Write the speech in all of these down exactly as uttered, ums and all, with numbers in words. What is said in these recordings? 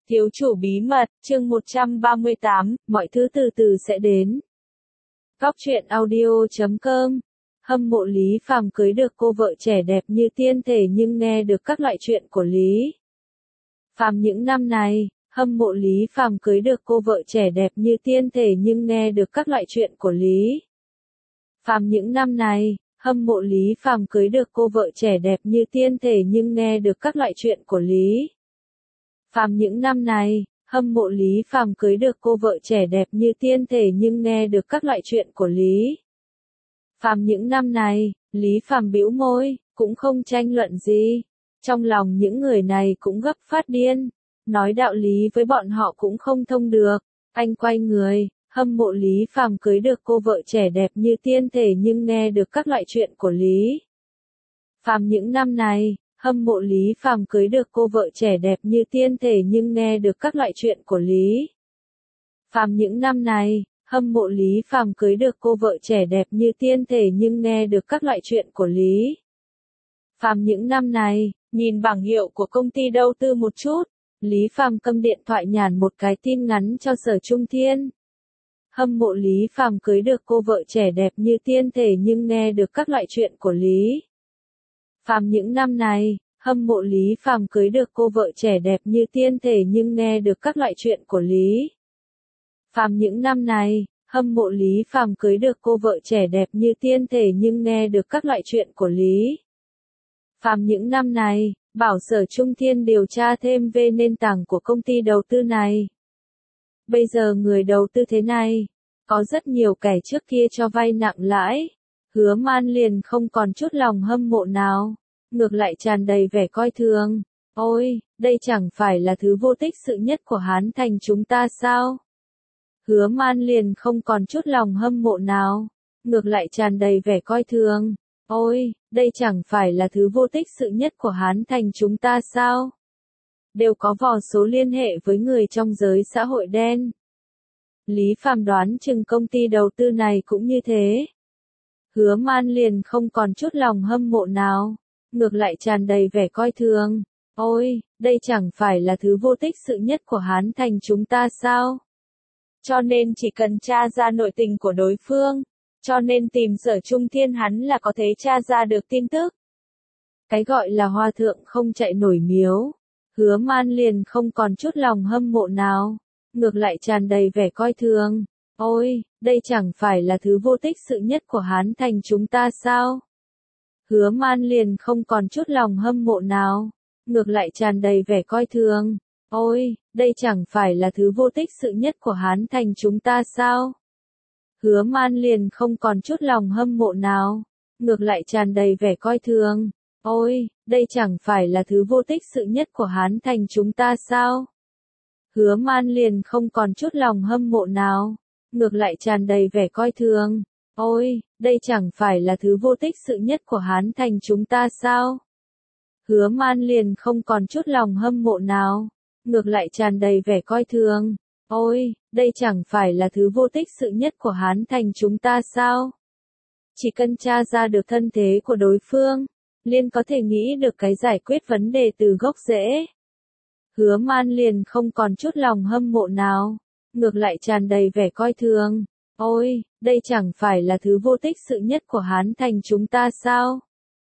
Thiếu chủ bí mật, chương một trăm ba mươi tám, mọi thứ từ từ sẽ đến. Góc truyện audio chấm com. Hâm mộ Lý Phàm cưới được cô vợ trẻ đẹp như tiên thể nhưng nghe được các loại chuyện của Lý Phàm những năm này. Hâm mộ Lý Phàm cưới được cô vợ trẻ đẹp như tiên thể nhưng nghe được các loại chuyện của Lý Phàm những năm này. Hâm mộ Lý Phàm cưới được cô vợ trẻ đẹp như tiên thể nhưng nghe được các loại chuyện của Lý Phàm những năm này. Hâm mộ Lý Phàm cưới được cô vợ trẻ đẹp như tiên thể nhưng nghe được các loại chuyện của Lý Phàm những năm này. Lý Phàm bĩu môi, cũng không tranh luận gì. Trong lòng những người này cũng gấp phát điên. Nói đạo lý với bọn họ cũng không thông được. Anh quay người, hâm mộ Lý Phàm cưới được cô vợ trẻ đẹp như tiên thể nhưng nghe được các loại chuyện của Lý Phàm những năm này. Hâm mộ Lý Phàm cưới được cô vợ trẻ đẹp như tiên thể nhưng nghe được các loại chuyện của Lý Phàm những năm này. Hâm mộ Lý Phàm cưới được cô vợ trẻ đẹp như tiên thể nhưng nghe được các loại chuyện của Lý Phàm những năm này. Nhìn bảng hiệu của công ty đầu tư một chút. Lý Phàm cầm điện thoại nhàn một cái tin ngắn cho Sở Trung Thiên. Hâm mộ Lý Phàm cưới được cô vợ trẻ đẹp như tiên thể nhưng nghe được các loại chuyện của Lý Phàm những năm này. Hâm mộ Lý Phàm cưới được cô vợ trẻ đẹp như tiên thể nhưng nghe được các loại chuyện của Lý Phàm những năm này. Hâm mộ Lý Phàm cưới được cô vợ trẻ đẹp như tiên thể nhưng nghe được các loại chuyện của Lý Phàm những năm này. Bảo Sở Trung Thiên điều tra thêm về nền tảng của công ty đầu tư này. Bây giờ người đầu tư thế này, có rất nhiều kẻ trước kia cho vay nặng lãi. Hứa Man liền không còn chút lòng hâm mộ nào, ngược lại tràn đầy vẻ coi thường. Ôi, đây chẳng phải là thứ vô tích sự nhất của Hán Thành chúng ta sao? Hứa Man liền không còn chút lòng hâm mộ nào, ngược lại tràn đầy vẻ coi thường. Ôi, đây chẳng phải là thứ vô tích sự nhất của Hán Thành chúng ta sao? Đều có vò số liên hệ với người trong giới xã hội đen. Lý Phàm đoán chừng công ty đầu tư này cũng như thế. Hứa Man liền không còn chút lòng hâm mộ nào, ngược lại tràn đầy vẻ coi thường. Ôi, đây chẳng phải là thứ vô tích sự nhất của Hán Thành chúng ta sao? Cho nên chỉ cần tra ra nội tình của đối phương, cho nên tìm Sở Trung Thiên hắn là có thể tra ra được tin tức. Cái gọi là hoa thượng không chạy nổi miếu. Hứa Man liền không còn chút lòng hâm mộ nào, ngược lại tràn đầy vẻ coi thường. Ôi, đây chẳng phải là thứ vô tích sự nhất của Hán Thành chúng ta sao? Hứa Man liền không còn chút lòng hâm mộ nào, ngược lại tràn đầy vẻ coi thường. Ôi, đây chẳng phải là thứ vô tích sự nhất của Hán Thành chúng ta sao? Hứa Man liền không còn chút lòng hâm mộ nào, ngược lại tràn đầy vẻ coi thường. Ôi, đây chẳng phải là thứ vô tích sự nhất của Hán Thành chúng ta sao? Hứa Man liền không còn chút lòng hâm mộ nào, ngược lại tràn đầy vẻ coi thường. Ôi, đây chẳng phải là thứ vô tích sự nhất của Hán Thành chúng ta sao? Hứa Man liền không còn chút lòng hâm mộ nào, ngược lại tràn đầy vẻ coi thường. Ôi, đây chẳng phải là thứ vô tích sự nhất của Hán Thành chúng ta sao? Chỉ cần tra ra được thân thế của đối phương, liền có thể nghĩ được cái giải quyết vấn đề từ gốc rễ. Hứa Man liền không còn chút lòng hâm mộ nào, ngược lại tràn đầy vẻ coi thường. Ôi, đây chẳng phải là thứ vô tích sự nhất của Hán Thành chúng ta sao?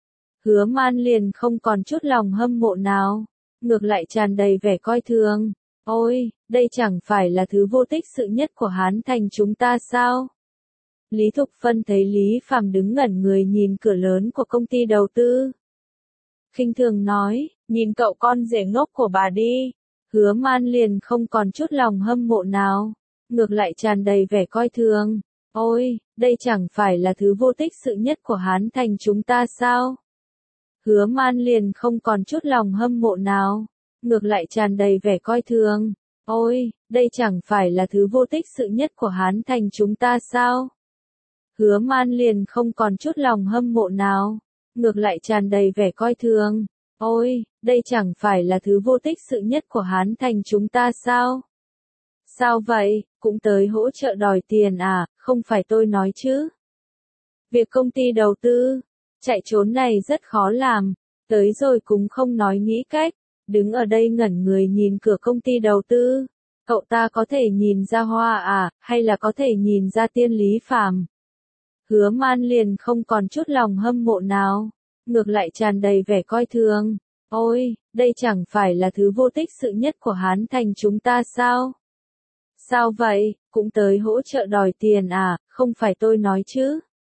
Hứa Man liền không còn chút lòng hâm mộ nào, ngược lại tràn đầy vẻ coi thường. Ôi, đây chẳng phải là thứ vô tích sự nhất của Hán Thành chúng ta sao? Lý Thục Phân thấy Lý Phàm đứng ngẩn người nhìn cửa lớn của công ty đầu tư. Khinh thường nói, nhìn cậu con rể ngốc của bà đi. Hứa Man liền không còn chút lòng hâm mộ nào, ngược lại tràn đầy vẻ coi thường. Ôi, đây chẳng phải là thứ vô tích sự nhất của Hán Thành chúng ta sao? Hứa Man liền không còn chút lòng hâm mộ nào, ngược lại tràn đầy vẻ coi thường. Ôi, đây chẳng phải là thứ vô tích sự nhất của Hán Thành chúng ta sao? Hứa Man liền không còn chút lòng hâm mộ nào, ngược lại tràn đầy vẻ coi thường. Ôi, đây chẳng phải là thứ vô tích sự nhất của Hán Thành chúng ta sao? Sao vậy, cũng tới hỗ trợ đòi tiền à, không phải tôi nói chứ? Việc công ty đầu tư, chạy trốn này rất khó làm, tới rồi cũng không nói nghĩ cách, đứng ở đây ngẩn người nhìn cửa công ty đầu tư. Cậu ta có thể nhìn ra Hoa à, hay là có thể nhìn ra Tiên Lý Phàm? Hứa Man liền không còn chút lòng hâm mộ nào, ngược lại tràn đầy vẻ coi thường. Ôi, đây chẳng phải là thứ vô tích sự nhất của Hán Thành chúng ta sao? Sao vậy, cũng tới hỗ trợ đòi tiền à, không phải tôi nói chứ?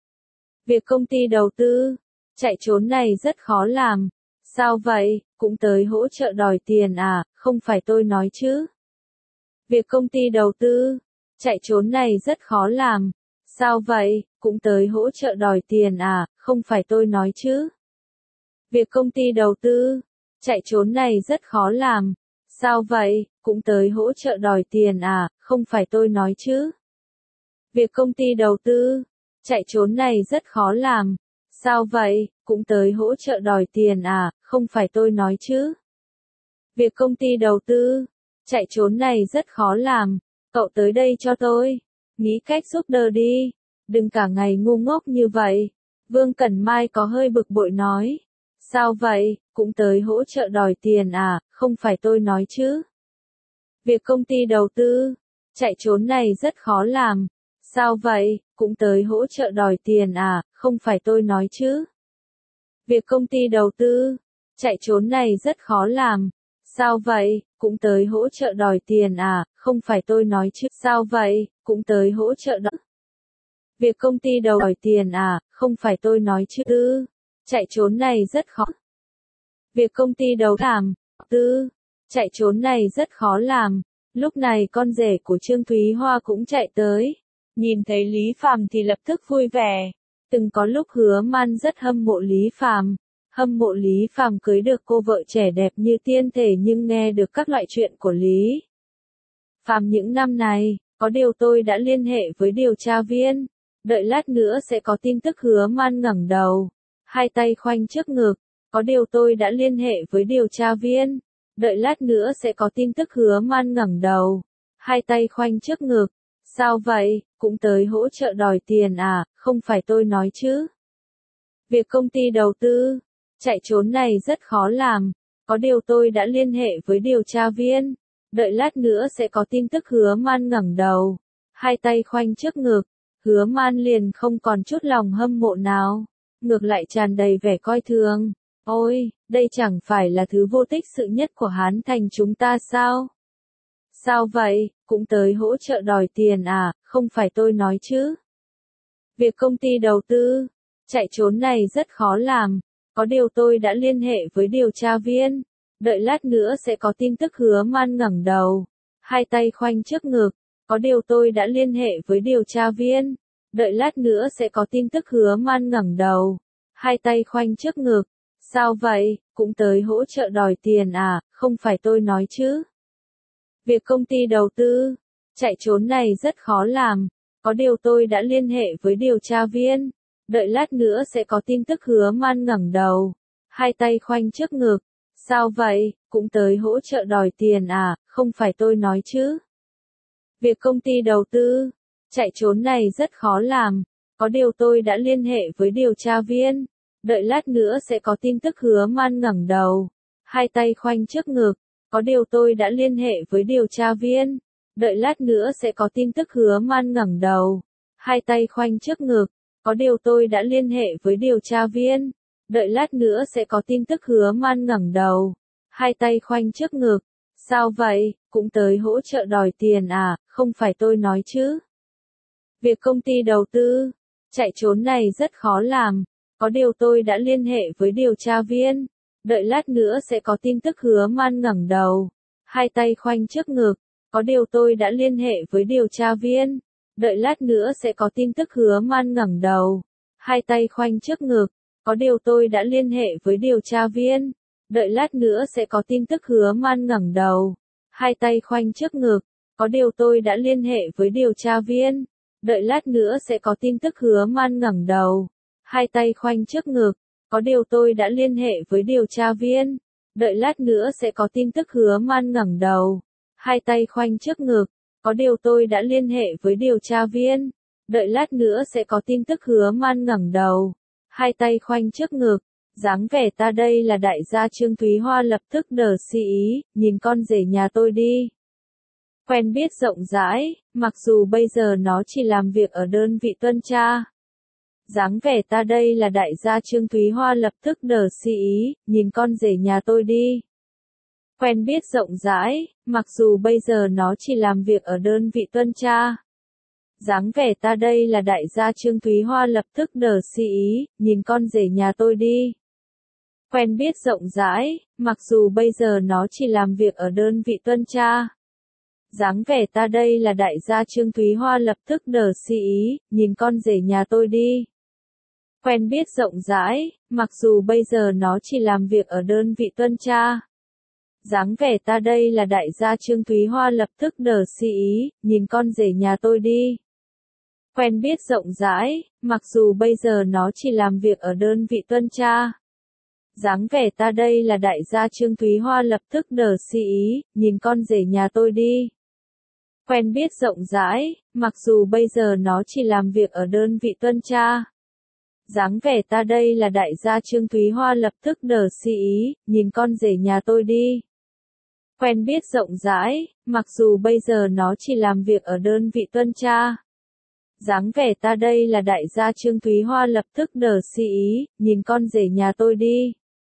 Việc công ty đầu tư, chạy trốn này rất khó làm. Sao vậy, cũng tới hỗ trợ đòi tiền à, không phải tôi nói chứ? Việc công ty đầu tư, chạy trốn này rất khó làm. Sao vậy, cũng tới hỗ trợ đòi tiền à, không phải tôi nói chứ? Việc công ty đầu tư, chạy trốn này rất khó làm. Sao vậy, cũng tới hỗ trợ đòi tiền à, không phải tôi nói chứ? Việc công ty đầu tư, chạy trốn này rất khó làm. Sao vậy, cũng tới hỗ trợ đòi tiền à, không phải tôi nói chứ? Việc công ty đầu tư, chạy trốn này rất khó làm. Cậu tới đây cho tôi, nghĩ cách giúp đỡ đi, đừng cả ngày ngu ngốc như vậy. Vương Cẩn Mai có hơi bực bội nói. Sao vậy, cũng tới hỗ trợ đòi tiền à, không phải tôi nói chứ? Việc công ty đầu tư, chạy trốn này rất khó làm. Sao vậy, cũng tới hỗ trợ đòi tiền à, không phải tôi nói chứ? Việc công ty đầu tư, chạy trốn này rất khó làm. Sao vậy, cũng tới hỗ trợ đòi tiền à, không phải tôi nói chứ? Sao vậy, cũng tới hỗ trợ đòi. Việc công ty đầu đòi tiền à, không phải tôi nói chứ? Tư, chạy trốn này rất khó. Việc công ty đầu làm, tư, chạy trốn này rất khó làm. Lúc này con rể của Trương Thúy Hoa cũng chạy tới. Nhìn thấy Lý Phàm thì lập tức vui vẻ. Từng có lúc Hứa Man rất hâm mộ Lý Phàm, hâm mộ Lý Phàm cưới được cô vợ trẻ đẹp như tiên thể nhưng nghe được các loại chuyện của Lý Phàm những năm này, có điều tôi đã liên hệ với điều tra viên, đợi lát nữa sẽ có tin tức. Hứa Man ngẩng đầu, hai tay khoanh trước ngực, có điều tôi đã liên hệ với điều tra viên, đợi lát nữa sẽ có tin tức. Hứa Man ngẩng đầu, hai tay khoanh trước ngực. Sao vậy, cũng tới hỗ trợ đòi tiền à, không phải tôi nói chứ? Việc công ty đầu tư, chạy trốn này rất khó làm, có điều tôi đã liên hệ với điều tra viên, đợi lát nữa sẽ có tin tức. Hứa Man ngẩng đầu, hai tay khoanh trước ngực, Hứa Man liền không còn chút lòng hâm mộ nào, ngược lại tràn đầy vẻ coi thường. Ôi, đây chẳng phải là thứ vô tích sự nhất của Hán Thành chúng ta sao? Sao vậy, cũng tới hỗ trợ đòi tiền à, không phải tôi nói chứ? Việc công ty đầu tư, chạy trốn này rất khó làm, có điều tôi đã liên hệ với điều tra viên, đợi lát nữa sẽ có tin tức. Hứa Man ngẩng đầu, hai tay khoanh trước ngực, có điều tôi đã liên hệ với điều tra viên, đợi lát nữa sẽ có tin tức. Hứa Man ngẩng đầu, hai tay khoanh trước ngực. Sao vậy, cũng tới hỗ trợ đòi tiền à, không phải tôi nói chứ? Việc công ty đầu tư, chạy trốn này rất khó làm, có điều tôi đã liên hệ với điều tra viên, đợi lát nữa sẽ có tin tức. Hứa Man ngẩng đầu, hai tay khoanh trước ngực. Sao vậy, cũng tới hỗ trợ đòi tiền à, không phải tôi nói chứ? Việc công ty đầu tư, chạy trốn này rất khó làm, có điều tôi đã liên hệ với điều tra viên, đợi lát nữa sẽ có tin tức. Hứa Man ngẩng đầu, hai tay khoanh trước ngực, có điều tôi đã liên hệ với điều tra viên, đợi lát nữa sẽ có tin tức. Hứa Man ngẩng đầu, hai tay khoanh trước ngực, có điều tôi đã liên hệ với điều tra viên, đợi lát nữa sẽ có tin tức. Hứa Man ngẩng đầu, hai tay khoanh trước ngực. Sao vậy, cũng tới hỗ trợ đòi tiền à, không phải tôi nói chứ? Việc công ty đầu tư, chạy trốn này rất khó làm, có điều tôi đã liên hệ với điều tra viên, đợi lát nữa sẽ có tin tức. Hứa Man ngẩng đầu, hai tay khoanh trước ngực, có điều tôi đã liên hệ với điều tra viên, đợi lát nữa sẽ có tin tức. Hứa Man ngẩng đầu, hai tay khoanh trước ngực, có điều tôi đã liên hệ với điều tra viên, đợi lát nữa sẽ có tin tức. Hứa Man ngẩng đầu, hai tay khoanh trước ngực, có điều tôi đã liên hệ với điều tra viên, đợi lát nữa sẽ có tin tức. Hứa Man ngẩng đầu, hai tay khoanh trước ngực, có điều tôi đã liên hệ với điều tra viên, đợi lát nữa sẽ có tin tức. Hứa Man ngẩng đầu, hai tay khoanh trước ngực, có điều tôi đã liên hệ với điều tra viên, đợi lát nữa sẽ có tin tức. Hứa Man ngẩng đầu, hai tay khoanh trước ngực. Dáng vẻ ta đây là đại gia Trương Thúy Hoa lập tức đờ si ý, nhìn con rể nhà tôi đi. Quen biết rộng rãi, mặc dù bây giờ nó chỉ làm việc ở đơn vị tuần tra. Dáng vẻ ta đây là đại gia Trương Thúy Hoa lập tức đờ si ý, nhìn con rể nhà tôi đi. Quen biết rộng rãi, mặc dù bây giờ nó chỉ làm việc ở đơn vị tuần tra. Dáng vẻ ta đây là đại gia Trương Thúy Hoa lập tức đờ si ý, nhìn con rể nhà tôi đi. Quen biết rộng rãi, mặc dù bây giờ nó chỉ làm việc ở đơn vị tuần tra. Dáng vẻ ta đây là đại gia Trương Thúy Hoa lập tức đờ si ý, nhìn con rể nhà tôi đi. Quen biết rộng rãi, mặc dù bây giờ nó chỉ làm việc ở đơn vị tuần tra. Dáng vẻ ta đây là đại gia Trương Thúy Hoa lập tức đờ si ý, nhìn con rể nhà tôi đi. Quen biết rộng rãi, mặc dù bây giờ nó chỉ làm việc ở đơn vị tuần tra. Dáng vẻ ta đây là đại gia Trương Thúy Hoa lập tức đờ si ý, nhìn con rể nhà tôi đi. Quen biết rộng rãi, mặc dù bây giờ nó chỉ làm việc ở đơn vị tuần tra. Dáng vẻ ta đây là đại gia Trương Thúy Hoa lập tức đờ si ý, nhìn con rể nhà tôi đi. Quen biết rộng rãi, mặc dù bây giờ nó chỉ làm việc ở đơn vị tuần tra. Dáng vẻ ta đây là đại gia Trương Thúy Hoa lập tức đờ si ý, nhìn con rể nhà tôi đi.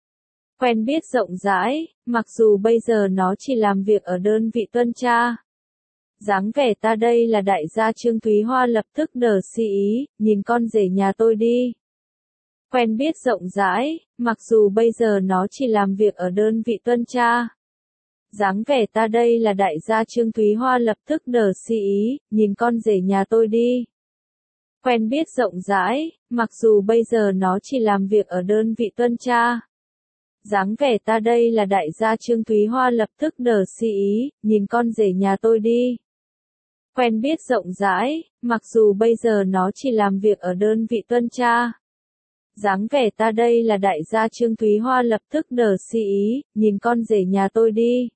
Quen biết rộng rãi, mặc dù bây giờ nó chỉ làm việc ở đơn vị tuần tra. Dáng vẻ ta đây là đại gia Trương Thúy Hoa lập tức đờ si ý, nhìn con rể nhà tôi đi. Quen biết rộng rãi, mặc dù bây giờ nó chỉ làm việc ở đơn vị tuần tra. Dáng vẻ ta đây là đại gia Trương Thúy Hoa lập tức đờ si ý, nhìn con rể nhà tôi đi. Quen biết rộng rãi, mặc dù bây giờ nó chỉ làm việc ở đơn vị tuần tra. Dáng vẻ ta đây là đại gia Trương Thúy Hoa lập tức đờ si ý, nhìn con rể nhà tôi đi. Quen biết rộng rãi, mặc dù bây giờ nó chỉ làm việc ở đơn vị tuần tra. Dáng vẻ ta đây là đại gia Trương Thúy Hoa lập tức đờ si ý, nhìn con rể nhà tôi đi.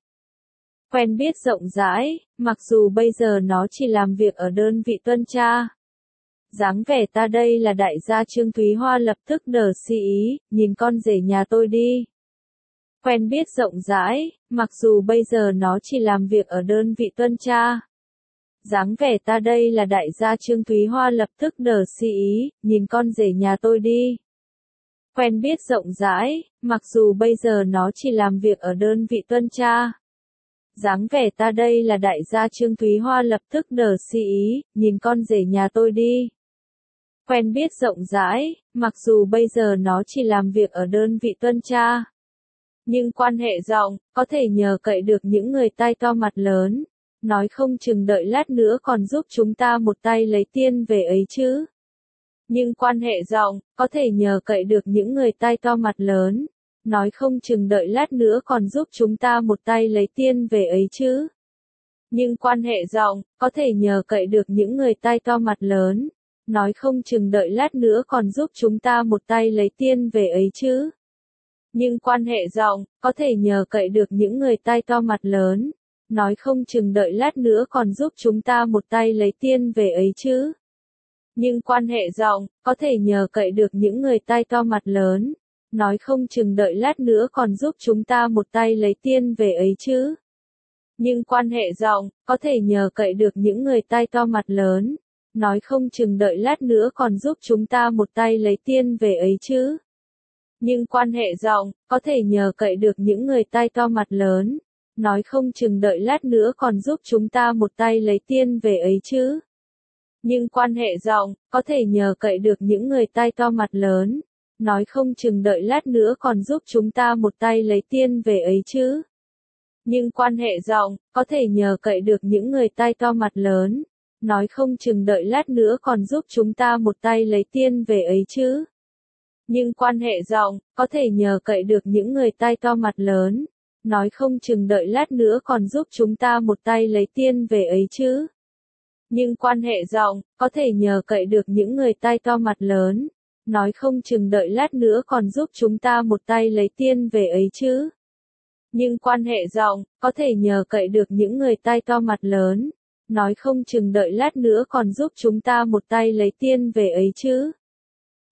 Quen biết rộng rãi, mặc dù bây giờ nó chỉ làm việc ở đơn vị tuần tra. Dáng vẻ ta đây là đại gia Trương Thúy Hoa lập tức đờ si ý, nhìn con rể nhà tôi đi. Quen biết rộng rãi, mặc dù bây giờ nó chỉ làm việc ở đơn vị tuần tra. Dáng vẻ ta đây là đại gia Trương Thúy Hoa lập tức đờ si ý, nhìn con rể nhà tôi đi. Quen biết rộng rãi, mặc dù bây giờ nó chỉ làm việc ở đơn vị tuần tra. Dáng vẻ ta đây là đại gia Trương Thúy Hoa lập tức đờ si ý, nhìn con rể nhà tôi đi. Quen biết rộng rãi, mặc dù bây giờ nó chỉ làm việc ở đơn vị tuần tra. Nhưng quan hệ rộng, có thể nhờ cậy được những người tay to mặt lớn. Nói không chừng đợi lát nữa còn giúp chúng ta một tay lấy tiền về ấy chứ. Nhưng quan hệ rộng, có thể nhờ cậy được những người tay to mặt lớn. Nói không chừng đợi lát nữa còn giúp chúng ta một tay lấy tiền về ấy chứ. Nhưng quan hệ rộng, có thể nhờ cậy được những người tay to mặt lớn. Nói không chừng đợi lát nữa còn giúp chúng ta một tay lấy tiền về ấy chứ. Nhưng quan hệ rộng, có thể nhờ cậy được những người tay to mặt lớn. Nói không chừng đợi lát nữa còn giúp chúng ta một tay lấy tiền về ấy chứ. Nhưng quan hệ rộng, có thể nhờ cậy được những người tay to mặt lớn. Nói không chừng đợi lát nữa còn giúp chúng ta một tay lấy tiền về ấy chứ. Nhưng quan hệ rộng, có thể nhờ cậy được những người tay to mặt lớn. Nói không chừng đợi lát nữa còn giúp chúng ta một tay lấy tiền về ấy chứ. Nhưng quan hệ rộng, có thể nhờ cậy được những người tay to mặt lớn. Nói không chừng đợi lát nữa còn giúp chúng ta một tay lấy tiền về ấy chứ. Nhưng quan hệ rộng, có thể nhờ cậy được những người tay to mặt lớn. Nói không chừng đợi lát nữa còn giúp chúng ta một tay lấy tiền về ấy chứ. Nhưng quan hệ rộng, có thể nhờ cậy được những người tay to mặt lớn. Nói không chừng đợi lát nữa còn giúp chúng ta một tay lấy tiền về ấy chứ. Nhưng quan hệ rộng, có thể nhờ cậy được những người tay to mặt lớn. Nói không chừng đợi lát nữa còn giúp chúng ta một tay lấy tiền về ấy chứ. Nhưng quan hệ rộng, có thể nhờ cậy được những người tay to mặt lớn. Nói không chừng đợi lát nữa còn giúp chúng ta một tay lấy tiền về ấy chứ. Nhưng quan hệ rộng, có thể nhờ cậy được những người tay to mặt lớn. Nói không chừng đợi lát nữa còn giúp chúng ta một tay lấy tiền về ấy chứ.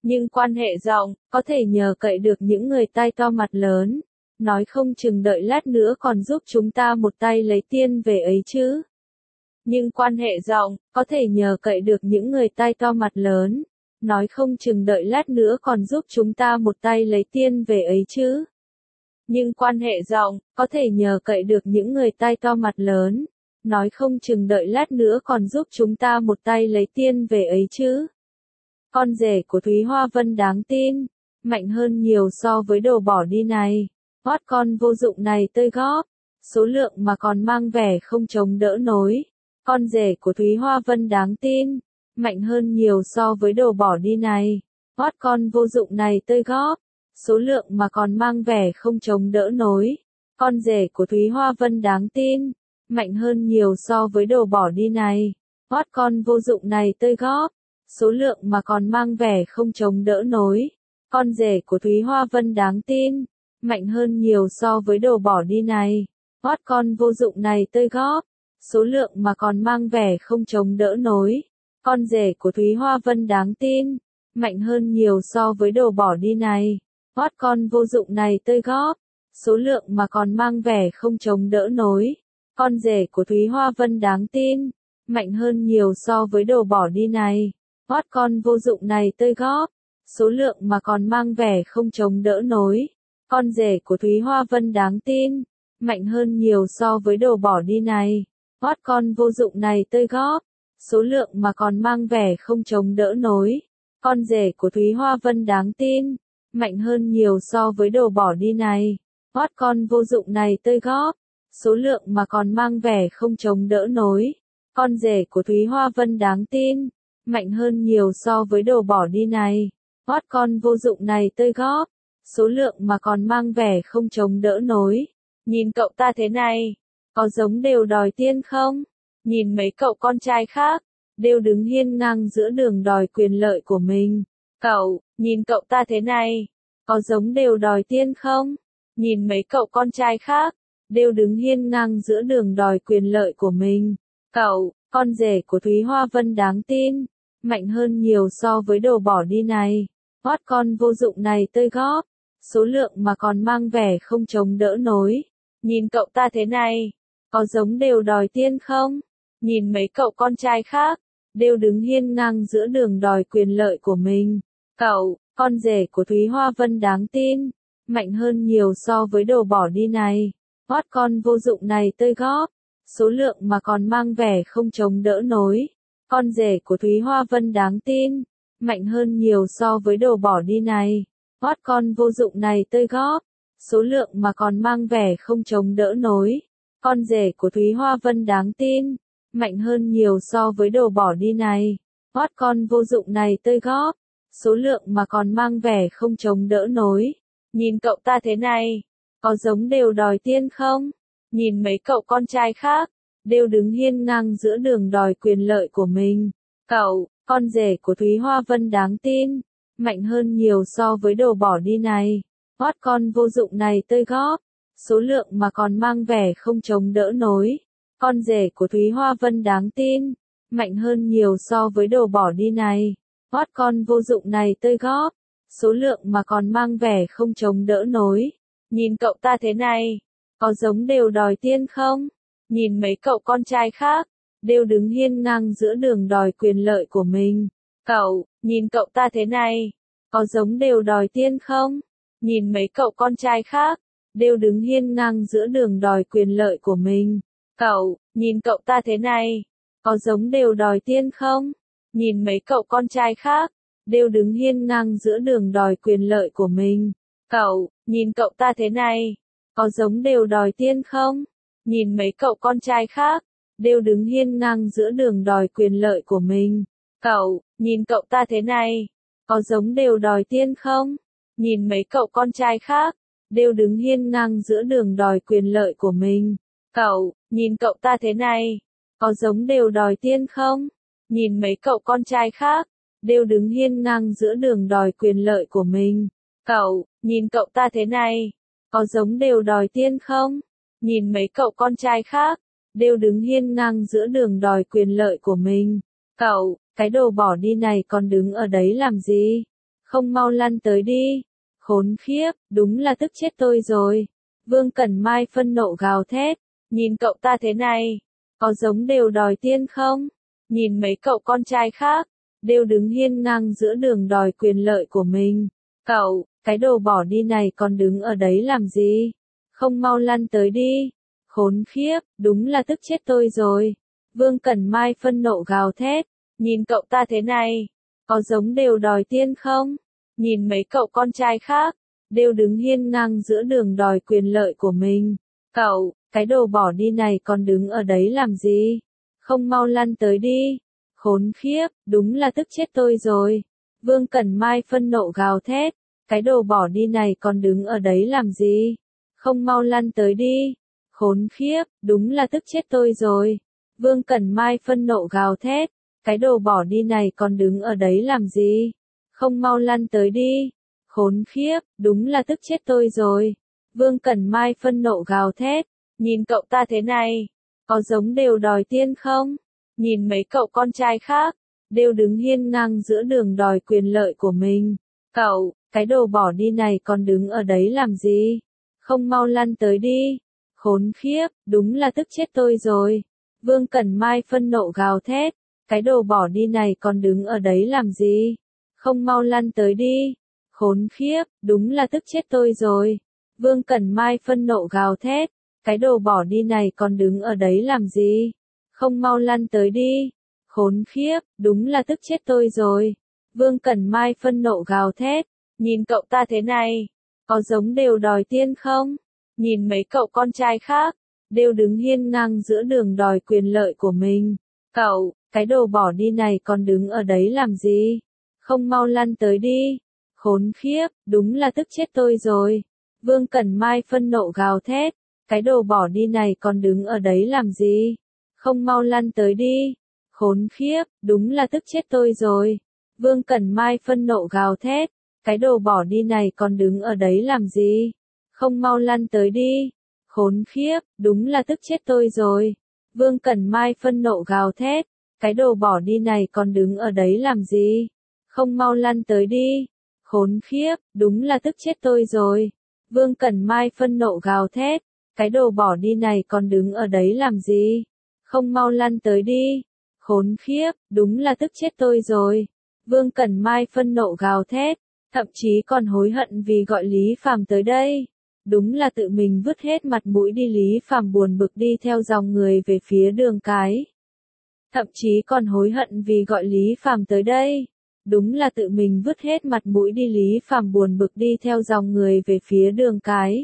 Nhưng quan hệ rộng, có thể nhờ cậy được những người tai to mặt lớn. Nói không chừng đợi lát nữa còn giúp chúng ta một tay lấy tiên về ấy chứ. Nhưng quan hệ rộng, có thể nhờ cậy được những người tai to mặt lớn. Nói không chừng đợi lát nữa còn giúp chúng ta một tay lấy tiên về ấy chứ. Nhưng quan hệ rộng, có thể nhờ cậy được những người tai to mặt lớn. Nói không chừng đợi lát nữa còn giúp chúng ta một tay lấy tiên về ấy chứ. Con rể của Thúy Hoa Vân đáng tin, mạnh hơn nhiều so với đồ bỏ đi này. Hót con vô dụng này tơi góp, số lượng mà còn mang vẻ không chống đỡ nổi. Con rể của Thúy Hoa Vân đáng tin, mạnh hơn nhiều so với đồ bỏ đi này. Hót con vô dụng này tơi góp, số lượng mà còn mang vẻ không chống đỡ nổi. Con rể của Thúy Hoa Vân đáng tin, mạnh hơn nhiều so với đồ bỏ đi này. Hót con vô dụng này tơi góp, số lượng mà còn mang vẻ không chống đỡ nổi. Con rể của Thúy Hoa Vân đáng tin, mạnh hơn nhiều so với đồ bỏ đi này. Hót con vô dụng này tơi góp, số lượng mà còn mang vẻ không chống đỡ nổi. Con rể của Thúy Hoa Vân đáng tin, mạnh hơn nhiều so với đồ bỏ đi này. Hót con vô dụng này tơi góp, số lượng mà còn mang vẻ không chống đỡ nổi. Con rể của Thúy Hoa Vân đáng tin, mạnh hơn nhiều so với đồ bỏ đi này. Hót con vô dụng này tơi góp, số lượng mà còn mang vẻ không chống đỡ nổi. Con rể của Thúy Hoa Vân đáng tin, mạnh hơn nhiều so với đồ bỏ đi này. Hót con vô dụng này tơi góp, số lượng mà còn mang vẻ không chống đỡ nổi. Con rể của Thúy Hoa Vân đáng tin, mạnh hơn nhiều so với đồ bỏ đi này. Hót con vô dụng này tơi góp, số lượng mà còn mang vẻ không chống đỡ nổi. Con rể của Thúy Hoa Vân đáng tin, mạnh hơn nhiều so với đồ bỏ đi này. Hót con vô dụng này tơi góp, số lượng mà còn mang vẻ không chống đỡ nổi. Nhìn cậu ta thế này, có giống đều đòi tiên không? Nhìn mấy cậu con trai khác, đều đứng hiên ngang giữa đường đòi quyền lợi của mình. Cậu, nhìn cậu ta thế này, có giống đều đòi tiên không? Nhìn mấy cậu con trai khác, đều đứng hiên ngang giữa đường đòi quyền lợi của mình. Cậu, con rể của Thúy Hoa Vân đáng tin, mạnh hơn nhiều so với đồ bỏ đi này. Hót con vô dụng này tơi góp, số lượng mà còn mang vẻ không chống đỡ nổi. Nhìn cậu ta thế này, có giống đều đòi tiên không? Nhìn mấy cậu con trai khác, đều đứng hiên ngang giữa đường đòi quyền lợi của mình. Cậu, con rể của Thúy Hoa Vân đáng tin, mạnh hơn nhiều so với đồ bỏ đi này. Hót con vô dụng này tơi góp, số lượng mà còn mang vẻ không chống đỡ nổi. Con rể của Thúy Hoa Vân đáng tin, mạnh hơn nhiều so với đồ bỏ đi này. Hót con vô dụng này tơi góp, số lượng mà còn mang vẻ không chống đỡ nổi. Con rể của Thúy Hoa Vân đáng tin, mạnh hơn nhiều so với đồ bỏ đi này. Hót con vô dụng này tơi góp, số lượng mà còn mang vẻ không chống đỡ nổi. Nhìn cậu ta thế này, có giống đều đòi tiên không? Nhìn mấy cậu con trai khác, đều đứng hiên ngang giữa đường đòi quyền lợi của mình. Cậu, con rể của Thúy Hoa Vân đáng tin, mạnh hơn nhiều so với đồ bỏ đi này. Hót con vô dụng này tơi góp, số lượng mà còn mang vẻ không chống đỡ nổi. Con rể của Thúy Hoa Vân đáng tin, mạnh hơn nhiều so với đồ bỏ đi này. Hót con vô dụng này tơi góp, số lượng mà còn mang vẻ không chống đỡ nổi. Nhìn cậu ta thế này, có giống đều đòi tiên không? Nhìn mấy cậu con trai khác, đều đứng hiên ngang giữa đường đòi quyền lợi của mình. Cậu, nhìn cậu ta thế này, có giống đều đòi tiên không? Nhìn mấy cậu con trai khác, đều đứng hiên ngang giữa đường đòi quyền lợi của mình. Cậu, nhìn cậu ta thế này, có giống đều đòi tiên không? Nhìn mấy cậu con trai khác, đều đứng hiên ngang giữa đường đòi quyền lợi của mình. Cậu, nhìn cậu ta thế này, có giống đều đòi tiên không? Nhìn mấy cậu con trai khác, đều đứng hiên ngang giữa đường đòi quyền lợi của mình. Cậu, nhìn cậu ta thế này, có giống đều đòi tiên không? Nhìn mấy cậu con trai khác, đều đứng hiên ngang giữa đường đòi quyền lợi của mình. Cậu, nhìn cậu ta thế này, có giống đều đòi tiên không? Nhìn mấy cậu con trai khác, đều đứng hiên ngang giữa đường đòi quyền lợi của mình. Cậu, nhìn cậu ta thế này, có giống đều đòi tiên không? Nhìn mấy cậu con trai khác, đều đứng hiên ngang giữa đường đòi quyền lợi của mình. Cậu, cái đồ bỏ đi này còn đứng ở đấy làm gì? không mau lăn tới đi. Khốn khiếp, đúng là tức chết tôi rồi. Vương Cẩn Mai phân nộ gào thét, nhìn cậu ta thế này, có giống đều đòi tiên không? Nhìn mấy cậu con trai khác, đều đứng hiên ngang giữa đường đòi quyền lợi của mình. Cậu, cái đồ bỏ đi này còn đứng ở đấy làm gì? Không mau lăn tới đi. Khốn khiếp, đúng là tức chết tôi rồi. Vương Cẩn Mai phân nộ gào thét, nhìn cậu ta thế này, có giống đều đòi tiên không? Nhìn mấy cậu con trai khác, đều đứng hiên ngang giữa đường đòi quyền lợi của mình. Cậu, cái đồ bỏ đi này còn đứng ở đấy làm gì? Không mau lăn tới đi. Khốn khiếp, đúng là tức chết tôi rồi. Vương Cẩn Mai phân nộ gào thét, cái đồ bỏ đi này còn đứng ở đấy làm gì? Không mau lăn tới đi. Khốn khiếp, đúng là tức chết tôi rồi. Vương Cẩn Mai phân nộ gào thét, cái đồ bỏ đi này còn đứng ở đấy làm gì? Không mau lăn tới đi. Khốn khiếp, đúng là tức chết tôi rồi. Vương Cẩn Mai phân nộ gào thét, nhìn cậu ta thế này, có giống đều đòi tiên không? Nhìn mấy cậu con trai khác, đều đứng hiên ngang giữa đường đòi quyền lợi của mình. Cậu, cái đồ bỏ đi này còn đứng ở đấy làm gì? Không mau lăn tới đi. Khốn khiếp, đúng là tức chết tôi rồi. Vương Cẩn Mai phân nộ gào thét, cái đồ bỏ đi này còn đứng ở đấy làm gì? Không mau lăn tới đi. Khốn khiếp, đúng là tức chết tôi rồi. Vương Cẩn Mai phân nộ gào thét, cái đồ bỏ đi này còn đứng ở đấy làm gì? Không mau lăn tới đi. Khốn khiếp, đúng là tức chết tôi rồi. Vương Cẩn Mai phân nộ gào thét, nhìn cậu ta thế này, có giống đều đòi tiên không? Nhìn mấy cậu con trai khác, đều đứng hiên ngang giữa đường đòi quyền lợi của mình. Cậu, cái đồ bỏ đi này còn đứng ở đấy làm gì? Không mau lăn tới đi. Khốn khiếp, đúng là tức chết tôi rồi. Vương Cẩn Mai phân nộ gào thét, cái đồ bỏ đi này còn đứng ở đấy làm gì? Không mau lăn tới đi. Khốn khiếp, đúng là tức chết tôi rồi. Vương Cẩn Mai phân nộ gào thét, cái đồ bỏ đi này còn đứng ở đấy làm gì? Không mau lăn tới đi. Khốn khiếp, đúng là tức chết tôi rồi. Vương Cẩn Mai phân nộ gào thét, cái đồ bỏ đi này còn đứng ở đấy làm gì? Không mau lăn tới đi. Khốn khiếp, đúng là tức chết tôi rồi. Vương Cẩn Mai phân nộ gào thét, cái đồ bỏ đi này còn đứng ở đấy làm gì? Không mau lăn tới đi. Khốn khiếp, đúng là tức chết tôi rồi. Vương Cẩn Mai phân nộ gào thét, thậm chí còn hối hận vì gọi Lý Phàm tới đây. Đúng là tự mình vứt hết mặt mũi đi. Lý Phàm buồn bực đi theo dòng người về phía đường cái. Thậm chí còn hối hận vì gọi Lý Phàm tới đây. Đúng là tự mình vứt hết mặt mũi đi. Lý Phàm buồn bực đi theo dòng người về phía đường cái.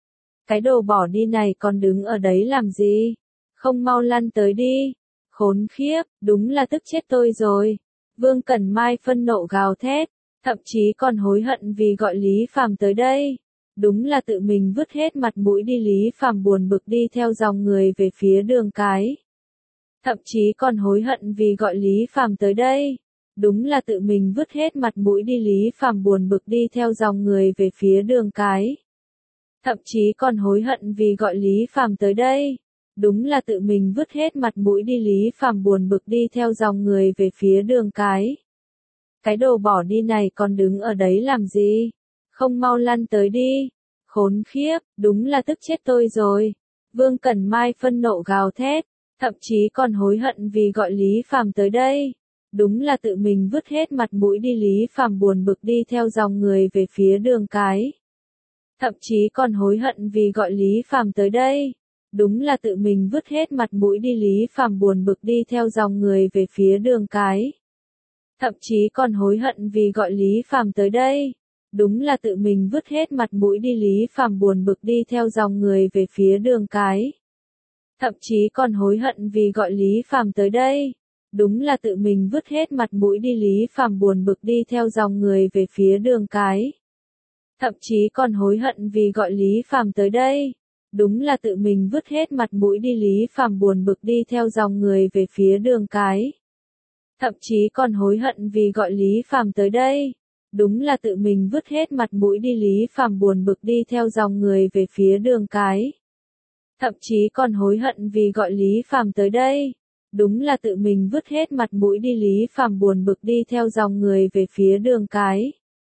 Cái đồ bỏ đi này còn đứng ở đấy làm gì? Không mau lăn tới đi. Khốn khiếp, đúng là tức chết tôi rồi. Vương Cẩn Mai phân nộ gào thét, thậm chí còn hối hận vì gọi Lý Phàm tới đây. Đúng là tự mình vứt hết mặt mũi đi. Lý Phàm buồn bực đi theo dòng người về phía đường cái. Thậm chí còn hối hận vì gọi Lý Phàm tới đây. Đúng là tự mình vứt hết mặt mũi đi. Lý Phàm buồn bực đi theo dòng người về phía đường cái. Thậm chí còn hối hận vì gọi Lý Phàm tới đây. Đúng là tự mình vứt hết mặt mũi đi. Lý Phàm buồn bực đi theo dòng người về phía đường cái. Cái đồ bỏ đi này còn đứng ở đấy làm gì? Không mau lăn tới đi. Khốn khiếp, đúng là tức chết tôi rồi. Vương Cẩn Mai phân nộ gào thét, thậm chí còn hối hận vì gọi Lý Phàm tới đây. Đúng là tự mình vứt hết mặt mũi đi. Lý Phàm buồn bực đi theo dòng người về phía đường cái. Thậm chí còn hối hận vì gọi Lý Phàm tới đây. Đúng là tự mình vứt hết mặt mũi đi. Lý Phàm buồn bực đi theo dòng người về phía đường cái. Thậm chí còn hối hận vì gọi Lý Phàm tới đây. Đúng là tự mình vứt hết mặt mũi đi. Lý Phàm buồn bực đi theo dòng người về phía đường cái. Thậm chí còn hối hận vì gọi Lý Phàm tới đây. Đúng là tự mình vứt hết mặt mũi đi. Lý Phàm buồn bực đi theo dòng người về phía đường cái. Thậm chí còn hối hận vì gọi Lý Phàm tới đây. Đúng là tự mình vứt hết mặt mũi đi. Lý Phàm buồn bực đi theo dòng người về phía đường cái. Thậm chí còn hối hận vì gọi Lý Phàm tới đây. Đúng là tự mình vứt hết mặt mũi đi. Lý Phàm buồn bực đi theo dòng người về phía đường cái. Thậm chí còn hối hận vì gọi Lý Phàm tới đây. Đúng là tự mình vứt hết mặt mũi đi. Lý Phàm buồn bực đi theo dòng người về phía đường cái.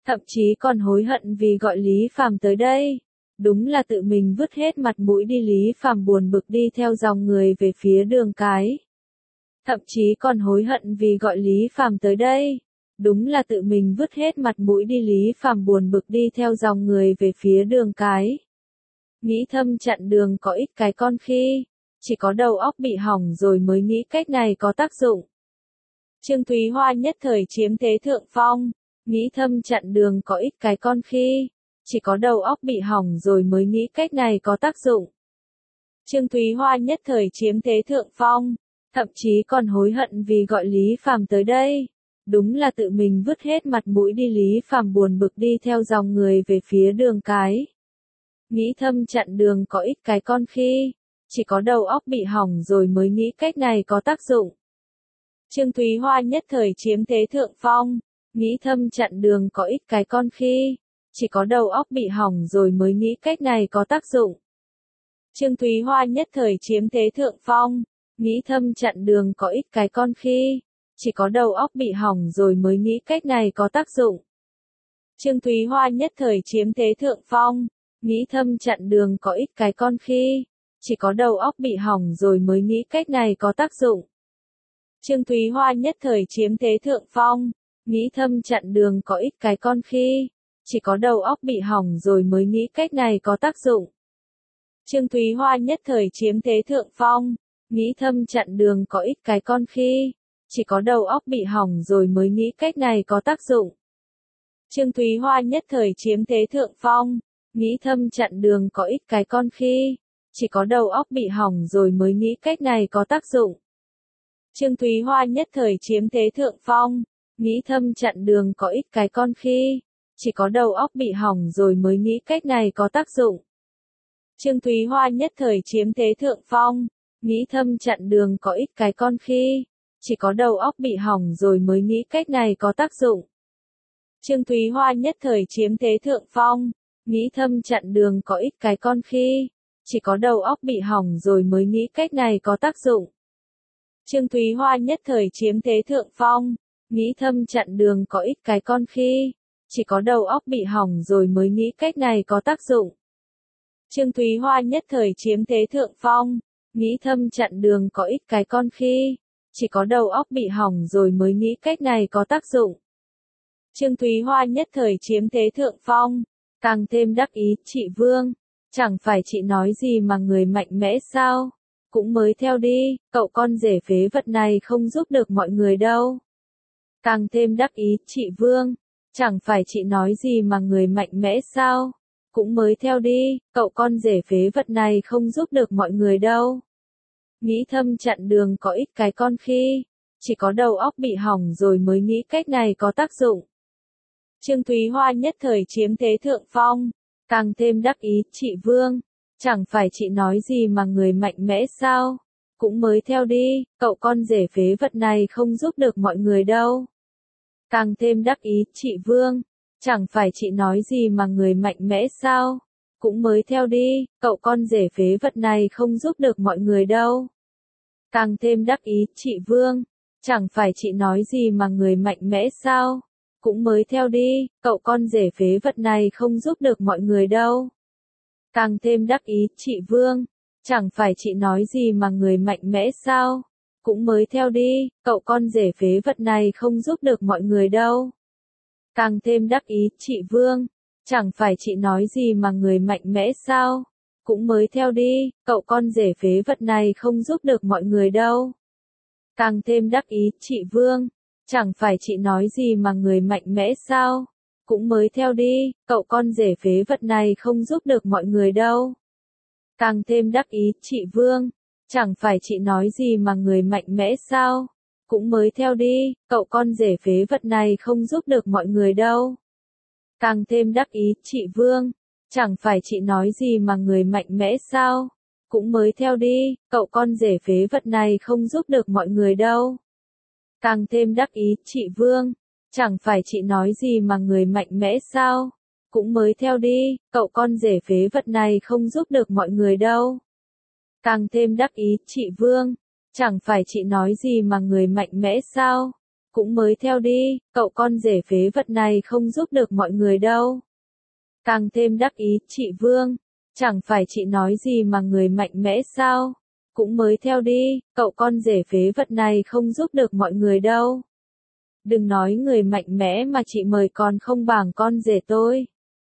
thậm chí còn hối hận vì gọi Lý Phàm tới đây. Đúng là tự mình vứt hết mặt mũi đi. Lý Phàm buồn bực đi theo dòng người về phía đường cái. Thậm chí còn hối hận vì gọi Lý Phàm tới đây. Đúng là tự mình vứt hết mặt mũi đi. Lý Phàm buồn bực đi theo dòng người về phía đường cái. Nghĩ thầm chặn đường có ích cái con khi, chỉ có đầu óc bị hỏng rồi mới nghĩ cách này có tác dụng. Trương Thúy Hoa nhất thời chiếm thế thượng phong, nghĩ thầm chặn đường có ích cái con khi, chỉ có đầu óc bị hỏng rồi mới nghĩ cách này có tác dụng. Trương Thúy Hoa nhất thời chiếm thế thượng phong, thậm chí còn hối hận vì gọi Lý Phàm tới đây. Đúng là tự mình vứt hết mặt mũi đi. Lý Phàm buồn bực đi theo dòng người về phía đường cái. Nghĩ thầm chặn đường có ích cái con khi, chỉ có đầu óc bị hỏng rồi mới nghĩ cách này có tác dụng. Trương Thúy Hoa nhất thời chiếm thế thượng phong, nghĩ thầm chặn đường có ích cái con khi, chỉ có đầu óc bị hỏng rồi mới nghĩ cách này có tác dụng. Trương Thúy Hoa nhất thời chiếm thế thượng phong, nghĩ thầm chặn đường có ích cái con khi, chỉ có đầu óc bị hỏng rồi mới nghĩ cách này có tác dụng. Trương Thúy Hoa nhất thời chiếm thế thượng phong, nghĩ thầm chặn đường có ích cái con khi, chỉ có đầu óc bị hỏng rồi mới nghĩ cách này có tác dụng. Trương Thúy Hoa nhất thời chiếm thế thượng phong, nghĩ thầm chặn đường có ích cái con khi, chỉ có đầu óc bị hỏng rồi mới nghĩ cách này có tác dụng. Trương Thúy Hoa nhất thời chiếm thế thượng phong, nghĩ thầm chặn đường có ích cái con khi, chỉ có đầu óc bị hỏng rồi mới nghĩ cách này có tác dụng. Trương Thúy Hoa nhất thời chiếm thế thượng phong, nghĩ thầm chặn đường có ích cái con khi, chỉ có đầu óc bị hỏng rồi mới nghĩ cách này có tác dụng. Trương Thúy Hoa nhất thời chiếm thế thượng phong, nghĩ thầm chặn đường có ích cái con khi, chỉ có đầu óc bị hỏng rồi mới nghĩ cách này có tác dụng. Trương Thúy Hoa nhất thời chiếm thế thượng phong, nghĩ thầm chặn đường có ích cái con khi, chỉ có đầu óc bị hỏng rồi mới nghĩ cách này có tác dụng. Trương Thúy Hoa nhất thời chiếm thế thượng phong, nghĩ thầm chặn đường có ích cái con khi, chỉ có đầu óc bị hỏng rồi mới nghĩ cách này có tác dụng. Trương Thúy Hoa nhất thời chiếm thế thượng phong, nghĩ thầm chặn đường có ích cái con khi, chỉ có đầu óc bị hỏng rồi mới nghĩ cách này có tác dụng. Trương Thúy Hoa nhất thời chiếm thế thượng phong, nghĩ thầm chặn đường có ích cái con khi, chỉ có đầu óc bị hỏng rồi mới nghĩ cách này có tác dụng. Trương Thúy Hoa nhất thời chiếm thế thượng phong, càng thêm đắc ý. Chị Vương, chẳng phải chị nói gì mà người mạnh mẽ sao? Cũng mới theo đi, cậu con rể phế vật này không giúp được mọi người đâu. Càng thêm đắc ý. Chị Vương, chẳng phải chị nói gì mà người mạnh mẽ sao? Cũng mới theo đi, cậu con rể phế vật này không giúp được mọi người đâu. Nghĩ thầm chặn đường có ích cái con khi, chỉ có đầu óc bị hỏng rồi mới nghĩ cách này có tác dụng. Trương Thúy Hoa nhất thời chiếm thế thượng phong, càng thêm đắc ý. Chị Vương, chẳng phải chị nói gì mà người mạnh mẽ sao? Cũng mới theo đi, cậu con rể phế vật này không giúp được mọi người đâu. Càng thêm đắc ý. Chị Vương, chẳng phải chị nói gì mà người mạnh mẽ sao? Cũng mới theo đi, cậu con rể phế vật này không giúp được mọi người đâu. Càng thêm đắc ý. Chị Vương, chẳng phải chị nói gì mà người mạnh mẽ sao? Cũng mới theo đi, cậu con rể phế vật này không giúp được mọi người đâu. Càng thêm đắc ý. Chị Vương, chẳng phải chị nói gì mà người mạnh mẽ sao? Cũng mới theo đi, cậu con rể phế vật này không giúp được mọi người đâu. Càng thêm đắc ý. Chị Vương, chẳng phải chị nói gì mà người mạnh mẽ sao? Cũng mới theo đi, cậu con rể phế vật này không giúp được mọi người đâu. Càng thêm đắc ý. Chị Vương, chẳng phải chị nói gì mà người mạnh mẽ sao? Cũng mới theo đi, cậu con rể phế vật này không giúp được mọi người đâu. Càng thêm đắc ý. Chị Vương, chẳng phải chị nói gì mà người mạnh mẽ sao? Cũng mới theo đi, cậu con rể phế vật này không giúp được mọi người đâu. Càng thêm đắc ý. Chị Vương, chẳng phải chị nói gì mà người mạnh mẽ sao? Cũng mới theo đi, cậu con rể phế vật này không giúp được mọi người đâu. Càng thêm đắc ý. Chị Vương, chẳng phải chị nói gì mà người mạnh mẽ sao? Cũng mới theo đi, cậu con rể phế vật này không giúp được mọi người đâu. Càng thêm đắc ý. Chị Vương, chẳng phải chị nói gì mà người mạnh mẽ sao? cũng mới theo đi, cậu con rể phế vật này không giúp được mọi người đâu. Càng thêm đắc ý, chị Vương, chẳng phải chị nói gì mà người mạnh mẽ sao? Cũng mới theo đi, cậu con rể phế vật này không giúp được mọi người đâu. Đừng nói người mạnh mẽ mà chị mời còn không bằng con rể tôi.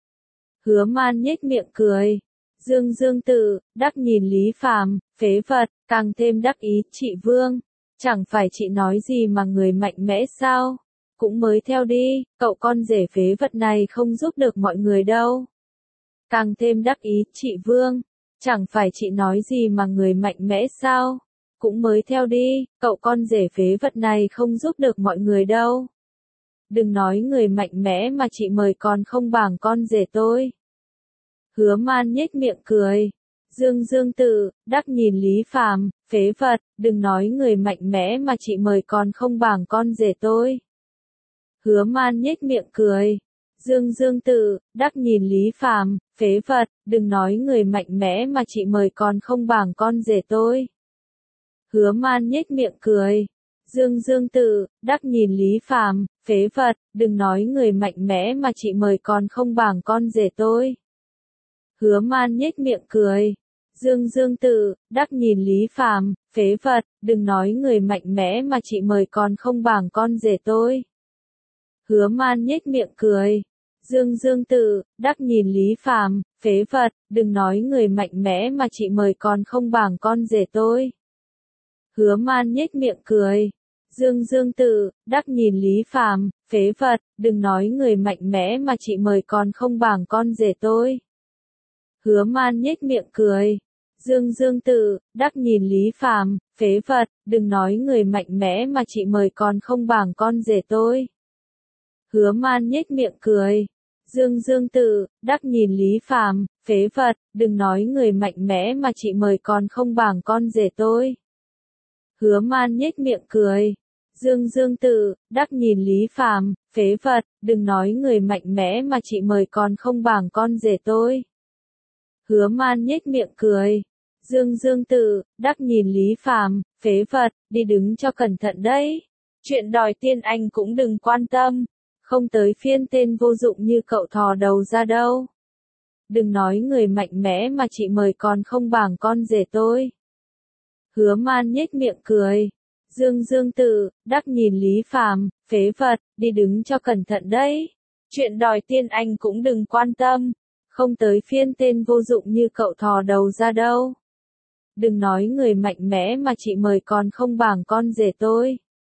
Hứa Man nhếch miệng cười. Dương Dương Tự, đắc nhìn Lý Phàm, phế vật, càng thêm đắc ý, chị Vương, chẳng phải chị nói gì mà người mạnh mẽ sao? Cũng mới theo đi, cậu con rể phế vật này không giúp được mọi người đâu. Càng thêm đắc ý, chị Vương, chẳng phải chị nói gì mà người mạnh mẽ sao? Cũng mới theo đi, cậu con rể phế vật này không giúp được mọi người đâu. Đừng nói người mạnh mẽ mà chị mời còn không bằng con rể tôi. Hứa Man nhếch miệng cười. Dương Dương Tự, đắc nhìn Lý Phàm, phế vật, đừng nói người mạnh mẽ mà chị mời còn không bằng con rể tôi. Hứa Man nhếch miệng cười. Dương Dương Tự, đắc nhìn Lý Phàm, phế vật, đừng nói người mạnh mẽ mà chị mời còn không bằng con rể tôi. Hứa Man nhếch miệng cười. Dương Dương Tự, đắc nhìn Lý Phàm, phế vật, đừng nói người mạnh mẽ mà chị mời còn không bằng con rể tôi. Hứa Man nhếch miệng cười. Dương Dương Tự, đắc nhìn Lý Phàm, phế vật, đừng nói người mạnh mẽ mà chị mời còn không bằng con rể tôi. Hứa Man nhếch miệng cười. Dương Dương Tự, đắc nhìn Lý Phàm, phế vật, đừng nói người mạnh mẽ mà chị mời còn không bằng con rể tôi. Hứa Man nhếch miệng cười. Dương Dương Tự, đắc nhìn Lý Phàm, phế vật, đừng nói người mạnh mẽ mà chị mời còn không bằng con rể tôi. Hứa Man nhếch miệng cười. Dương Dương Tự, đắc nhìn Lý Phàm, phế vật, đừng nói người mạnh mẽ mà chị mời còn không bằng con rể tôi. Hứa Man nhếch miệng cười. Dương Dương Tự, đắc nhìn Lý Phàm, phế vật, đừng nói người mạnh mẽ mà chị mời còn không bằng con rể tôi. Hứa Man nhếch miệng cười. Dương Dương Tự, đắc nhìn Lý Phàm, phế vật, đừng nói người mạnh mẽ mà chị mời còn không bằng con rể tôi. Hứa Man nhếch miệng cười. Dương Dương Tự, đắc nhìn Lý Phàm, phế vật, đi đứng cho cẩn thận đấy. Chuyện đòi tiên anh cũng đừng quan tâm. Không tới phiên tên vô dụng như cậu thò đầu ra đâu. Đừng nói người mạnh mẽ mà chị mời còn không bằng con rể tôi. Hứa Man nhếch miệng cười. Dương Dương Tự, đắc nhìn Lý Phàm, phế vật, đi đứng cho cẩn thận đấy. Chuyện đòi tiên anh cũng đừng quan tâm. Không tới phiên tên vô dụng như cậu thò đầu ra đâu. Đừng nói người mạnh mẽ mà chị mời còn không bằng con rể tôi.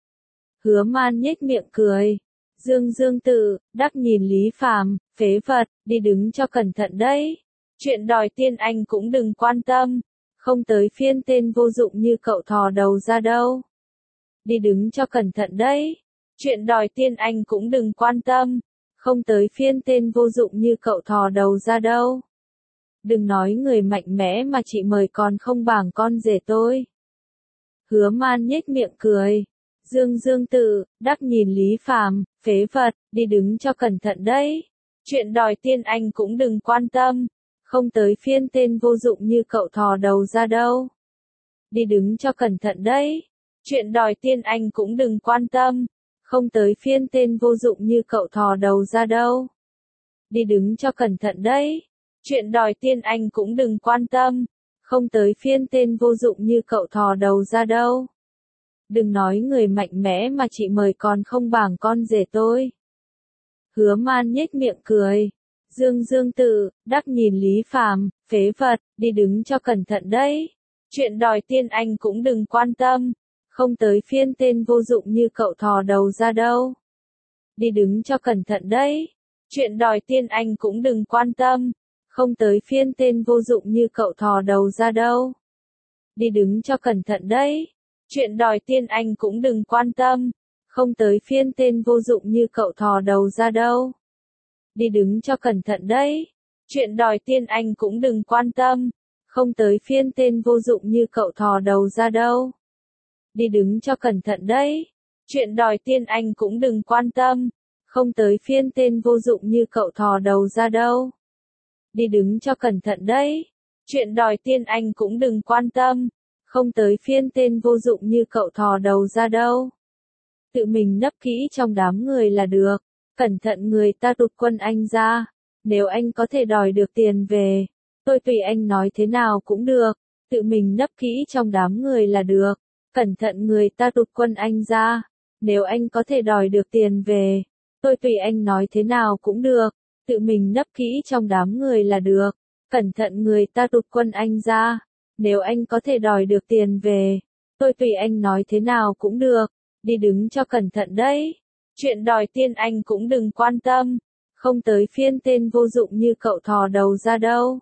Hứa Man nhếch miệng cười. Dương Dương Tự, đắc nhìn Lý Phàm, phế vật, đi đứng cho cẩn thận đấy. Chuyện đòi tiên anh cũng đừng quan tâm. Không tới phiên tên vô dụng như cậu thò đầu ra đâu. Đi đứng cho cẩn thận đấy. Chuyện đòi tiên anh cũng đừng quan tâm. Không tới phiên tên vô dụng như cậu thò đầu ra đâu. Đừng nói người mạnh mẽ mà chị mời còn không bằng con rể tôi. Hứa Man nhếch miệng cười. Dương Dương Tự, đắc nhìn Lý Phàm, phế vật, đi đứng cho cẩn thận đấy. Chuyện đòi tiên anh cũng đừng quan tâm. Không tới phiên tên vô dụng như cậu thò đầu ra đâu. Đi đứng cho cẩn thận đấy. Chuyện đòi tiên anh cũng đừng quan tâm. Không tới phiên tên vô dụng như cậu thò đầu ra đâu. Đi đứng cho cẩn thận đấy. Chuyện đòi tiên anh cũng đừng quan tâm. Không tới phiên tên vô dụng như cậu thò đầu ra đâu. Đừng nói người mạnh mẽ mà chị mời còn không bằng con rể tôi. Hứa Man nhếch miệng cười. Dương Dương Tự, đắc nhìn Lý Phàm, phế vật, đi đứng cho cẩn thận đấy. Chuyện đòi tiên anh cũng đừng quan tâm. Không tới phiên tên vô dụng như cậu thò đầu ra đâu. Đi đứng cho cẩn thận đấy. Chuyện đòi tiên anh cũng đừng quan tâm. Không tới phiên tên vô dụng như cậu thò đầu ra đâu. Đi đứng cho cẩn thận đấy. Chuyện đòi tiên anh cũng đừng quan tâm. Không tới phiên tên vô dụng như cậu thò đầu ra đâu. Đi đứng cho cẩn thận đấy. Chuyện đòi tiên anh cũng đừng quan tâm. Không tới phiên tên vô dụng như cậu thò đầu ra đâu. Đi đứng cho cẩn thận đấy. Chuyện đòi tiên anh cũng đừng quan tâm. Không tới phiên tên vô dụng như cậu thò đầu ra đâu. Đi đứng cho cẩn thận đấy. Chuyện đòi tiên anh cũng đừng quan tâm. Không tới phiên tên vô dụng như cậu thò đầu ra đâu. Tự mình nấp kỹ trong đám người là được. Cẩn thận người ta tụt quân anh ra. Nếu anh có thể đòi được tiền về, tôi tùy anh nói thế nào cũng được. Tự mình nấp kỹ trong đám người là được. Cẩn thận người ta tụt quân anh ra. Nếu anh có thể đòi được tiền về, tôi tùy anh nói thế nào cũng được. Tự mình nấp kỹ trong đám người là được. Cẩn thận người ta tụt quân anh ra. Nếu anh có thể đòi được tiền về, tôi tùy anh nói thế nào cũng được. Đi đứng cho cẩn thận đấy. Chuyện đòi tiền anh cũng đừng quan tâm. Không tới phiên tên vô dụng như cậu thò đầu ra đâu.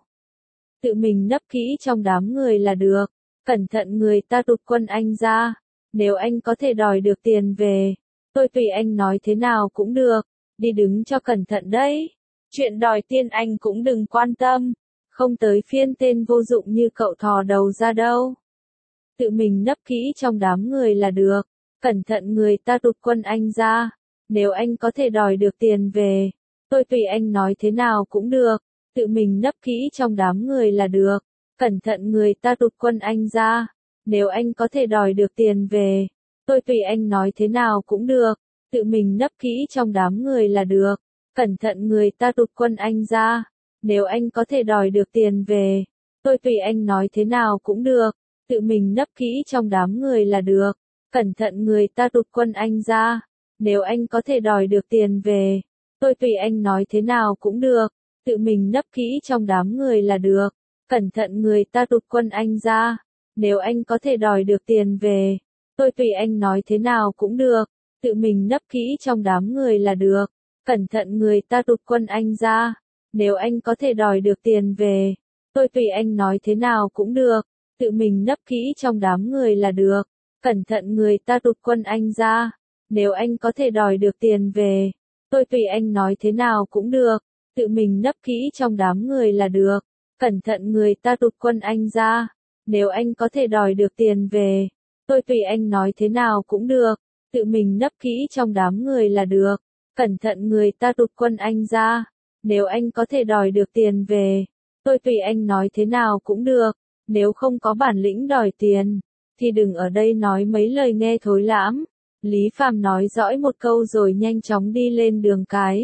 Tự mình nấp kỹ trong đám người là được. Cẩn thận người ta tụt quân anh ra. Nếu anh có thể đòi được tiền về, tôi tùy anh nói thế nào cũng được. Đi đứng cho cẩn thận đấy. Chuyện đòi tiền anh cũng đừng quan tâm. Không tới phiên tên vô dụng như cậu thò đầu ra đâu. Tự mình nấp kỹ trong đám người là được. Cẩn thận người ta tụt quân anh ra. Nếu anh có thể đòi được tiền về, tôi tùy anh nói thế nào cũng được. Tự mình nấp kỹ trong đám người là được. Cẩn thận người ta tụt quân anh ra. Nếu anh có thể đòi được tiền về, tôi tùy anh nói thế nào cũng được. Tự mình nấp kỹ trong đám người là được. Cẩn thận người ta tụt quân anh ra. Nếu anh có thể đòi được tiền về, tôi tùy anh nói thế nào cũng được. Tự mình nấp kỹ trong đám người là được. Cẩn thận người ta tụt quân anh ra. Nếu anh có thể đòi được tiền về, tôi tùy anh nói thế nào cũng được. Tự mình nấp kỹ trong đám người là được. Cẩn thận người ta tụt quân anh ra. Nếu anh có thể đòi được tiền về, tôi tùy anh nói thế nào cũng được. Tự mình nấp kỹ trong đám người là được. Cẩn thận người ta tụt quân anh ra. Nếu anh có thể đòi được tiền về, tôi tùy anh nói thế nào cũng được. Tự mình nấp kỹ trong đám người là được. Cẩn thận người ta tụt quân anh ra. Nếu anh có thể đòi được tiền về, tôi tùy anh nói thế nào cũng được. Tự mình nấp kỹ trong đám người là được. Cẩn thận người ta tụt quân anh ra. Nếu anh có thể đòi được tiền về, tôi tùy anh nói thế nào cũng được. Tự mình nấp kỹ trong đám người là được. Cẩn thận người ta tụt quân anh ra. Nếu anh có thể đòi được tiền về, tôi tùy anh nói thế nào cũng được. Nếu không có bản lĩnh đòi tiền, thì đừng ở đây nói mấy lời nghe thối lãm. Lý Phàm nói dõi một câu rồi nhanh chóng đi lên đường cái.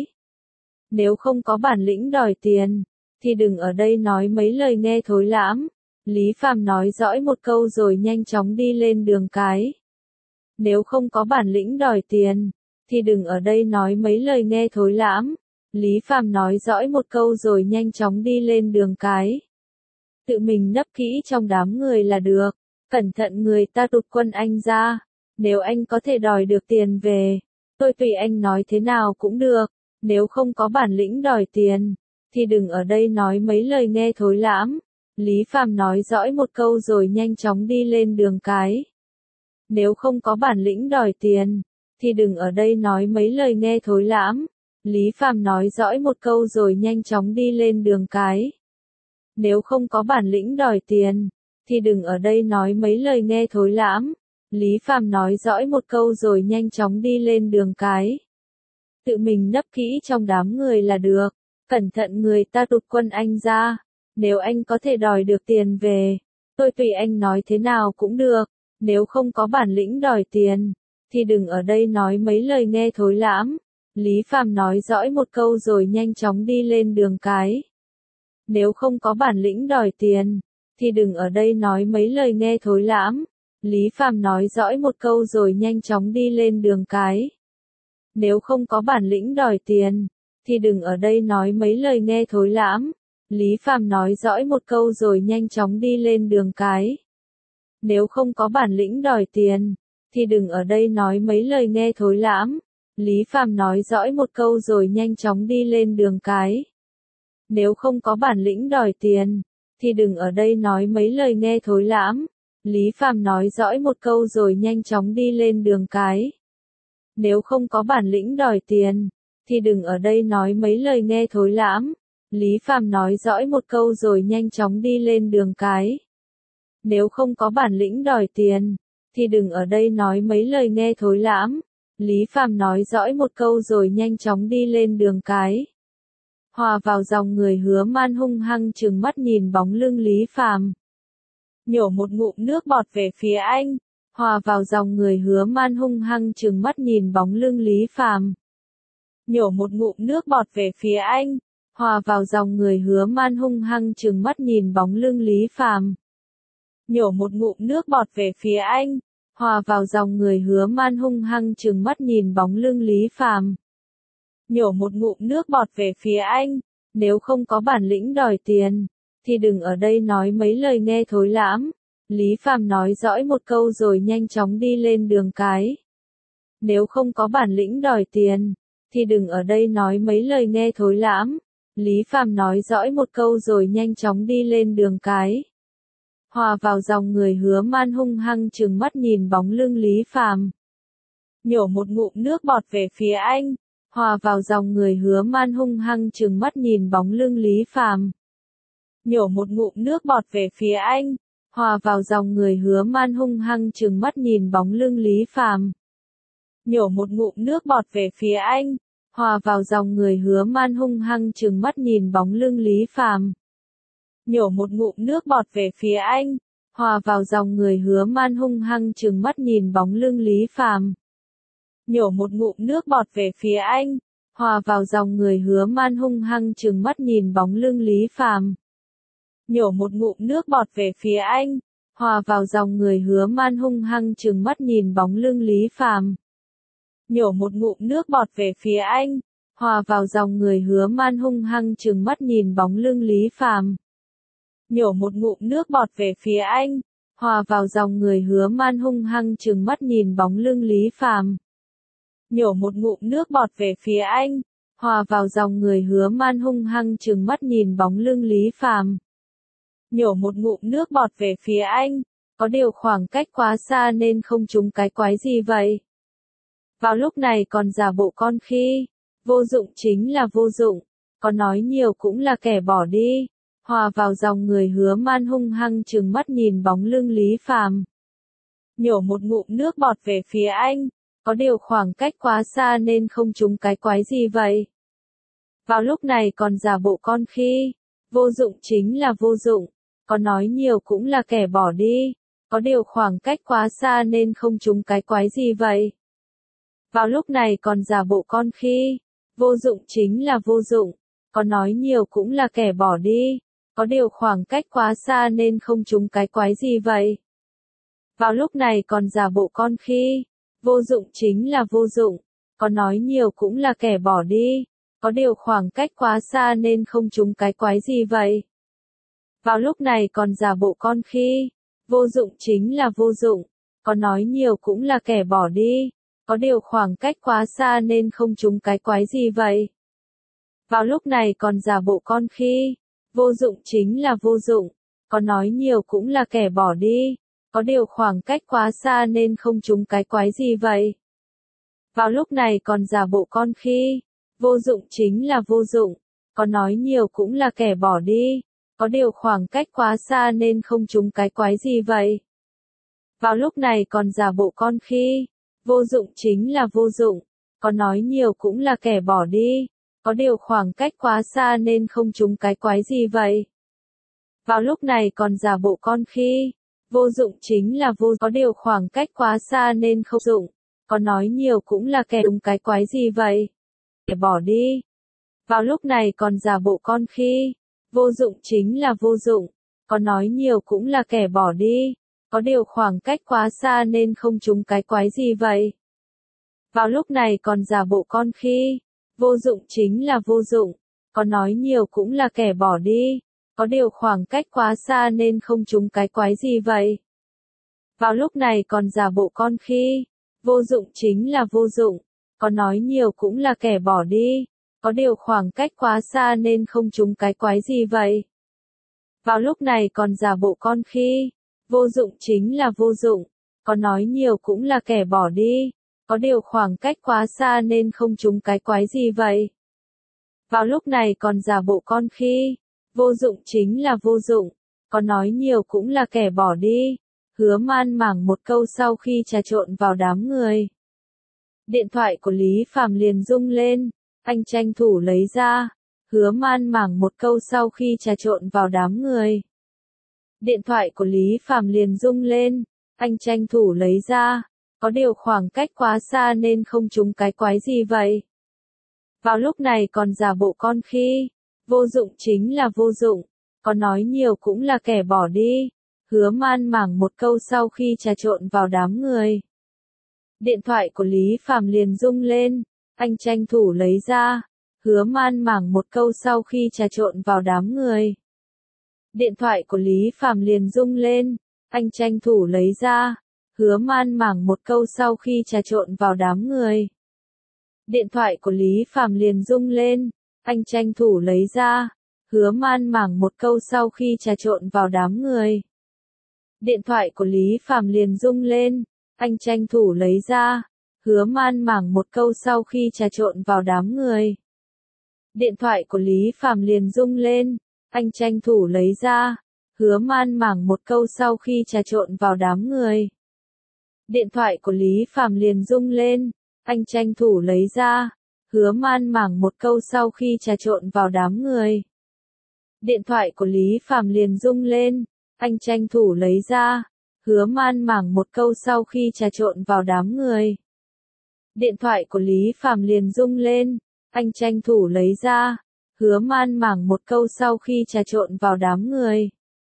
Nếu không có bản lĩnh đòi tiền, thì đừng ở đây nói mấy lời nghe thối lãm. Lý Phàm nói dõi một câu rồi nhanh chóng đi lên đường cái. Nếu không có bản lĩnh đòi tiền, thì đừng ở đây nói mấy lời nghe thối lãm. Lý Phàm nói dõi một câu rồi nhanh chóng đi lên đường cái. Tự mình nấp kỹ trong đám người là được. Cẩn thận người ta tụt quân anh ra. Nếu anh có thể đòi được tiền về, tôi tùy anh nói thế nào cũng được. Nếu không có bản lĩnh đòi tiền, thì đừng ở đây nói mấy lời nghe thối lãm. Lý Phàm nói dõi một câu rồi nhanh chóng đi lên đường cái. Nếu không có bản lĩnh đòi tiền, thì đừng ở đây nói mấy lời nghe thối lãm. Lý Phàm nói dõi một câu rồi nhanh chóng đi lên đường cái. Nếu không có bản lĩnh đòi tiền, thì đừng ở đây nói mấy lời nghe thối lãm. Lý Phàm nói dõi một câu rồi nhanh chóng đi lên đường cái. Tự mình nấp kỹ trong đám người là được. Cẩn thận người ta tụt quân anh ra. Nếu anh có thể đòi được tiền về, tôi tùy anh nói thế nào cũng được. Nếu không có bản lĩnh đòi tiền, thì đừng ở đây nói mấy lời nghe thối lãm. Lý Phàm nói dõi một câu rồi nhanh chóng đi lên đường cái. Nếu không có bản lĩnh đòi tiền, thì đừng ở đây nói mấy lời nghe thối lãm. Lý Phàm nói dõi một câu rồi nhanh chóng đi lên đường cái. Nếu không có bản lĩnh đòi tiền, thì đừng ở đây nói mấy lời nghe thối lãm. Lý Phàm nói dõi một câu rồi nhanh chóng đi lên đường cái. Nếu không có bản lĩnh đòi tiền, thì đừng ở đây nói mấy lời nghe thối lãm. Lý Phàm nói dõi một câu rồi nhanh chóng đi lên đường cái. Nếu không có bản lĩnh đòi tiền, thì đừng ở đây nói mấy lời nghe thối lãm. Lý Phàm nói dõi một câu rồi nhanh chóng đi lên đường cái. Nếu không có bản lĩnh đòi tiền, thì đừng ở đây nói mấy lời nghe thối lãm. Lý Phàm nói dõi một câu rồi nhanh chóng đi lên đường cái. Nếu không có bản lĩnh đòi tiền, thì đừng ở đây nói mấy lời nghe thối lãm. Lý Phàm nói dõi một câu rồi nhanh chóng đi lên đường cái. Hòa vào dòng người Hứa Man hung hăng trừng mắt nhìn bóng lưng Lý Phàm. Nhổ một ngụm nước bọt về phía anh. Hòa vào dòng người Hứa Man hung hăng trừng mắt nhìn bóng lưng Lý Phàm. Nhổ một ngụm nước bọt về phía anh. Hòa vào dòng người Hứa Man hung hăng trừng mắt nhìn bóng lưng Lý Phàm. Nhổ một ngụm nước bọt về phía anh. Hòa vào dòng người Hứa Man hung hăng trừng mắt nhìn bóng lưng Lý Phàm. Nhổ một ngụm nước bọt về phía anh. Nếu không có bản lĩnh đòi tiền, thì đừng ở đây nói mấy lời nghe thối lãm. Lý Phàm nói dõi một câu rồi nhanh chóng đi lên đường cái. Nếu không có bản lĩnh đòi tiền, thì đừng ở đây nói mấy lời nghe thối lãm. Lý Phàm nói dõi một câu rồi nhanh chóng đi lên đường cái. Hòa vào dòng người Hứa Man hung hăng trừng mắt nhìn bóng lưng Lý Phàm. Nhổ một ngụm nước bọt về phía anh. Hòa vào dòng người Hứa Man hung hăng trừng mắt nhìn bóng lưng Lý Phàm. Nhổ một ngụm nước bọt về phía anh. Hòa vào dòng người Hứa Man hung hăng trừng mắt nhìn bóng lưng Lý Phàm. Nhổ một ngụm nước bọt về phía anh. Hòa vào dòng người Hứa Man hung hăng trừng mắt nhìn bóng lưng Lý Phàm. Nhổ một ngụm nước bọt về phía anh. Hòa vào dòng người Hứa Man hung hăng trừng mắt nhìn bóng lưng Lý Phàm. Nhổ một ngụm nước bọt về phía anh. Hòa vào dòng người Hứa Man hung hăng trừng mắt nhìn bóng lưng Lý Phàm. Nhổ một ngụm nước bọt về phía anh. Hòa vào dòng người Hứa Man hung hăng trừng mắt nhìn bóng lưng Lý Phàm. Nhổ một ngụm nước bọt về phía anh. Hòa vào dòng người Hứa Man hung hăng trừng mắt nhìn bóng lưng Lý Phàm. Nhổ một ngụm nước bọt về phía anh. Hòa vào dòng người Hứa Man hung hăng trừng mắt nhìn bóng lưng Lý Phàm. Nhổ một ngụm nước bọt về phía anh. Hòa vào dòng người Hứa Man hung hăng trừng mắt nhìn bóng lưng Lý Phàm. Nhổ một ngụm nước bọt về phía anh. Có điều khoảng cách quá xa nên không trúng cái quái gì vậy. Vào lúc này còn giả bộ con khi. Vô dụng chính là vô dụng. Có nói nhiều cũng là kẻ bỏ đi. Hòa vào dòng người Hứa Man hung hăng trừng mắt nhìn bóng lưng Lý Phàm. Nhổ một ngụm nước bọt về phía anh. Có điều khoảng cách quá xa nên không trúng cái quái gì vậy. Vào lúc này còn giả bộ con khi. Vô dụng chính là vô dụng. Có nói nhiều cũng là kẻ bỏ đi. Có điều khoảng cách quá xa nên không trúng cái quái gì vậy. Vào lúc này còn giả bộ con khi. Vô dụng chính là vô dụng. Có nói nhiều cũng là kẻ bỏ đi. Có điều khoảng cách quá xa nên không trúng cái quái gì vậy. Vào lúc này còn giả bộ con khi. Vô dụng chính là vô dụng. Có nói nhiều cũng là kẻ bỏ đi. Có điều khoảng cách quá xa nên không trúng cái quái gì vậy. Vào lúc này còn giả bộ con khi. Vô dụng chính là vô dụng. Có nói nhiều cũng là kẻ bỏ đi. Có điều khoảng cách quá xa nên không trúng cái quái gì vậy. Vào lúc này còn giả bộ con khi. Vô dụng chính là vô dụng. Có nói nhiều cũng là kẻ bỏ đi. Có điều khoảng cách quá xa nên không trúng cái quái gì vậy. Vào lúc này còn giả bộ con khi. Vô dụng chính là vô dụng. Có nói nhiều cũng là kẻ bỏ đi. Có điều khoảng cách quá xa nên không trúng cái quái gì vậy. Vào lúc này còn giả bộ con khi. Vô dụng chính là vô dụng. Có nói nhiều cũng là kẻ bỏ đi. Có điều khoảng cách quá xa nên không trúng cái quái gì vậy. Vào lúc này còn giả bộ con khi. Vô dụng chính là vô. Có điều khoảng cách quá xa nên không dụng. Có nói nhiều cũng là kẻ trúng cái quái gì vậy. Kẻ bỏ đi. Vào lúc này còn giả bộ con khi. Vô dụng chính là vô dụng. Có nói nhiều cũng là kẻ bỏ đi. Có điều khoảng cách quá xa nên không trúng cái quái gì vậy. Vào lúc này còn giả bộ con khi. Vô dụng chính là vô dụng. Có nói nhiều cũng là kẻ bỏ đi. Có điều khoảng cách quá xa nên không trúng cái quái gì vậy. Vào lúc này còn giả bộ con khi. Vô dụng chính là vô dụng. Có nói nhiều cũng là kẻ bỏ đi. Có điều khoảng cách quá xa nên không trúng cái quái gì vậy. Vào lúc này còn giả bộ con khi. Vô dụng chính là vô dụng. Có nói nhiều cũng là kẻ bỏ đi. Có điều khoảng cách quá xa nên không trúng cái quái gì vậy. Vào lúc này còn giả bộ con khi. Vô dụng chính là vô dụng. Có nói nhiều cũng là kẻ bỏ đi. Hứa Man mảng một câu sau khi trà trộn vào đám người. Điện thoại của Lý Phàm liền rung lên. Anh tranh thủ lấy ra. Hứa Man mảng một câu sau khi trà trộn vào đám người. Điện thoại của Lý Phàm liền rung lên. Anh tranh thủ lấy ra. Có điều khoảng cách quá xa nên không trúng cái quái gì vậy. Vào lúc này còn giả bộ con khi. Vô dụng chính là vô dụng. Có nói nhiều cũng là kẻ bỏ đi. Hứa man mảng một câu sau khi trà trộn vào đám người. Điện thoại của Lý Phàm liền rung lên. Anh tranh thủ lấy ra. Hứa man mảng một câu sau khi trà trộn vào đám người. Điện thoại của Lý Phàm liền rung lên. Anh tranh thủ lấy ra. Hứa man mảng một câu sau khi trà trộn vào đám người. Điện thoại của Lý Phàm liền rung lên. Anh tranh thủ lấy ra. Hứa man mảng một câu sau khi trà trộn vào đám người. Điện thoại của Lý Phàm liền rung lên. Anh tranh thủ lấy ra. Hứa man mảng một câu sau khi trà trộn vào đám người. Điện thoại của Lý Phàm liền rung lên. Anh tranh thủ lấy ra. Hứa man mảng một câu sau khi trà trộn vào đám người. Điện thoại của Lý Phàm liền rung lên. Anh tranh thủ lấy ra. Hứa man mảng một câu sau khi trà trộn vào đám người. Điện thoại của Lý Phàm liền rung lên. Anh tranh thủ lấy ra. Hứa man mảng một câu sau khi trà trộn vào đám người. Điện thoại của Lý Phàm liền rung lên. Anh tranh thủ lấy ra. Hứa man mảng một câu sau khi trà trộn vào đám người.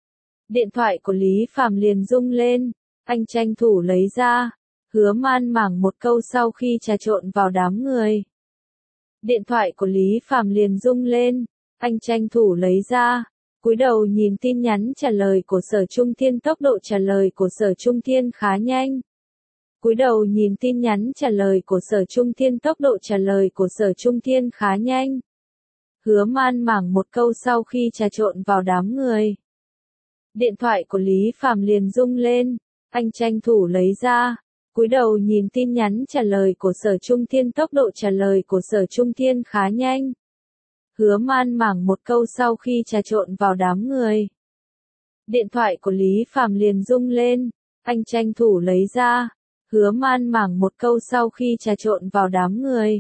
Điện thoại của Lý Phàm liền rung lên. Anh tranh thủ lấy ra. Hứa man mảng một câu sau khi trà trộn vào đám người. Điện thoại của Lý Phàm liền rung lên. Anh tranh thủ lấy ra. Cúi đầu nhìn tin nhắn trả lời của Sở Trung Thiên, tốc độ trả lời của Sở Trung Thiên khá nhanh. Cúi đầu nhìn tin nhắn trả lời của Sở Trung Thiên, tốc độ trả lời của Sở Trung Thiên khá nhanh. Hứa man mảng một câu sau khi trà trộn vào đám người. Điện thoại của Lý Phàm liền rung lên. Anh tranh thủ lấy ra. Cúi đầu nhìn tin nhắn trả lời của Sở Trung Thiên, tốc độ trả lời của Sở Trung Thiên khá nhanh. Hứa man mảng một câu sau khi trà trộn vào đám người. Điện thoại của Lý Phàm liền rung lên. Anh tranh thủ lấy ra. Hứa man mảng một câu sau khi trà trộn vào đám người.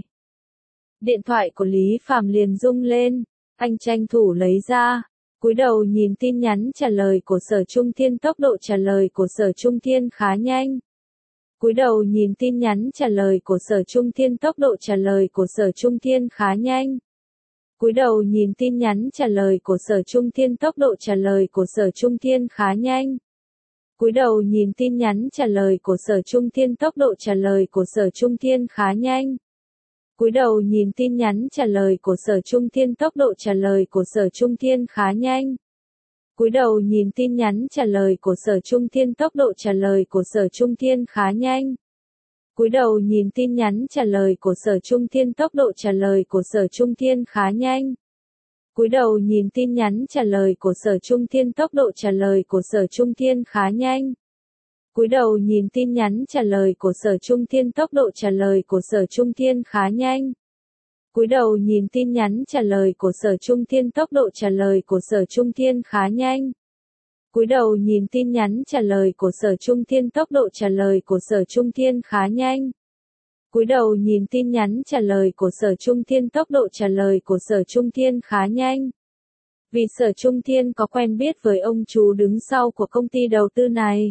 Điện thoại của Lý Phàm liền rung lên. Anh tranh thủ lấy ra. Cúi đầu nhìn tin nhắn trả lời của Sở Trung Thiên, tốc độ trả lời của Sở Trung Thiên khá nhanh. Cúi đầu nhìn tin nhắn trả lời của Sở Trung Thiên, tốc độ trả lời của Sở Trung Thiên khá nhanh. Cúi đầu nhìn tin nhắn trả lời của Sở Trung Thiên, tốc độ trả lời của Sở Trung Thiên khá nhanh. Cúi đầu nhìn tin nhắn trả lời của Sở Trung Thiên, tốc độ trả lời của Sở Trung Thiên khá nhanh. Cúi đầu nhìn tin nhắn trả lời của Sở Trung Thiên, tốc độ trả lời của Sở Trung Thiên khá nhanh. Cúi đầu nhìn tin nhắn trả lời của Sở Trung Thiên, tốc độ trả lời của Sở Trung Thiên khá nhanh. Cúi đầu nhìn tin nhắn trả lời của Sở Trung Thiên, tốc độ trả lời của Sở Trung Thiên khá nhanh. Cúi đầu nhìn tin nhắn trả lời của Sở Trung Thiên, tốc độ trả lời của Sở Trung Thiên khá nhanh. Cúi đầu nhìn tin nhắn trả lời của Sở Trung Thiên, tốc độ trả lời của Sở Trung Thiên khá nhanh. Cúi đầu nhìn tin nhắn trả lời của Sở Trung Thiên, tốc độ trả lời của Sở Trung Thiên khá nhanh. Cúi đầu nhìn tin nhắn trả lời của Sở Trung Thiên, tốc độ trả lời của Sở Trung Thiên khá nhanh. Cúi đầu nhìn tin nhắn trả lời của Sở Trung Thiên, tốc độ trả lời của Sở Trung Thiên khá nhanh. Vì Sở Trung Thiên có quen biết với ông chú đứng sau của công ty đầu tư này.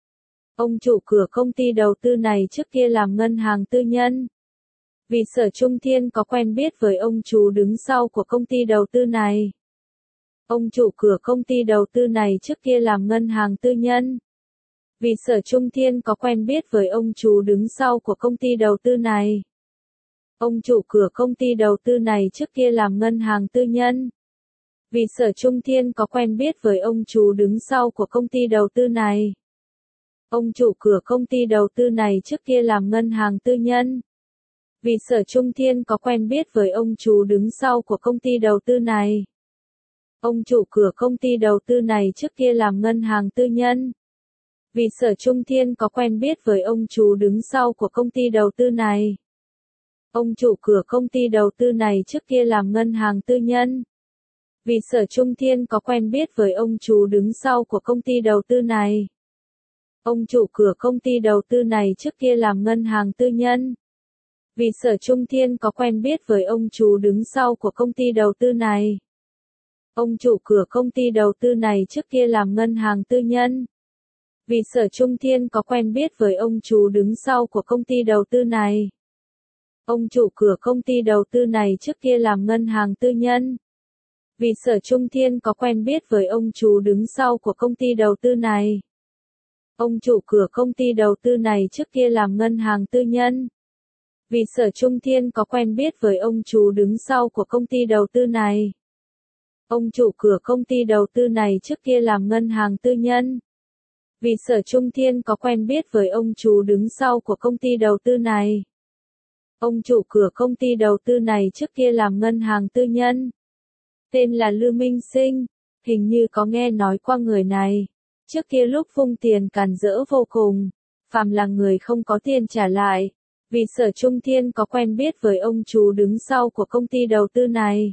Ông chủ cửa công ty đầu tư này trước kia làm ngân hàng tư nhân. Vì Sở Trung Thiên có quen biết với ông chú đứng sau của công ty đầu tư này. Ông chủ cửa công ty đầu tư này trước kia làm ngân hàng tư nhân. Vì Sở Trung Thiên có quen biết với ông chú đứng sau của công ty đầu tư này. Ông chủ cửa công ty đầu tư này trước kia làm ngân hàng tư nhân. Vì Sở Trung Thiên có quen biết với ông chú đứng sau của công ty đầu tư này. Ông chủ cửa công ty đầu tư này trước kia làm ngân hàng tư nhân. Vì Sở Trung Thiên có quen biết với ông chú đứng sau của công ty đầu tư này. Ông chủ cửa công ty đầu tư này trước kia làm ngân hàng tư nhân. Vì Sở Trung Thiên có quen biết với ông chú đứng sau của công ty đầu tư này. Ông chủ cửa công ty đầu tư này trước kia làm ngân hàng tư nhân. Vì Sở Trung Thiên có quen biết với ông chú đứng sau của công ty đầu tư này. Ông chủ cửa công ty đầu tư này trước kia làm ngân hàng tư nhân. Vì Sở Trung Thiên có quen biết với ông chú đứng sau của công ty đầu tư này. Ông chủ cửa công ty đầu tư này trước kia làm ngân hàng tư nhân. Vì Sở Trung Thiên có quen biết với ông chủ đứng sau của công ty đầu tư này. Ông chủ của công ty đầu tư này trước kia làm ngân hàng tư nhân. Vì Sở Trung Thiên có quen biết với ông chủ đứng sau của công ty đầu tư này. Ông chủ của công ty đầu tư này trước kia làm ngân hàng tư nhân. Vì Sở Trung Thiên có quen biết với ông chủ đứng sau của công ty đầu tư này. Ông chủ của công ty đầu tư này trước kia làm ngân hàng tư nhân. Vì Sở Trung Thiên có quen biết với ông chủ đứng sau của công ty đầu tư này. Ông chủ của công ty đầu tư này trước kia làm ngân hàng tư nhân. Tên là Lưu Minh Sinh, hình như có nghe nói qua người này. Trước kia lúc vung tiền càn rỡ vô cùng, phàm là người không có tiền trả lại. Vì Sở Trung Thiên có quen biết với ông chủ đứng sau của công ty đầu tư này.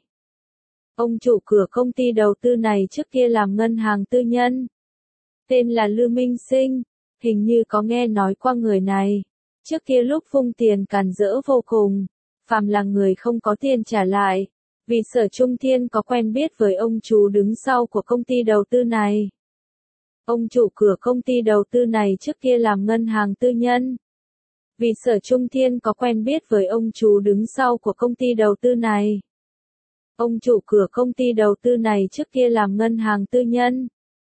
Ông chủ của công ty đầu tư này trước kia làm ngân hàng tư nhân. Tên là Lưu Minh Sinh, hình như có nghe nói qua người này. Trước kia lúc vung tiền càn rỡ vô cùng, phàm là người không có tiền trả lại. Vì Sở Trung Thiên có quen biết với ông chủ đứng sau của công ty đầu tư này. Ông chủ của công ty đầu tư này trước kia làm ngân hàng tư nhân. Vì Sở Trung Thiên có quen biết với ông chủ đứng sau của công ty đầu tư này. Ông chủ của công ty đầu tư này trước kia làm ngân hàng tư nhân.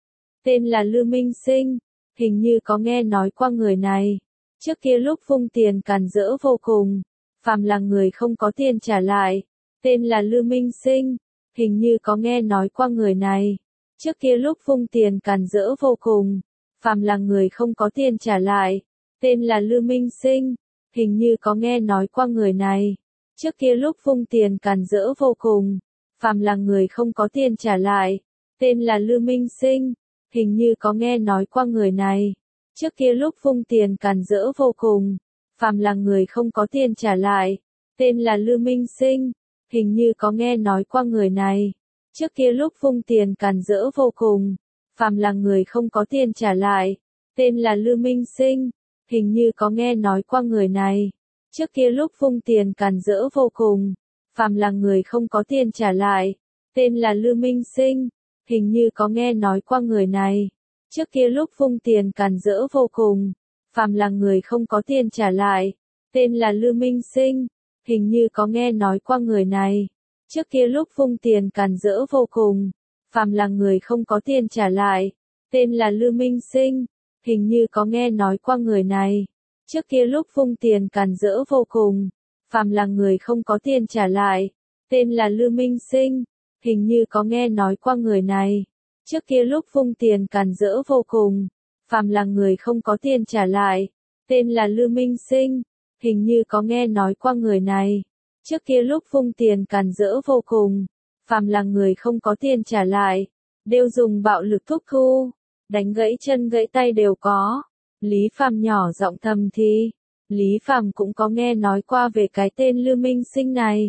Tên là Lưu Minh Sinh, hình như có nghe nói qua người này. Trước kia lúc vung tiền càn rỡ vô cùng, phàm là người không có tiền trả lại. Tên là Lưu Minh Sinh, hình như có nghe nói qua người này. Trước kia lúc vung tiền càn rỡ vô cùng, phàm là người không có tiền trả lại. Tên là Lưu Minh Sinh, hình như có nghe nói qua người này. Trước kia lúc vung tiền càn rỡ vô cùng, phàm là người không có tiền trả lại. Tên là Lưu Minh Sinh, hình như có nghe nói qua người này. Trước kia lúc vung tiền càn rỡ vô cùng, phàm là người không có tiền trả lại. Tên là Lưu Minh Sinh, hình như có nghe nói qua người này. Trước kia lúc vung tiền càn rỡ vô cùng, phàm là người không có tiền trả lại. Tên là Lưu Minh Sinh, hình như có nghe nói qua người này. Trước kia lúc vung tiền càn rỡ vô cùng, phàm là người không có tiền trả lại. Tên là Lưu Minh Sinh, hình như có nghe nói qua người này. Trước kia lúc vung tiền càn rỡ vô cùng, phàm là người không có tiền trả lại. Tên là Lưu Minh Sinh, hình như có nghe nói qua người này. Trước kia lúc vung tiền càn rỡ vô cùng, phàm là người không có tiền trả lại. Tên là Lưu Minh Sinh, hình như có nghe nói qua người này. Trước kia lúc vung tiền càn rỡ vô cùng, phàm là người không có tiền trả lại. Tên là Lưu Minh Sinh, hình như có nghe nói qua người này. Trước kia lúc vung tiền càn rỡ vô cùng, phàm là người không có tiền trả lại. Tên là Lưu Minh Sinh, hình như có nghe nói qua người này. Trước kia lúc vung tiền càn rỡ vô cùng, phàm là người không có tiền trả lại, đều dùng bạo lực thúc thu, đánh gãy chân gãy tay đều có. Lý Phàm nhỏ giọng thầm thì, Lý Phàm cũng có nghe nói qua về cái tên Lưu Minh Sinh này.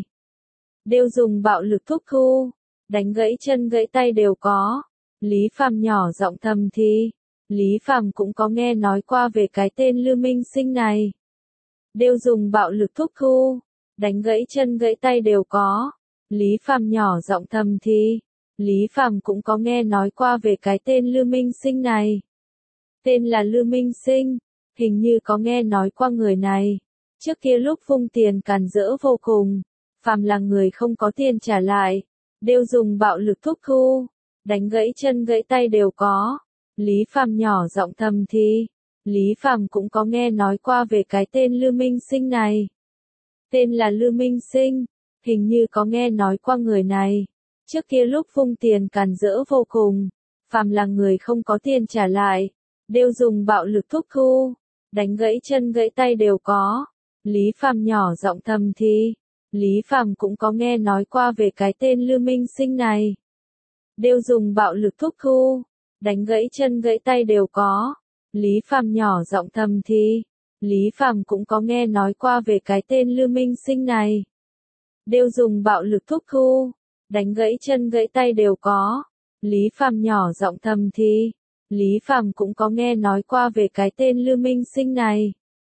Đều dùng bạo lực thúc thu, đánh gãy chân gãy tay đều có. Lý Phàm nhỏ giọng thầm thì, Lý Phàm cũng có nghe nói qua về cái tên Lưu Minh Sinh này. Đều dùng bạo lực thúc thu, đánh gãy chân gãy tay đều có. Lý Phàm nhỏ giọng thầm thì, Lý Phàm cũng có nghe nói qua về cái tên Lưu Minh Sinh này. Tên là Lưu Minh Sinh, hình như có nghe nói qua người này. Trước kia lúc vung tiền càn rỡ vô cùng, phàm là người không có tiền trả lại, đều dùng bạo lực thúc thu, đánh gãy chân gãy tay đều có. Lý Phàm nhỏ giọng thầm thì, Lý Phàm cũng có nghe nói qua về cái tên Lưu Minh Sinh này. Tên là Lưu Minh Sinh, hình như có nghe nói qua người này. Trước kia lúc vung tiền càn rỡ vô cùng, phàm là người không có tiền trả lại, đều dùng bạo lực thúc thu, đánh gãy chân gãy tay đều có. Lý Phàm nhỏ giọng thầm thì, Lý Phàm cũng có nghe nói qua về cái tên Lưu Minh Sinh này. Đều dùng bạo lực thúc thu, đánh gãy chân gãy tay đều có. Lý Phàm nhỏ giọng thầm thì, Lý Phàm cũng có nghe nói qua về cái tên Lưu Minh Sinh này. Đều dùng bạo lực thúc thu, đánh gãy chân gãy tay đều có. Lý Phàm nhỏ giọng thầm thì, Lý Phàm cũng có nghe nói qua về cái tên Lưu Minh Sinh này.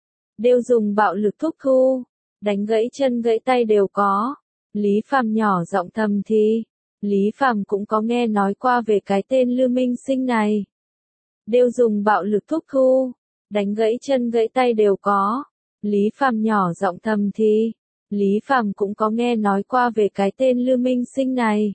Đều dùng bạo lực thúc thu, đánh gãy chân gãy tay đều có. Lý Phàm nhỏ giọng thầm thì, Lý Phàm cũng có nghe nói qua về cái tên Lưu Minh Sinh này. đều dùng bạo lực thúc thu, đánh gãy chân gãy tay đều có. Lý Phàm nhỏ giọng thầm thì, Lý Phàm cũng có nghe nói qua về cái tên Lư Minh Sinh này.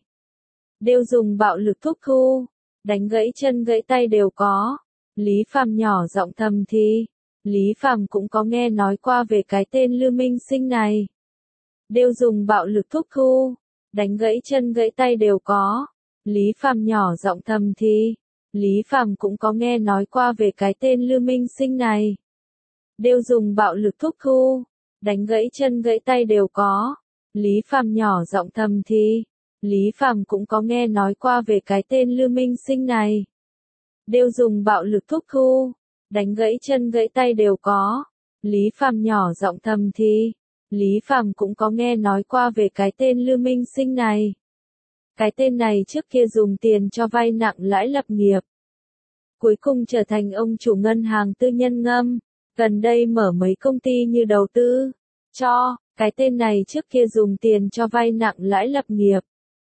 Đều dùng bạo lực thúc thu, đánh gãy chân gãy tay đều có. Lý Phàm nhỏ giọng thầm thì, Lý Phàm cũng có nghe nói qua về cái tên Lư Minh Sinh này. Đều dùng bạo lực thúc thu, đánh gãy chân gãy tay đều có. Lý Phàm nhỏ giọng thầm thì, Lý Phàm cũng có nghe nói qua về cái tên Lư Minh Sinh này. Đều dùng bạo lực thúc thu, đánh gãy chân gãy tay đều có. Lý Phàm nhỏ giọng thầm thì, Lý Phàm cũng có nghe nói qua về cái tên Lư Minh Sinh này. Đều dùng bạo lực thúc thu, đánh gãy chân gãy tay đều có. Lý Phàm nhỏ giọng thầm thì, Lý Phàm cũng có nghe nói qua về cái tên Lư Minh Sinh này. Cái tên này trước kia dùng tiền cho vay nặng lãi lập nghiệp. Cuối cùng trở thành ông chủ ngân hàng tư nhân ngâm. Gần đây mở mấy công ty như đầu tư, cho. Cái tên này trước kia dùng tiền cho vay nặng lãi lập nghiệp.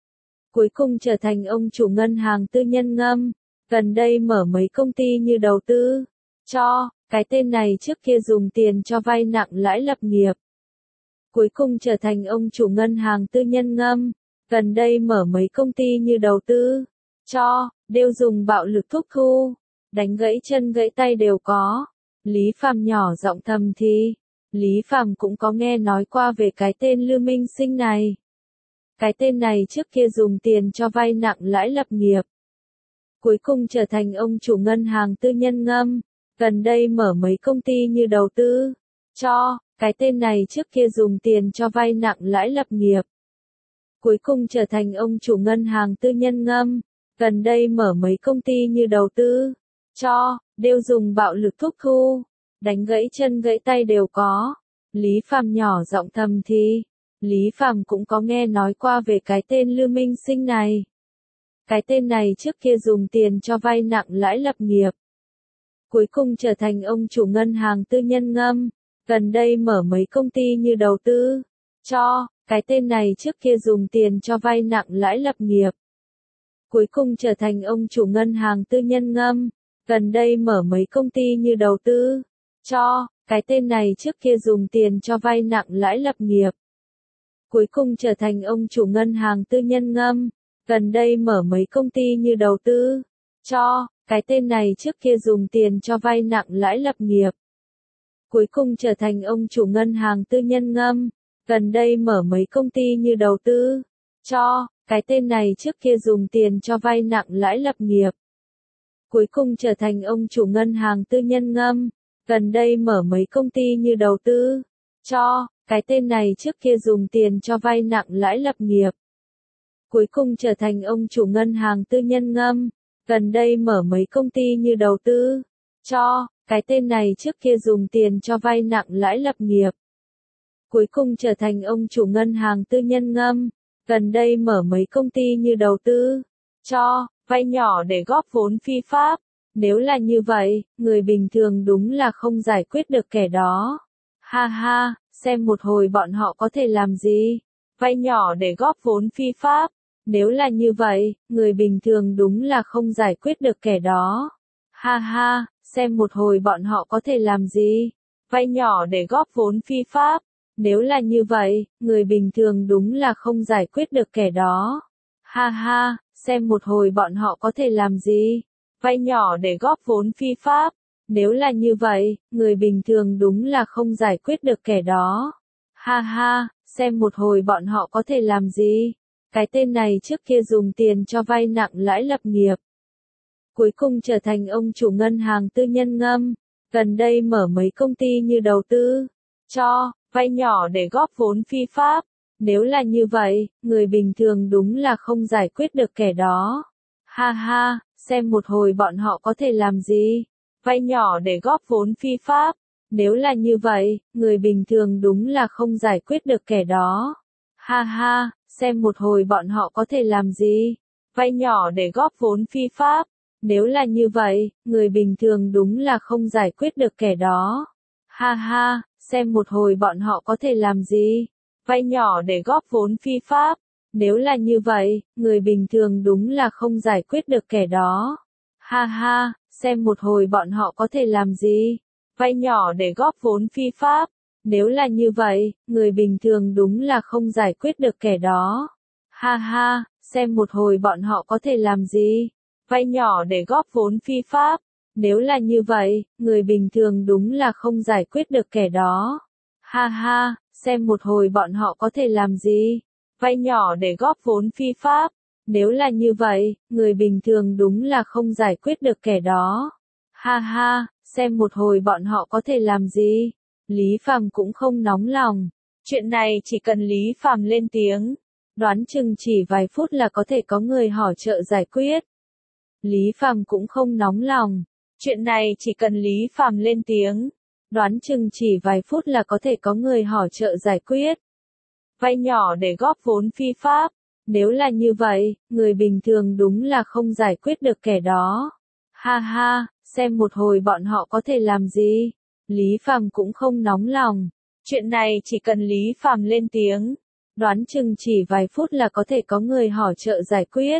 Cuối cùng trở thành ông chủ ngân hàng tư nhân ngâm. Gần đây mở mấy công ty như đầu tư, cho. Cái tên này trước kia dùng tiền cho vay nặng lãi lập nghiệp. Cuối cùng trở thành ông chủ ngân hàng tư nhân ngâm. Gần đây mở mấy công ty như đầu tư, cho. Đều dùng bạo lực thúc thu, đánh gãy chân gãy tay đều có. Lý Phàm nhỏ giọng thầm thì, Lý Phàm cũng có nghe nói qua về cái tên Lư Minh Sinh này. Cái tên này trước kia dùng tiền cho vay nặng lãi lập nghiệp. Cuối cùng trở thành ông chủ ngân hàng tư nhân ngâm. Gần đây mở mấy công ty như đầu tư, cho. Cái tên này trước kia dùng tiền cho vay nặng lãi lập nghiệp. Cuối cùng trở thành ông chủ ngân hàng tư nhân ngâm. Gần đây mở mấy công ty như đầu tư, cho. Đều dùng bạo lực thúc thu, đánh gãy chân gãy tay đều có. Lý Phàm nhỏ giọng thầm thì, Lý Phàm cũng có nghe nói qua về cái tên Lư Minh Sinh này. Cái tên này trước kia dùng tiền cho vay nặng lãi lập nghiệp. Cuối cùng trở thành ông chủ ngân hàng tư nhân ngâm. Gần đây mở mấy công ty như đầu tư, cho. Cái tên này trước kia dùng tiền cho vay nặng lãi lập nghiệp. Cuối cùng trở thành ông chủ ngân hàng tư nhân ngâm. Gần đây mở mấy công ty như đầu tư, cho. Cái tên này trước kia dùng tiền cho vay nặng lãi lập nghiệp. Cuối cùng trở thành ông chủ ngân hàng tư nhân ngâm. Gần đây mở mấy công ty như đầu tư, cho. Cái tên này trước kia dùng tiền cho vay nặng lãi lập nghiệp. Cuối cùng trở thành ông chủ ngân hàng tư nhân ngâm. Gần đây mở mấy công ty như đầu tư, cho. Cái tên này trước kia dùng tiền cho vay nặng lãi lập nghiệp. Cuối cùng trở thành ông chủ ngân hàng tư nhân ngâm. Gần đây mở mấy công ty như đầu tư, cho. Cái tên này trước kia dùng tiền cho vay nặng lãi lập nghiệp. Cuối cùng trở thành ông chủ ngân hàng tư nhân ngâm. Gần đây mở mấy công ty như đầu tư, cho. Cái tên này trước kia dùng tiền cho vay nặng lãi lập nghiệp. Cuối cùng trở thành ông chủ ngân hàng tư nhân ngâm. Gần đây mở mấy công ty như đầu tư, cho. Vay nhỏ để góp vốn phi pháp. Nếu là như vậy, người bình thường đúng là không giải quyết được kẻ đó. Ha ha, xem một hồi bọn họ có thể làm gì. Vay nhỏ để góp vốn phi pháp. Nếu là như vậy, người bình thường đúng là không giải quyết được kẻ đó. Ha ha, xem một hồi bọn họ có thể làm gì. Vay nhỏ để góp vốn phi pháp. Nếu là như vậy, người bình thường đúng là không giải quyết được kẻ đó. Ha ha, xem một hồi bọn họ có thể làm gì. Vay nhỏ để góp vốn phi pháp. Nếu là như vậy, người bình thường đúng là không giải quyết được kẻ đó. Ha ha, xem một hồi bọn họ có thể làm gì. Cái tên này trước kia dùng tiền cho vay nặng lãi lập nghiệp. Cuối cùng trở thành ông chủ ngân hàng tư nhân ngâm. Gần đây mở mấy công ty như đầu tư, cho. Vay nhỏ để góp vốn phi pháp. Nếu là như vậy, người bình thường đúng là không giải quyết được kẻ đó. Ha ha, xem một hồi bọn họ có thể làm gì. Vay nhỏ để góp vốn phi pháp. Nếu là như vậy, người bình thường đúng là không giải quyết được kẻ đó. Ha ha, xem một hồi bọn họ có thể làm gì. Vay nhỏ để góp vốn phi pháp. Nếu là như vậy, người bình thường đúng là không giải quyết được kẻ đó. Ha ha, xem một hồi bọn họ có thể làm gì. Vay nhỏ để góp vốn phi pháp. Nếu là như vậy, người bình thường đúng là không giải quyết được kẻ đó. Ha ha, xem một hồi bọn họ có thể làm gì? Vay nhỏ để góp vốn phi pháp. Nếu là như vậy, người bình thường đúng là không giải quyết được kẻ đó. Ha ha, xem một hồi bọn họ có thể làm gì? Vay nhỏ để góp vốn phi pháp. Nếu là như vậy, người bình thường đúng là không giải quyết được kẻ đó. Ha ha, xem một hồi bọn họ có thể làm gì? Vay nhỏ để góp vốn phi pháp. Nếu là như vậy, người bình thường đúng là không giải quyết được kẻ đó. Ha ha, xem một hồi bọn họ có thể làm gì? Lý Phàm cũng không nóng lòng. Chuyện này chỉ cần Lý Phàm lên tiếng, đoán chừng chỉ vài phút là có thể có người hỗ trợ giải quyết. Lý Phàm cũng không nóng lòng. Chuyện này chỉ cần Lý Phàm lên tiếng, đoán chừng chỉ vài phút là có thể có người hỗ trợ giải quyết. Vay nhỏ để góp vốn phi pháp. Nếu là như vậy, người bình thường đúng là không giải quyết được kẻ đó. Ha ha, xem một hồi bọn họ có thể làm gì? Lý Phàm cũng không nóng lòng. Chuyện này chỉ cần Lý Phàm lên tiếng, đoán chừng chỉ vài phút là có thể có người hỗ trợ giải quyết.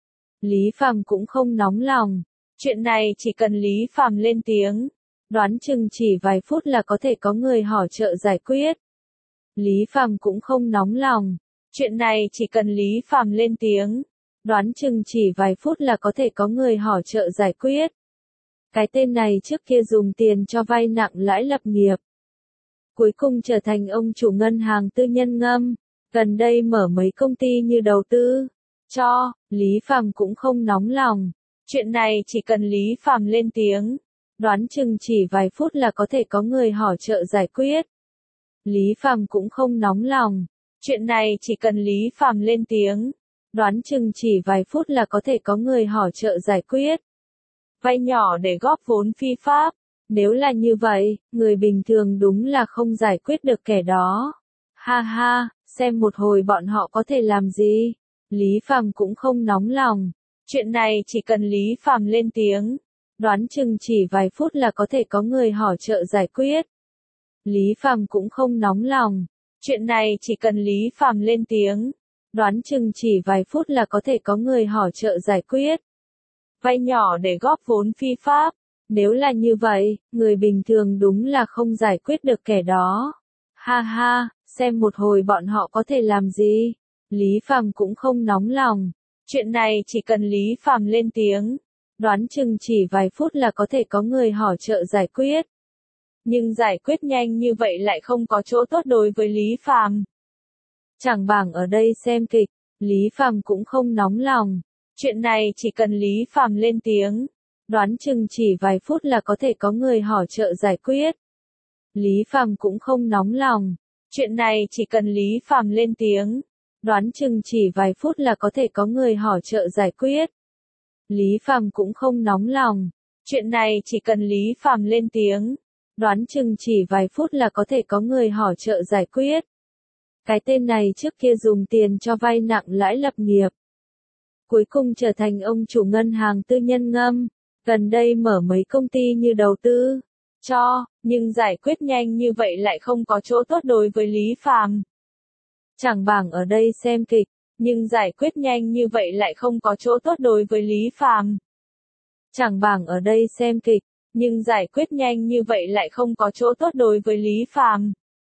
Lý Phàm cũng không nóng lòng. Chuyện này chỉ cần Lý Phàm lên tiếng, đoán chừng chỉ vài phút là có thể có người hỗ trợ giải quyết. Lý Phàm cũng không nóng lòng. Chuyện này chỉ cần Lý Phàm lên tiếng, đoán chừng chỉ vài phút là có thể có người hỗ trợ giải quyết. Cái tên này trước kia dùng tiền cho vay nặng lãi lập nghiệp, cuối cùng trở thành ông chủ ngân hàng tư nhân ngâm, gần đây mở mấy công ty như đầu tư cho. Lý Phàm cũng không nóng lòng. Chuyện này chỉ cần Lý Phàm lên tiếng, đoán chừng chỉ vài phút là có thể có người hỗ trợ giải quyết. Lý Phàm cũng không nóng lòng. Chuyện này chỉ cần Lý Phàm lên tiếng, đoán chừng chỉ vài phút là có thể có người hỗ trợ giải quyết. Vay nhỏ để góp vốn phi pháp. Nếu là như vậy, người bình thường đúng là không giải quyết được kẻ đó. Ha ha, xem một hồi bọn họ có thể làm gì? Lý Phàm cũng không nóng lòng. Chuyện này chỉ cần Lý Phàm lên tiếng, đoán chừng chỉ vài phút là có thể có người hỗ trợ giải quyết. Lý Phàm cũng không nóng lòng. Chuyện này chỉ cần Lý Phàm lên tiếng, đoán chừng chỉ vài phút là có thể có người hỗ trợ giải quyết. Vay nhỏ để góp vốn phi pháp. Nếu là như vậy, người bình thường đúng là không giải quyết được kẻ đó. Ha ha, xem một hồi bọn họ có thể làm gì? Lý Phàm cũng không nóng lòng. Chuyện này chỉ cần Lý Phàm lên tiếng, đoán chừng chỉ vài phút là có thể có người hỗ trợ giải quyết. Nhưng giải quyết nhanh như vậy lại không có chỗ tốt đối với Lý Phàm. Chẳng bằng ở đây xem kịch, Lý Phàm cũng không nóng lòng. Chuyện này chỉ cần Lý Phàm lên tiếng, đoán chừng chỉ vài phút là có thể có người hỗ trợ giải quyết. Lý Phàm cũng không nóng lòng. Chuyện này chỉ cần Lý Phàm lên tiếng, đoán chừng chỉ vài phút là có thể có người hỗ trợ giải quyết. Lý Phàm cũng không nóng lòng. Chuyện này chỉ cần Lý Phàm lên tiếng, đoán chừng chỉ vài phút là có thể có người hỗ trợ giải quyết. Cái tên này trước kia dùng tiền cho vay nặng lãi lập nghiệp, cuối cùng trở thành ông chủ ngân hàng tư nhân ngâm, gần đây mở mấy công ty như đầu tư cho, nhưng giải quyết nhanh như vậy lại không có chỗ tốt đối với Lý Phàm. Chẳng bằng ở đây xem kịch, nhưng giải quyết nhanh như vậy lại không có chỗ tốt đối với Lý Phàm. Chẳng bằng ở đây xem kịch, nhưng giải quyết nhanh như vậy lại không có chỗ tốt đối với Lý Phàm.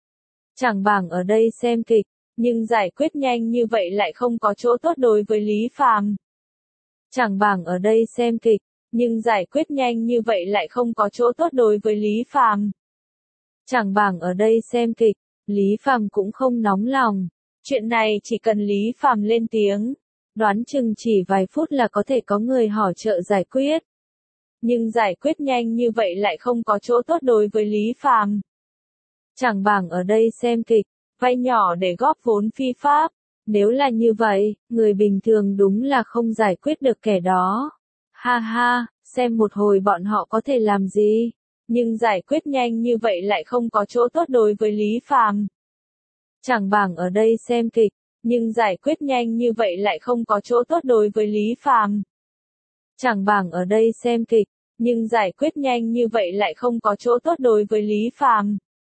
Chẳng bằng ở đây xem kịch, nhưng giải quyết nhanh như vậy lại không có chỗ tốt đối với Lý Phàm. Chẳng bằng ở đây xem kịch, nhưng giải quyết nhanh như vậy lại không có chỗ tốt đối với Lý Phàm. Chẳng bằng ở đây xem kịch, Lý Phàm cũng không nóng lòng. Chuyện này chỉ cần Lý Phàm lên tiếng, đoán chừng chỉ vài phút là có thể có người hỗ trợ giải quyết. Nhưng giải quyết nhanh như vậy lại không có chỗ tốt đối với Lý Phàm. Chẳng bằng ở đây xem kịch, vay nhỏ để góp vốn phi pháp. Nếu là như vậy, người bình thường đúng là không giải quyết được kẻ đó. Ha ha, xem một hồi bọn họ có thể làm gì? Nhưng giải quyết nhanh như vậy lại không có chỗ tốt đối với Lý Phàm. Chẳng bằng ở đây xem kịch, nhưng giải quyết nhanh như vậy lại không có chỗ tốt đối với Lý Phàm. Chẳng bằng ở đây xem kịch, nhưng giải quyết nhanh như vậy lại không có chỗ tốt đối với Lý Phàm.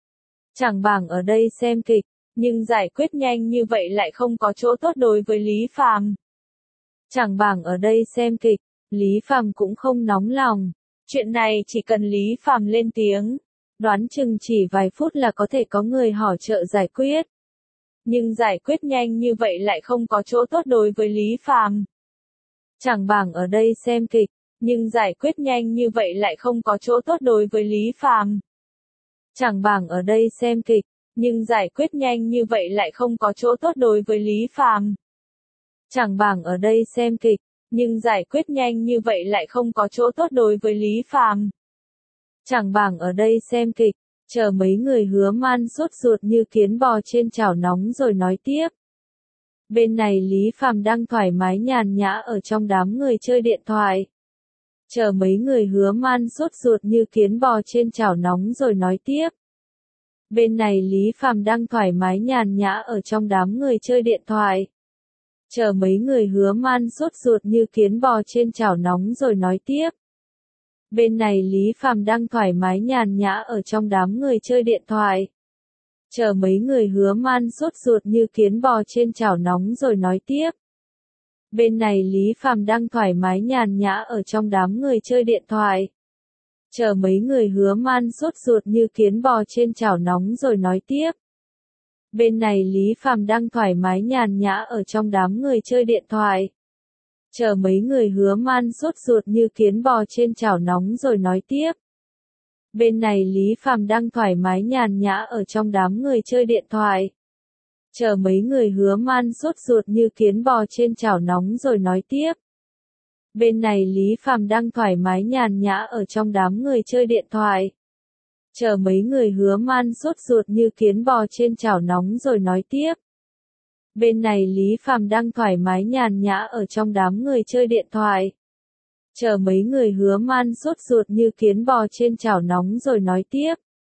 Chẳng bằng ở đây xem kịch, nhưng giải quyết nhanh như vậy lại không có chỗ tốt đối với Lý Phàm. Chẳng bằng ở đây xem kịch, Lý Phàm cũng không nóng lòng. Chuyện này chỉ cần Lý Phàm lên tiếng, đoán chừng chỉ vài phút là có thể có người hỗ trợ giải quyết. Nhưng giải quyết nhanh như vậy lại không có chỗ tốt đối với Lý Phàm. Chẳng bằng ở đây xem kịch, nhưng giải quyết nhanh như vậy lại không có chỗ tốt đối với Lý Phàm. Chẳng bằng ở đây xem kịch, nhưng giải quyết nhanh như vậy lại không có chỗ tốt đối với Lý Phàm. Chẳng bằng ở đây xem kịch, nhưng giải quyết nhanh như vậy lại không có chỗ tốt đối với Lý Phàm. Chẳng bằng ở đây xem kịch, chờ mấy người Hứa Man sốt ruột như kiến bò trên chảo nóng rồi nói tiếp. Bên này Lý Phàm đang thoải mái nhàn nhã ở trong đám người chơi điện thoại. Chờ mấy người Hứa Man sốt ruột như kiến bò trên chảo nóng rồi nói tiếp. Bên này Lý Phàm đang thoải mái nhàn nhã ở trong đám người chơi điện thoại. Chờ mấy người Hứa Man sốt ruột như kiến bò trên chảo nóng rồi nói tiếp. Bên này Lý Phàm đang thoải mái nhàn nhã ở trong đám người chơi điện thoại. Chờ mấy người Hứa Man sốt ruột như kiến bò trên chảo nóng rồi nói tiếp. Bên này Lý Phàm đang thoải mái nhàn nhã ở trong đám người chơi điện thoại. Chờ mấy người Hứa Man sốt ruột như kiến bò trên chảo nóng rồi nói tiếp. Bên này Lý Phàm đang thoải mái nhàn nhã ở trong đám người chơi điện thoại. Chờ mấy người Hứa Man sốt ruột như kiến bò trên chảo nóng rồi nói tiếp. Bên này Lý Phàm đang thoải mái nhàn nhã ở trong đám người chơi điện thoại. Chờ mấy người Hứa Man sốt ruột như kiến bò trên chảo nóng rồi nói tiếp. Bên này Lý Phàm đang thoải mái nhàn nhã ở trong đám người chơi điện thoại. Chờ mấy người Hứa Man sốt ruột như kiến bò trên chảo nóng rồi nói tiếp. Bên này Lý Phàm đang thoải mái nhàn nhã ở trong đám người chơi điện thoại. Chờ mấy người Hứa Man sốt ruột như kiến bò trên chảo nóng rồi nói tiếp.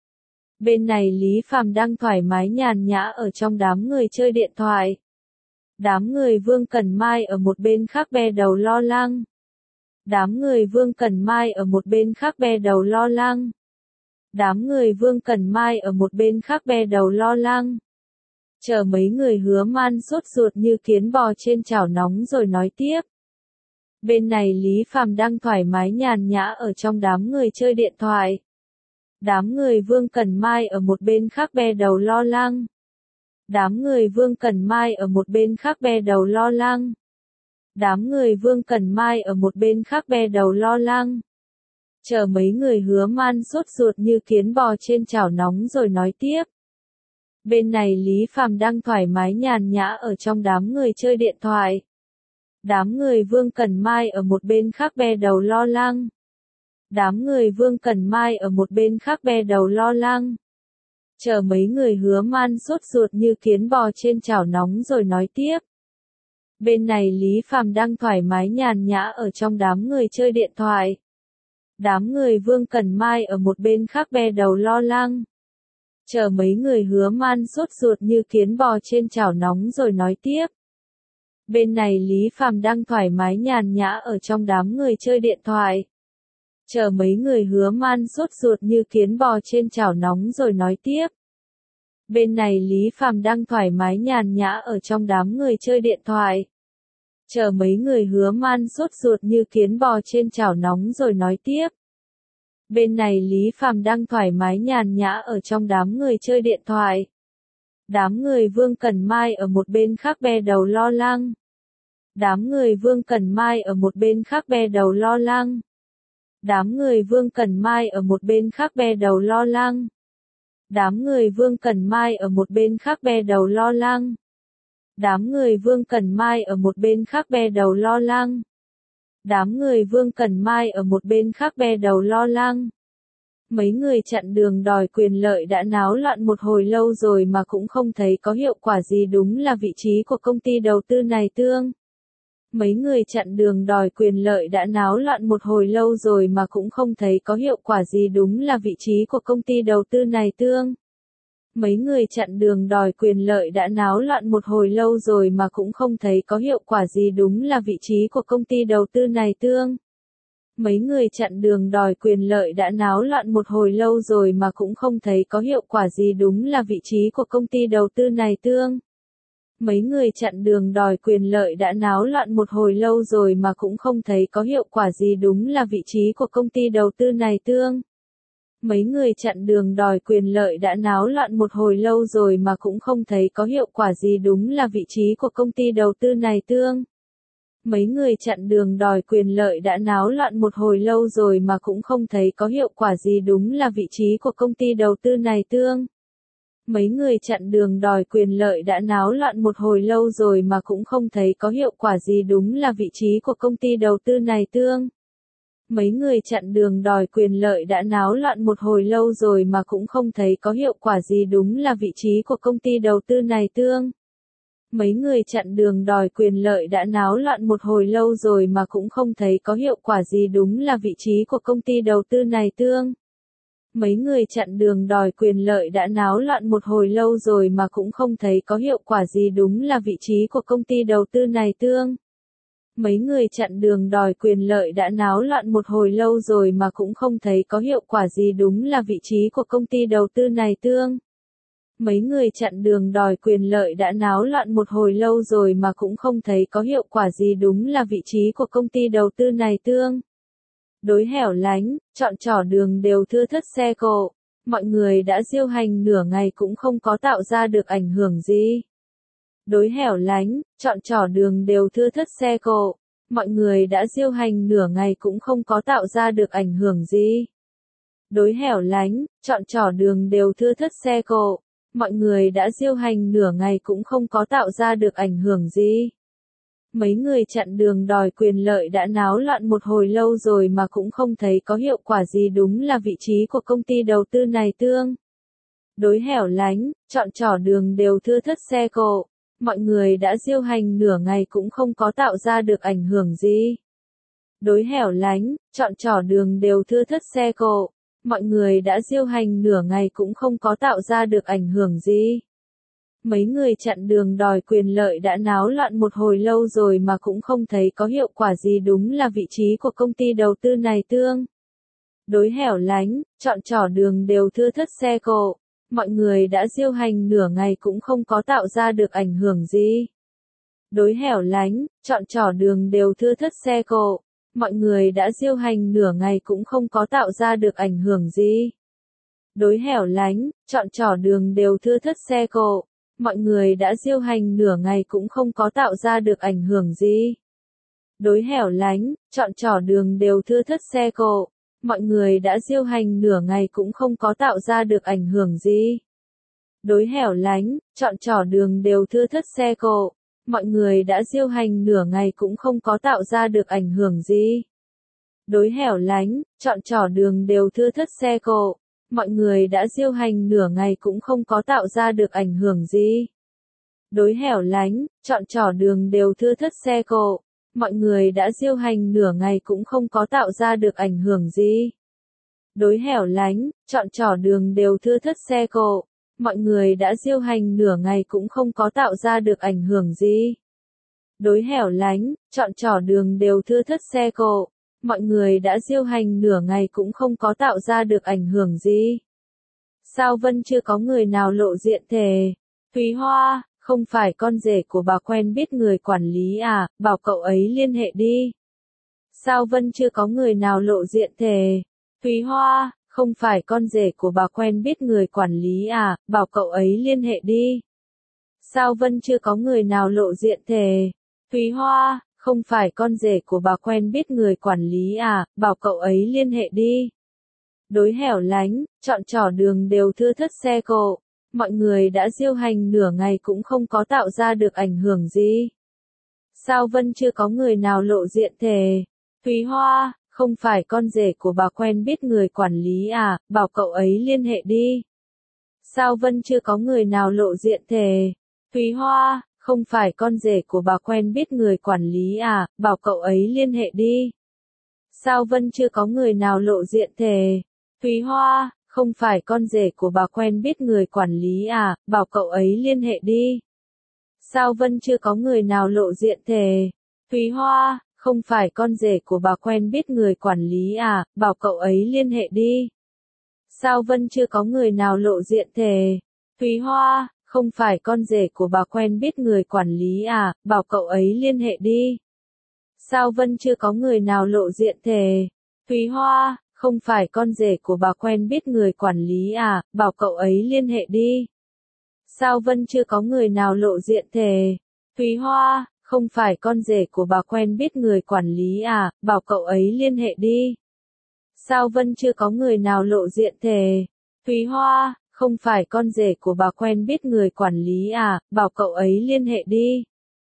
Bên này Lý Phàm đang thoải mái nhàn nhã ở trong đám người chơi điện thoại. Đám người Vương Cần Mai ở một bên khác be đầu lo lắng. Đám người Vương Cần Mai ở một bên khác be đầu lo lắng. Đám người Vương Cần Mai ở một bên khác be đầu lo lắng. Chờ mấy người Hứa Man sốt ruột như kiến bò trên chảo nóng rồi nói tiếp. Bên này Lý Phàm đang thoải mái nhàn nhã ở trong đám người chơi điện thoại. Đám người Vương Cần Mai ở một bên khác be đầu lo lắng. Đám người Vương Cần Mai ở một bên khác be đầu lo lắng. Đám người Vương Cần Mai ở một bên khác be đầu lo lắng. Chờ mấy người Hứa Man sốt ruột như kiến bò trên chảo nóng rồi nói tiếp. Bên này Lý Phàm đang thoải mái nhàn nhã ở trong đám người chơi điện thoại. Đám người Vương Cần Mai ở một bên khác be đầu lo lắng. Đám người Vương Cần Mai ở một bên khác be đầu lo lắng. Chờ mấy người Hứa Man sốt ruột như kiến bò trên chảo nóng rồi nói tiếp. Bên này Lý Phàm đang thoải mái nhàn nhã ở trong đám người chơi điện thoại. Đám người Vương Cần Mai ở một bên khác be đầu lo lắng. Chờ mấy người Hứa Man sốt ruột như kiến bò trên chảo nóng rồi nói tiếp. Bên này Lý Phàm đang thoải mái nhàn nhã ở trong đám người chơi điện thoại. Chờ mấy người Hứa Man sốt ruột như kiến bò trên chảo nóng rồi nói tiếp. Bên này Lý Phàm đang thoải mái nhàn nhã ở trong đám người chơi điện thoại. Chờ mấy người Hứa Man sốt ruột như kiến bò trên chảo nóng rồi nói tiếp. Bên này Lý Phàm đang thoải mái nhàn nhã ở trong đám người chơi điện thoại. Đám người Vương Cần Mai ở một bên khác be đầu lo lắng. Đám người Vương Cần Mai ở một bên khác be đầu lo lắng. Đám người Vương Cần Mai ở một bên khác be đầu lo lắng. Đám người Vương Cần Mai ở một bên khác be đầu lo lắng. Đám người Vương Cần Mai ở một bên khác be đầu lo lắng. Đám người Vương Cần Mai ở một bên khác be đầu lo lắng. Mấy người chặn đường đòi quyền lợi đã náo loạn một hồi lâu rồi mà cũng không thấy có hiệu quả gì, đúng là vị trí của công ty đầu tư này tương. Mấy người chặn đường đòi quyền lợi đã náo loạn một hồi lâu rồi mà cũng không thấy có hiệu quả gì, đúng là vị trí của công ty đầu tư này tương. Mấy người chặn đường đòi quyền lợi đã náo loạn một hồi lâu rồi mà cũng không thấy có hiệu quả gì, đúng là vị trí của công ty đầu tư này tương. Mấy người chặn đường đòi quyền lợi đã náo loạn một hồi lâu rồi mà cũng không thấy có hiệu quả gì, đúng là vị trí của công ty đầu tư này tương. Mấy người chặn đường đòi quyền lợi đã náo loạn một hồi lâu rồi mà cũng không thấy có hiệu quả gì, đúng là vị trí của công ty đầu tư này tương. Mấy người chặn đường đòi quyền lợi đã náo loạn một hồi lâu rồi mà cũng không thấy có hiệu quả gì, đúng là vị trí của công ty đầu tư này tương. Mấy người chặn đường đòi quyền lợi đã náo loạn một hồi lâu rồi mà cũng không thấy có hiệu quả gì, đúng là vị trí của công ty đầu tư này tương. Mấy người chặn đường đòi quyền lợi đã náo loạn một hồi lâu rồi mà cũng không thấy có hiệu quả gì, đúng là vị trí của công ty đầu tư này tương. Mấy người chặn đường đòi quyền lợi đã náo loạn một hồi lâu rồi mà cũng không thấy có hiệu quả gì, đúng là vị trí của công ty đầu tư này tương. Mấy người chặn đường đòi quyền lợi đã náo loạn một hồi lâu rồi mà cũng không thấy có hiệu quả gì, đúng là vị trí của công ty đầu tư này tương. Mấy người chặn đường đòi quyền lợi đã náo loạn một hồi lâu rồi mà cũng không thấy có hiệu quả gì, đúng là vị trí của công ty đầu tư này tương. Mấy người chặn đường đòi quyền lợi đã náo loạn một hồi lâu rồi mà cũng không thấy có hiệu quả gì, đúng là vị trí của công ty đầu tư này tương. Mấy người chặn đường đòi quyền lợi đã náo loạn một hồi lâu rồi mà cũng không thấy có hiệu quả gì, đúng là vị trí của công ty đầu tư này tương. Đối hẻo lánh, chọn trỏ đường đều thưa thớt xe cộ. Mọi người đã diêu hành nửa ngày cũng không có tạo ra được ảnh hưởng gì. Đối hẻo lánh, chọn trỏ đường đều thưa thớt xe cộ. Mọi người đã diêu hành nửa ngày cũng không có tạo ra được ảnh hưởng gì. Đối hẻo lánh, chọn trỏ đường đều thưa thớt xe cộ. Mọi người đã diêu hành nửa ngày cũng không có tạo ra được ảnh hưởng gì. Mấy người chặn đường đòi quyền lợi đã náo loạn một hồi lâu rồi mà cũng không thấy có hiệu quả gì, đúng là vị trí của công ty đầu tư này tương. Đối hẻo lánh, chọn trỏ đường đều thưa thớt xe cộ. Mọi người đã diêu hành nửa ngày cũng không có tạo ra được ảnh hưởng gì. Đối hẻo lánh, chọn trỏ đường đều thưa thớt xe cộ. Mọi người đã diêu hành nửa ngày cũng không có tạo ra được ảnh hưởng gì. Mấy người chặn đường đòi quyền lợi đã náo loạn một hồi lâu rồi mà cũng không thấy có hiệu quả gì, đúng là vị trí của công ty đầu tư này tương. Đối hẻo lánh, chọn trỏ đường đều thưa thớt xe cộ. Mọi người đã diêu hành nửa ngày cũng không có tạo ra được ảnh hưởng gì. Đối hẻo lánh, chọn trỏ đường đều thưa thớt xe cộ. Mọi người đã diêu hành nửa ngày cũng không có tạo ra được ảnh hưởng gì. Đối hẻo lánh, chọn trỏ đường đều thưa thớt xe cộ. Mọi người đã diêu hành nửa ngày cũng không có tạo ra được ảnh hưởng gì. Đối hẻo lánh, chọn trỏ đường đều thưa thớt xe cộ. Mọi người đã diêu hành nửa ngày cũng không có tạo ra được ảnh hưởng gì. Đối hẻo lánh, chọn trỏ đường đều thưa thớt xe cộ. Mọi người đã diêu hành nửa ngày cũng không có tạo ra được ảnh hưởng gì. Đối hẻo lánh, chọn trỏ đường đều thưa thớt xe cộ. Mọi người đã diêu hành nửa ngày cũng không có tạo ra được ảnh hưởng gì. Đối hẻo lánh, chọn trỏ đường đều thưa thớt xe cộ. Mọi người đã diêu hành nửa ngày cũng không có tạo ra được ảnh hưởng gì. Đối hẻo lánh, chọn trỏ đường đều thưa thớt xe cộ. Mọi người đã diêu hành nửa ngày cũng không có tạo ra được ảnh hưởng gì. Đối hẻo lánh, chọn trỏ đường đều thưa thớt xe cộ. Mọi người đã diêu hành nửa ngày cũng không có tạo ra được ảnh hưởng gì. Sao Vân chưa có người nào lộ diện thề? Thúy Hoa, không phải con rể của bà quen biết người quản lý à, bảo cậu ấy liên hệ đi. Sao Vân chưa có người nào lộ diện thề? Thúy Hoa, không phải con rể của bà quen biết người quản lý à, bảo cậu ấy liên hệ đi. Sao Vân chưa có người nào lộ diện thề? Thúy Hoa, không phải con rể của bà quen biết người quản lý à, bảo cậu ấy liên hệ đi. Đối hẻo lánh, chọn trỏ đường đều thưa thớt xe cộ. Mọi người đã diêu hành nửa ngày cũng không có tạo ra được ảnh hưởng gì. Sao Vân chưa có người nào lộ diện thề? Thúy Hoa, không phải con rể của bà quen biết người quản lý à, bảo cậu ấy liên hệ đi. Sao Vân chưa có người nào lộ diện thề? Thúy Hoa, không phải con rể của bà quen biết người quản lý à, bảo cậu ấy liên hệ đi. Sao Vân chưa có người nào lộ diện thề? Thúy Hoa, không phải con rể của bà quen biết người quản lý à, bảo cậu ấy liên hệ đi. Sao Vân chưa có người nào lộ diện thề? Thúy Hoa, không phải con rể của bà quen biết người quản lý à, bảo cậu ấy liên hệ đi. Sao Vân chưa có người nào lộ diện thề? Thúy Hoa, không phải con rể của bà quen biết người quản lý à, bảo cậu ấy liên hệ đi. Sao Vân chưa có người nào lộ diện thề? Thúy Hoa, không phải con rể của bà quen biết người quản lý à, bảo cậu ấy liên hệ đi. Sao Vân chưa có người nào lộ diện thề? Thúy Hoa, không phải con rể của bà quen biết người quản lý à, bảo cậu ấy liên hệ đi. Sao Vân chưa có người nào lộ diện thề? Thúy Hoa, không phải con rể của bà quen biết người quản lý à, bảo cậu ấy liên hệ đi.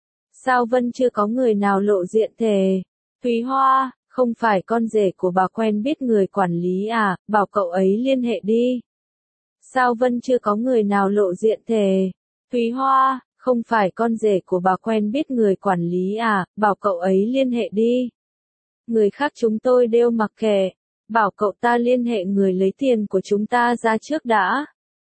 Sao Vân chưa có người nào lộ diện thề? Thúy Hoa, không phải con rể của bà quen biết người quản lý à, bảo cậu ấy liên hệ đi. Sao Vân chưa có người nào lộ diện thề? Thúy Hoa, không phải con rể của bà quen biết người quản lý à, bảo cậu ấy liên hệ đi. Người khác chúng tôi đều mặc kệ, bảo cậu ta liên hệ người lấy tiền của chúng ta ra trước đã.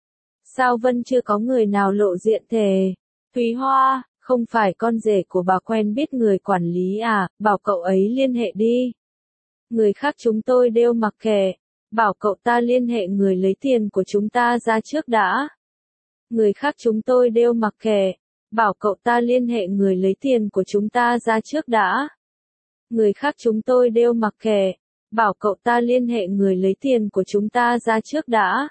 Sao Vân chưa có người nào lộ diện thề? Thúy Hoa, không phải con rể của bà quen biết người quản lý à, bảo cậu ấy liên hệ đi. Người khác chúng tôi đều mặc kệ, bảo cậu ta liên hệ người lấy tiền của chúng ta ra trước đã. Người khác chúng tôi đều mặc kệ, bảo cậu ta liên hệ người lấy tiền của chúng ta ra trước đã. Người khác chúng tôi đều mặc kệ, bảo cậu ta liên hệ người lấy tiền của chúng ta ra trước đã.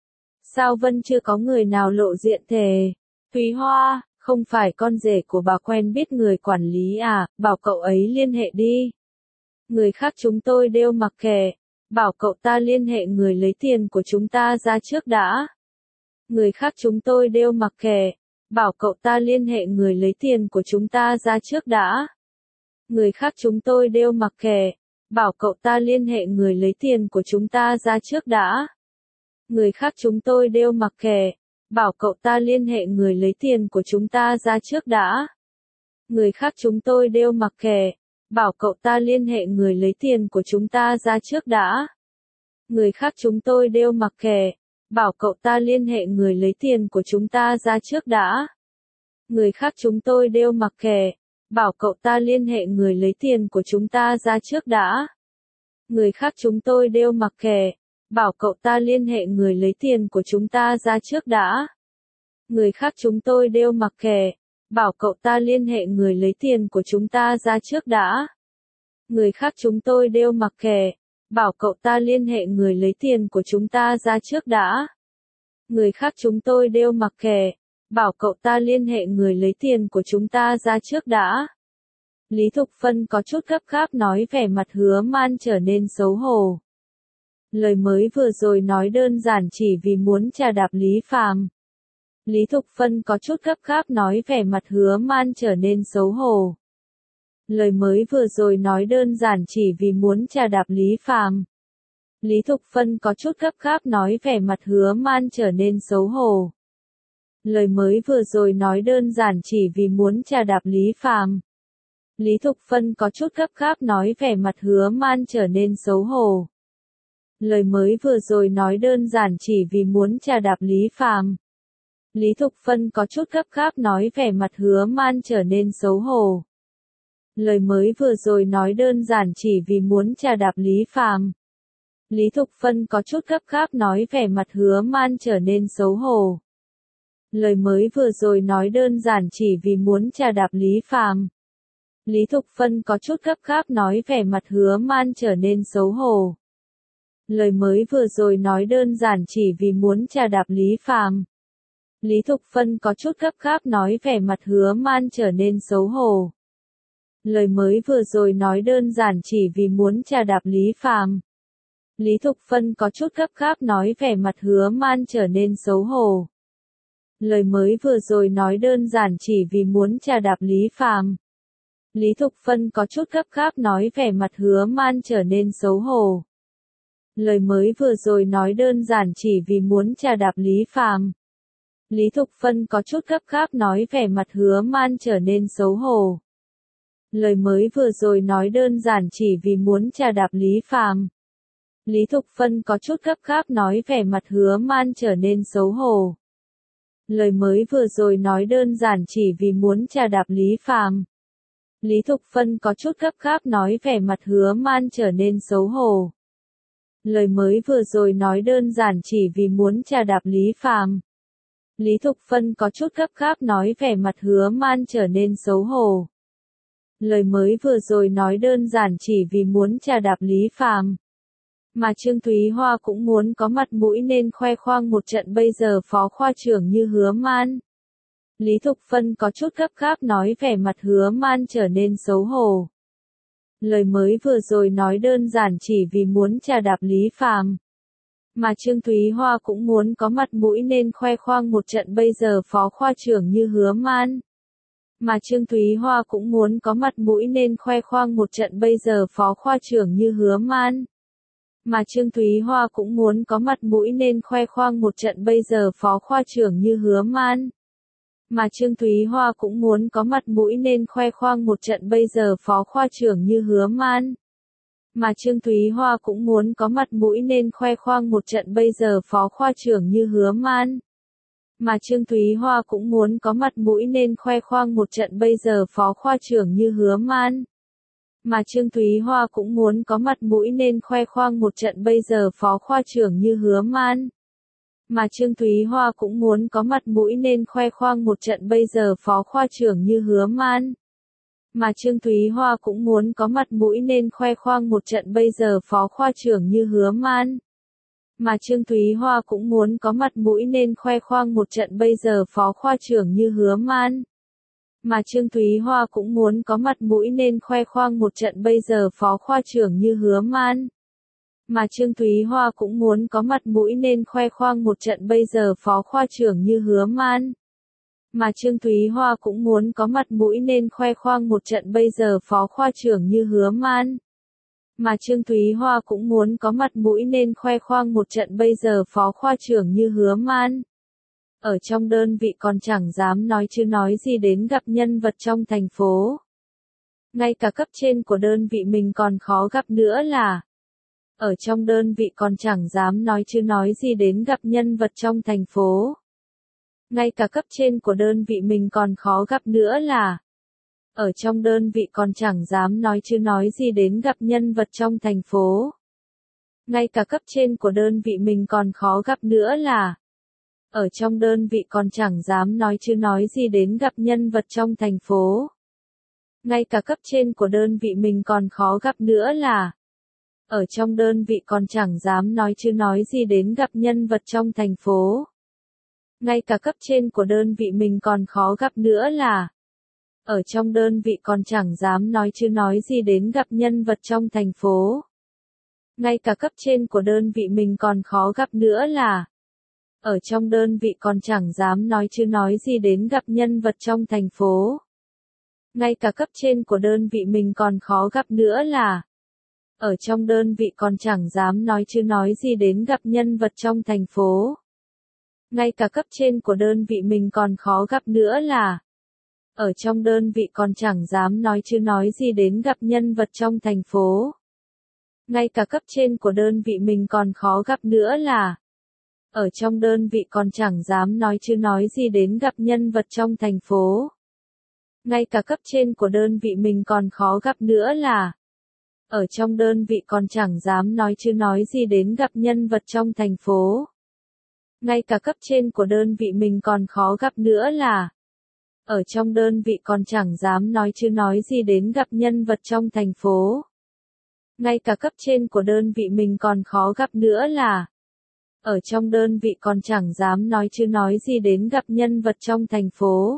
Sao Vân chưa có người nào lộ diện thề? Thúy Hoa, không phải con rể của bà quen biết người quản lý à, bảo cậu ấy liên hệ đi. Người khác chúng tôi đều mặc kệ, bảo cậu ta liên hệ người lấy tiền của chúng ta ra trước đã. Người khác chúng tôi đều mặc kệ, bảo cậu ta liên hệ người lấy tiền của chúng ta ra trước đã. Người khác chúng tôi đều mặc kệ, bảo cậu ta liên hệ người lấy tiền của chúng ta ra trước đã. Người khác chúng tôi đều mặc kệ, bảo cậu ta liên hệ người lấy tiền của chúng ta ra trước đã. Người khác chúng tôi đều mặc kệ, bảo cậu ta liên hệ người lấy tiền của chúng ta ra trước đã. Người khác chúng tôi đều mặc kệ, bảo cậu ta liên hệ người lấy tiền của chúng ta ra trước đã. Người khác chúng tôi đều mặc kệ, bảo cậu ta liên hệ người lấy tiền của chúng ta ra trước đã. Người khác chúng tôi đều mặc kệ, bảo cậu ta liên hệ người lấy tiền của chúng ta ra trước đã. Người khác chúng tôi đều mặc kệ, bảo cậu ta liên hệ người lấy tiền của chúng ta ra trước đã. Người khác chúng tôi đều mặc kệ, bảo cậu ta liên hệ người lấy tiền của chúng ta ra trước đã. Người khác chúng tôi đều mặc kệ, bảo cậu ta liên hệ người lấy tiền của chúng ta ra trước đã. Lý Thục Phân có chút gấp gáp nói, vẻ mặt Hứa Man trở nên xấu hổ. Lời mới vừa rồi nói đơn giản chỉ vì muốn trà đạp Lý Phàm. Lý Thục Phân có chút gấp gáp nói, vẻ mặt Hứa Man trở nên xấu hổ. Lời mới vừa rồi nói đơn giản chỉ vì muốn trà đạp Lý Phàm. Lý Thục Phân có chút gấp gáp nói, vẻ mặt Hứa Man trở nên xấu hổ. Lời mới vừa rồi nói đơn giản chỉ vì muốn trà đạp Lý Phàm. Lý Thục Phân có chút gấp gáp nói, vẻ mặt Hứa Man trở nên xấu hổ. Lời mới vừa rồi nói đơn giản chỉ vì muốn trà đạp Lý Phàm. Lý Thục Phân có chút gấp gáp nói, vẻ mặt Hứa Man trở nên xấu hổ. Lời mới vừa rồi nói đơn giản chỉ vì muốn trà đạp Lý Phàm. Lý Thục Phân có chút gấp gáp nói, vẻ mặt Hứa Man trở nên xấu hổ. Lời mới vừa rồi nói đơn giản chỉ vì muốn trà đạp Lý Phàm. Lý Thục Phân có chút gấp gáp nói, vẻ mặt Hứa Man trở nên xấu hổ. Lời mới vừa rồi nói đơn giản chỉ vì muốn trà đạp Lý Phàm. Lý Thục Phân có chút gấp gáp nói, vẻ mặt Hứa Man trở nên xấu hổ. Lời mới vừa rồi nói đơn giản chỉ vì muốn trà đạp Lý Phàm. Lý Thục Phân có chút gấp gáp nói, vẻ mặt Hứa Man trở nên xấu hổ. Lời mới vừa rồi nói đơn giản chỉ vì muốn trà đạp Lý Phàm. Lý Thục Phân có chút gấp gáp nói, vẻ mặt Hứa Man trở nên xấu hổ. Lời mới vừa rồi nói đơn giản chỉ vì muốn trà đạp Lý Phàm. Lý Thục Phân có chút gấp gáp nói, vẻ mặt Hứa Man trở nên xấu hổ. Lời mới vừa rồi nói đơn giản chỉ vì muốn trà đạp Lý Phàm. Lý Thục Phân có chút gấp gáp nói, vẻ mặt Hứa Man trở nên xấu hổ. Lời mới vừa rồi nói đơn giản chỉ vì muốn trà đạp Lý Phàm. Lý Thục Phân có chút gấp gáp nói, vẻ mặt Hứa Man trở nên xấu hổ. Lời mới vừa rồi nói đơn giản chỉ vì muốn trà đạp Lý Phàm. Lý Thục Phân có chút gấp gáp nói, vẻ mặt Hứa Man trở nên xấu hổ. Lời mới vừa rồi nói đơn giản chỉ vì muốn trà đạp Lý Phàm. Mà Trương Thúy Hoa cũng muốn có mặt mũi nên khoe khoang một trận, bây giờ phó khoa trưởng như Hứa Man. Lý Thục Phân có chút gấp gáp nói, vẻ mặt Hứa Man trở nên xấu hổ. Lời mới vừa rồi nói đơn giản chỉ vì muốn trà đạp Lý Phàm. Mà Trương Thúy Hoa cũng muốn có mặt mũi nên khoe khoang một trận, bây giờ phó khoa trưởng như Hứa Man. Mà Trương Thúy Hoa cũng muốn có mặt mũi nên khoe khoang một trận, bây giờ phó khoa trưởng như Hứa Man. Mà Trương Thúy Hoa cũng muốn có mặt mũi nên khoe khoang một trận, bây giờ phó khoa trưởng như Hứa Man. Mà Trương Thúy Hoa cũng muốn có mặt mũi nên khoe khoang một trận, bây giờ phó khoa trưởng như Hứa Man. Mà Trương Thúy Hoa cũng muốn có mặt mũi nên khoe khoang một trận, bây giờ phó khoa trưởng như Hứa Man. Mà Trương Thúy Hoa cũng muốn có mặt mũi nên khoe khoang một trận, bây giờ phó khoa trưởng như Hứa Man. Mà Trương Thúy Hoa cũng muốn có mặt mũi nên khoe khoang một trận, bây giờ phó khoa trưởng như Hứa Man. Mà Trương Thúy Hoa cũng muốn có mặt mũi nên khoe khoang một trận, bây giờ phó khoa trưởng như Hứa Man. Mà Trương Thúy Hoa cũng muốn có mặt mũi nên khoe khoang một trận, bây giờ phó khoa trưởng như Hứa Man. Mà Trương Thúy Hoa cũng muốn có mặt mũi nên khoe khoang một trận, bây giờ phó khoa trưởng như Hứa Man. Mà Trương Thúy Hoa cũng muốn có mặt mũi nên khoe khoang một trận, bây giờ phó khoa trưởng như Hứa Man. Mà Trương Thúy Hoa cũng muốn có mặt mũi nên khoe khoang một trận, bây giờ phó khoa trưởng như Hứa Man. Mà Trương Thúy Hoa cũng muốn có mặt mũi nên khoe khoang một trận, bây giờ phó khoa trưởng như Hứa Man. Mà Trương Thúy Hoa cũng muốn có mặt mũi nên khoe khoang một trận, bây giờ phó khoa trưởng như Hứa Man. Ở trong đơn vị còn chẳng dám nói chứ nói gì đến gặp nhân vật trong thành phố. Ngay cả cấp trên của đơn vị mình còn khó gặp nữa là. Ở trong đơn vị còn chẳng dám nói chứ nói gì đến gặp nhân vật trong thành phố. Ngay cả cấp trên của đơn vị mình còn khó gặp nữa là. Ở trong đơn vị còn chẳng dám nói chứ nói gì đến gặp nhân vật trong thành phố. Ngay cả cấp trên của đơn vị mình còn khó gặp nữa là. Ở trong đơn vị còn chẳng dám nói chứ nói gì đến gặp nhân vật trong thành phố. Ngay cả cấp trên của đơn vị mình còn khó gặp nữa là. Ở trong đơn vị còn chẳng dám nói chứ nói gì đến gặp nhân vật trong thành phố. Ngay cả cấp trên của đơn vị mình còn khó gặp nữa là. Ở trong đơn vị còn chẳng dám nói chứ nói gì đến gặp nhân vật trong thành phố. Ngay cả cấp trên của đơn vị mình còn khó gặp nữa là. Ở trong đơn vị còn chẳng dám nói chứ nói gì đến gặp nhân vật trong thành phố. Ngay cả cấp trên của đơn vị mình còn khó gặp nữa là. Ở trong đơn vị còn chẳng dám nói chứ nói gì đến gặp nhân vật trong thành phố. Ngay cả cấp trên của đơn vị mình còn khó gặp nữa là. Ở trong đơn vị còn chẳng dám nói chứ nói gì đến gặp nhân vật trong thành phố. Ngay cả cấp trên của đơn vị mình còn khó gặp nữa là. Ở trong đơn vị còn chẳng dám nói chứ nói gì đến gặp nhân vật trong thành phố. Ngay cả cấp trên của đơn vị mình còn khó gặp nữa là. Ở trong đơn vị còn chẳng dám nói chứ nói gì đến gặp nhân vật trong thành phố. Ngay cả cấp trên của đơn vị mình còn khó gặp nữa là. Ở trong đơn vị còn chẳng dám nói chứ nói gì đến gặp nhân vật trong thành phố. Ngay cả cấp trên của đơn vị mình còn khó gặp nữa là. Ở trong đơn vị còn chẳng dám nói chứ nói gì đến gặp nhân vật trong thành phố.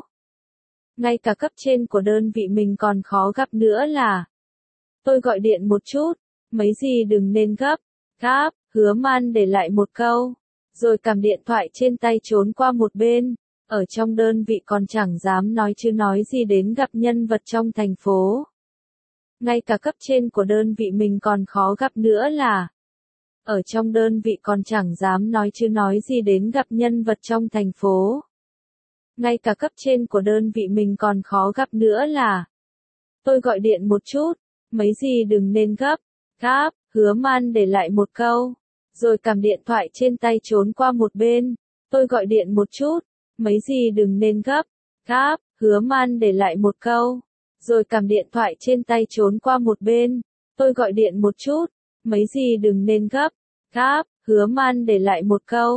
Ngay cả cấp trên của đơn vị mình còn khó gặp nữa là. Tôi gọi điện một chút, mấy gì đừng nên gấp. Gáp, Hứa Man để lại một câu. Rồi cầm điện thoại trên tay trốn qua một bên. Ở trong đơn vị còn chẳng dám nói chứ nói gì đến gặp nhân vật trong thành phố. Ngay cả cấp trên của đơn vị mình còn khó gặp nữa là. Ở trong đơn vị còn chẳng dám nói chứ nói gì đến gặp nhân vật trong thành phố. Ngay cả cấp trên của đơn vị mình còn khó gặp nữa là. Tôi gọi điện một chút, mấy gì đừng nên gấp. Gáp, Hứa Man để lại một câu. Rồi cầm điện thoại trên tay trốn qua một bên. Tôi gọi điện một chút, mấy gì đừng nên gấp. Gáp, Hứa Man để lại một câu. Rồi cầm điện thoại trên tay trốn qua một bên. Tôi gọi điện một chút, mấy gì đừng nên gấp. Gáp, Hứa Man để lại một câu.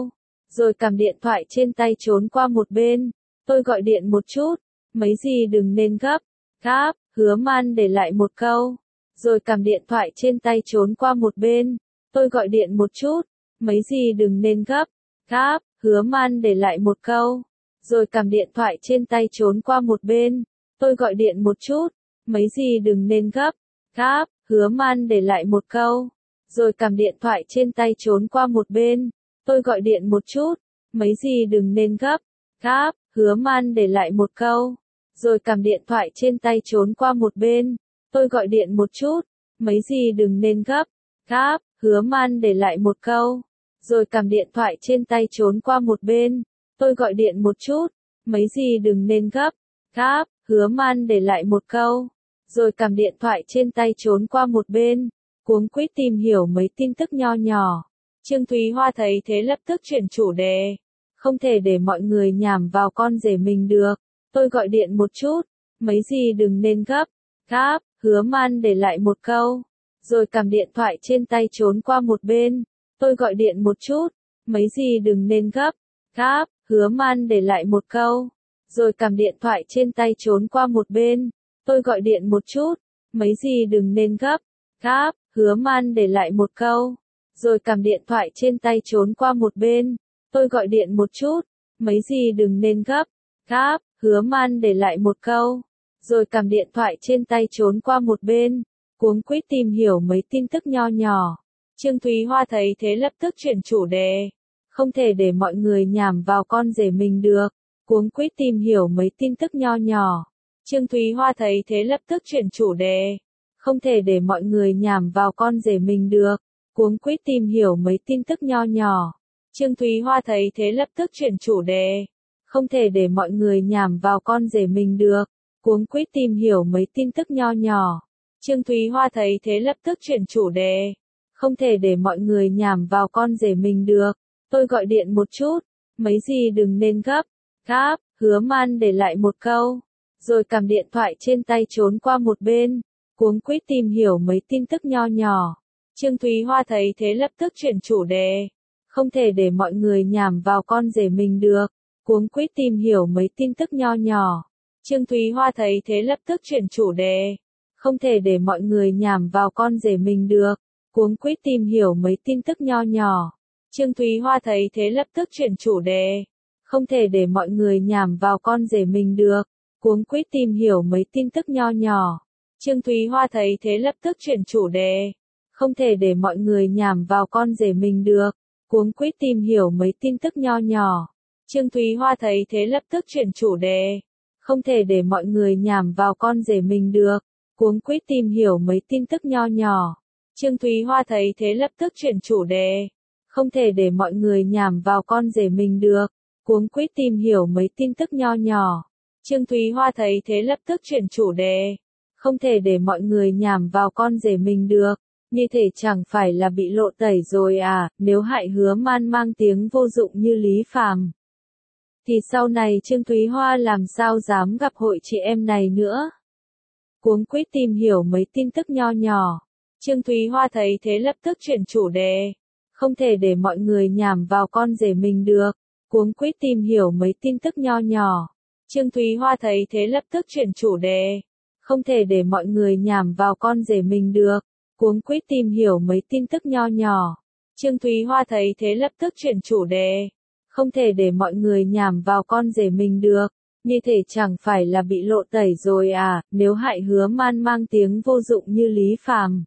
rồi cầm điện thoại trên tay trốn qua một bên. Tôi gọi điện một chút, mấy gì đừng nên gấp. Gáp, Hứa Man để lại một câu, rồi cầm điện thoại trên tay trốn qua một bên. Tôi gọi điện một chút, mấy gì đừng nên gấp. Gáp, Hứa Man để lại một câu, rồi cầm điện thoại trên tay trốn qua một bên. Tôi gọi điện một chút, mấy gì đừng nên gấp. Gáp, Hứa Man để lại một câu, rồi cầm điện thoại trên tay trốn qua một bên. Tôi gọi điện một chút, mấy gì đừng nên gấp. Gáp, Hứa Man để lại một câu, rồi cầm điện thoại trên tay trốn qua một bên. Tôi gọi điện một chút, mấy gì đừng nên gấp. Gáp, Hứa Man để lại một câu, rồi cầm điện thoại trên tay trốn qua một bên. Tôi gọi điện một chút, mấy gì đừng nên gấp. Gáp, Hứa Man để lại một câu, rồi cầm điện thoại trên tay trốn qua một bên. Cuống quýt tìm hiểu mấy tin tức nho nhỏ. Trương Thúy Hoa thấy thế lập tức chuyển chủ đề. Không thể để mọi người nhảm vào con rể mình được. Tôi gọi điện một chút, mấy gì đừng nên gấp. Gáp, Hứa Man để lại một câu, rồi cầm điện thoại trên tay trốn qua một bên. Tôi gọi điện một chút, mấy gì đừng nên gấp. Gáp, Hứa Man để lại một câu, rồi cầm điện thoại trên tay trốn qua một bên. Tôi gọi điện một chút, mấy gì đừng nên gấp. Gáp, Hứa Man để lại một câu, rồi cầm điện thoại trên tay trốn qua một bên. Tôi gọi điện một chút, mấy gì đừng nên gấp. Gáp, Hứa Man để lại một câu, rồi cầm điện thoại trên tay trốn qua một bên. Cuống quýt tìm hiểu mấy tin tức nho nhỏ. Trương Thúy Hoa thấy thế lập tức chuyển chủ đề. Không thể để mọi người nhảm vào con rể mình được. Cuống quýt tìm hiểu mấy tin tức nho nhỏ. Trương Thúy Hoa thấy thế lập tức chuyển chủ đề. Không thể để mọi người nhảm vào con rể mình được. Cuống quýt tìm hiểu mấy tin tức nho nhỏ. Trương Thúy Hoa thấy thế lập tức chuyển chủ đề. Không thể để mọi người nhảm vào con rể mình được. Cuống quýt tìm hiểu mấy tin tức nho nhỏ. Trương Thúy Hoa thấy thế lập tức chuyển chủ đề. Không thể để mọi người nhảm vào con rể mình được. Tôi gọi điện một chút, mấy gì đừng nên gấp. Gáp, Hứa Man để lại một câu, rồi cầm điện thoại trên tay trốn qua một bên. Cuống quýt tìm hiểu mấy tin tức nho nhỏ. Trương Thúy Hoa thấy thế lập tức chuyển chủ đề. Không thể để mọi người nhảm vào con rể mình được. Cuống quýt tìm hiểu mấy tin tức nho nhỏ. Trương Thúy Hoa thấy thế lập tức chuyển chủ đề. Không thể để mọi người nhảm vào con rể mình được. Cuống quýt tìm hiểu mấy tin tức nho nhỏ. Trương Thúy Hoa thấy thế lập tức chuyển chủ đề. Không thể để mọi người nhảm vào con rể mình được. Cuống quýt tìm hiểu mấy tin tức nho nhỏ. Trương Thúy Hoa thấy thế lập tức chuyển chủ đề. Không thể để mọi người nhảm vào con rể mình được. Cuống quýt tìm hiểu mấy tin tức nho nhỏ. Trương Thúy Hoa thấy thế lập tức chuyển chủ đề. Không thể để mọi người nhảm vào con rể mình được. Cuống quýt tìm hiểu mấy tin tức nho nhỏ. Trương Thúy Hoa thấy thế lập tức chuyển chủ đề. Không thể để mọi người nhảm vào con rể mình được. Cuống quýt tìm hiểu mấy tin tức nho nhỏ. Trương Thúy Hoa thấy thế lập tức chuyển chủ đề. Không thể để mọi người nhảm vào con rể mình được. Như thể chẳng phải là bị lộ tẩy rồi à, nếu hại Hứa Man mang tiếng vô dụng như Lý Phàm. Thì sau này Trương Thúy Hoa làm sao dám gặp hội chị em này nữa. Cuống quýt tìm hiểu mấy tin tức nho nhỏ. Trương Thúy Hoa thấy thế lập tức chuyển chủ đề. Không thể để mọi người nhảm vào con rể mình được. Cuống quýt tìm hiểu mấy tin tức nho nhỏ. Trương Thúy Hoa thấy thế lập tức chuyển chủ đề. Không thể để mọi người nhảm vào con rể mình được. Cuống quýt tìm hiểu mấy tin tức nho nhỏ. Trương Thúy Hoa thấy thế lập tức chuyển chủ đề. Không thể để mọi người nhảm vào con rể mình được. Như thể chẳng phải là bị lộ tẩy rồi à, nếu hại Hứa Man mang tiếng vô dụng như Lý Phàm.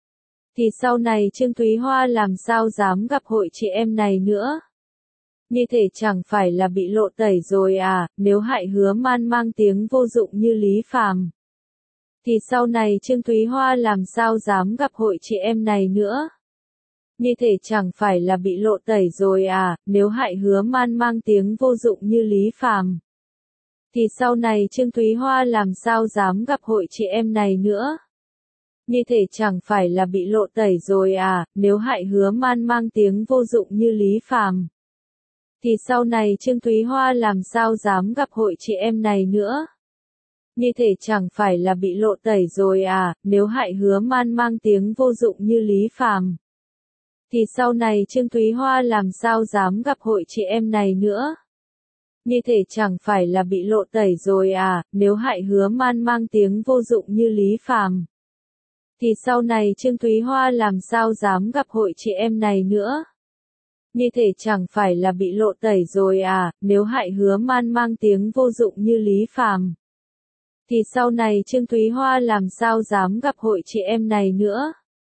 Thì sau này Trương Thúy Hoa làm sao dám gặp hội chị em này nữa. Như thể chẳng phải là bị lộ tẩy rồi à, nếu hại Hứa Man mang tiếng vô dụng như Lý Phàm. Thì sau này Trương Thúy Hoa làm sao dám gặp hội chị em này nữa. Như thể chẳng phải là bị lộ tẩy rồi à, nếu hại Hứa Man mang tiếng vô dụng như Lý Phàm. Thì sau này Trương Thúy Hoa làm sao dám gặp hội chị em này nữa. Như thể chẳng phải là bị lộ tẩy rồi à, nếu hại Hứa Man mang tiếng vô dụng như Lý Phàm. Thì sau này Trương Thúy Hoa làm sao dám gặp hội chị em này nữa. Như thể chẳng phải là bị lộ tẩy rồi à, nếu hại Hứa Man mang tiếng vô dụng như Lý Phàm. Thì sau này Trương Thúy Hoa làm sao dám gặp hội chị em này nữa. Như thể chẳng phải là bị lộ tẩy rồi à, nếu hại Hứa Man mang tiếng vô dụng như Lý Phàm. Thì sau này Trương Thúy Hoa làm sao dám gặp hội chị em này nữa. Như thể chẳng phải là bị lộ tẩy rồi à, nếu hại Hứa Man mang tiếng vô dụng như Lý Phàm. Thì sau này Trương Thúy Hoa làm sao dám gặp hội chị em này nữa.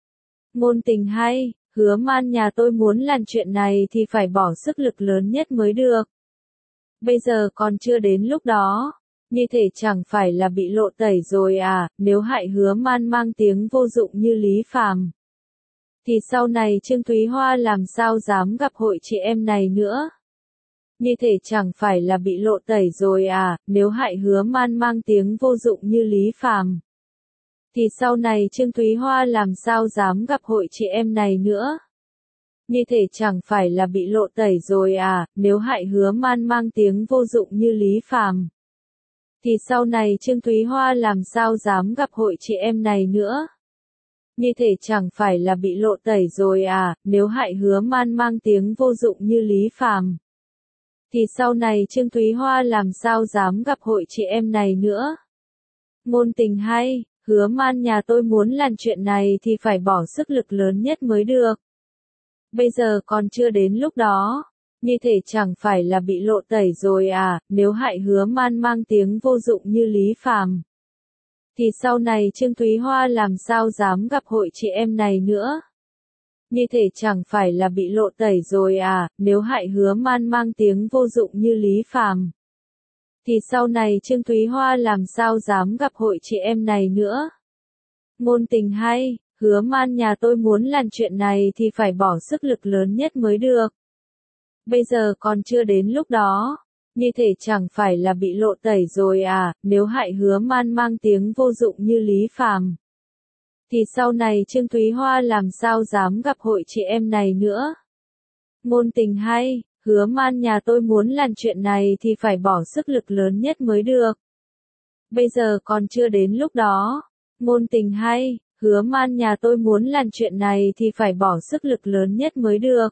Ngôn tình hay, Hứa Man nhà tôi muốn làm chuyện này thì phải bỏ sức lực lớn nhất mới được. Bây giờ còn chưa đến lúc đó. Như thể chẳng phải là bị lộ tẩy rồi à, nếu hại Hứa Man mang tiếng vô dụng như Lý Phàm. Thì sau này Trương Thúy Hoa làm sao dám gặp hội chị em này nữa. Như thể chẳng phải là bị lộ tẩy rồi à, nếu hại Hứa Man mang tiếng vô dụng như Lý Phàm. Thì sau này Trương Thúy Hoa làm sao dám gặp hội chị em này nữa. Như thể chẳng phải là bị lộ tẩy rồi à, nếu hại Hứa Man mang tiếng vô dụng như Lý Phàm. Thì sau này Trương Thúy Hoa làm sao dám gặp hội chị em này nữa. Như thể chẳng phải là bị lộ tẩy rồi à, nếu hại Hứa Man mang tiếng vô dụng như Lý Phàm. Thì sau này Trương Thúy Hoa làm sao dám gặp hội chị em này nữa. Ngôn tình hay, Hứa Man nhà tôi muốn làm chuyện này thì phải bỏ sức lực lớn nhất mới được. Bây giờ còn chưa đến lúc đó. Như thể chẳng phải là bị lộ tẩy rồi à, nếu hại Hứa Man mang tiếng vô dụng như Lý Phàm. Thì sau này Trương Thúy Hoa làm sao dám gặp hội chị em này nữa. Như thể chẳng phải là bị lộ tẩy rồi à, nếu hại Hứa Man mang tiếng vô dụng như Lý Phàm. Thì sau này Trương Thúy Hoa làm sao dám gặp hội chị em này nữa. Ngôn tình hay, Hứa Man nhà tôi muốn làm chuyện này thì phải bỏ sức lực lớn nhất mới được. Bây giờ còn chưa đến lúc đó. Như thể chẳng phải là bị lộ tẩy rồi à, nếu hại Hứa Man mang tiếng vô dụng như Lý Phàm. Thì sau này Trương Thúy Hoa làm sao dám gặp hội chị em này nữa. Ngôn tình hay, Hứa Man nhà tôi muốn làm chuyện này thì phải bỏ sức lực lớn nhất mới được. Bây giờ còn chưa đến lúc đó. Ngôn tình hay, Hứa Man nhà tôi muốn làm chuyện này thì phải bỏ sức lực lớn nhất mới được.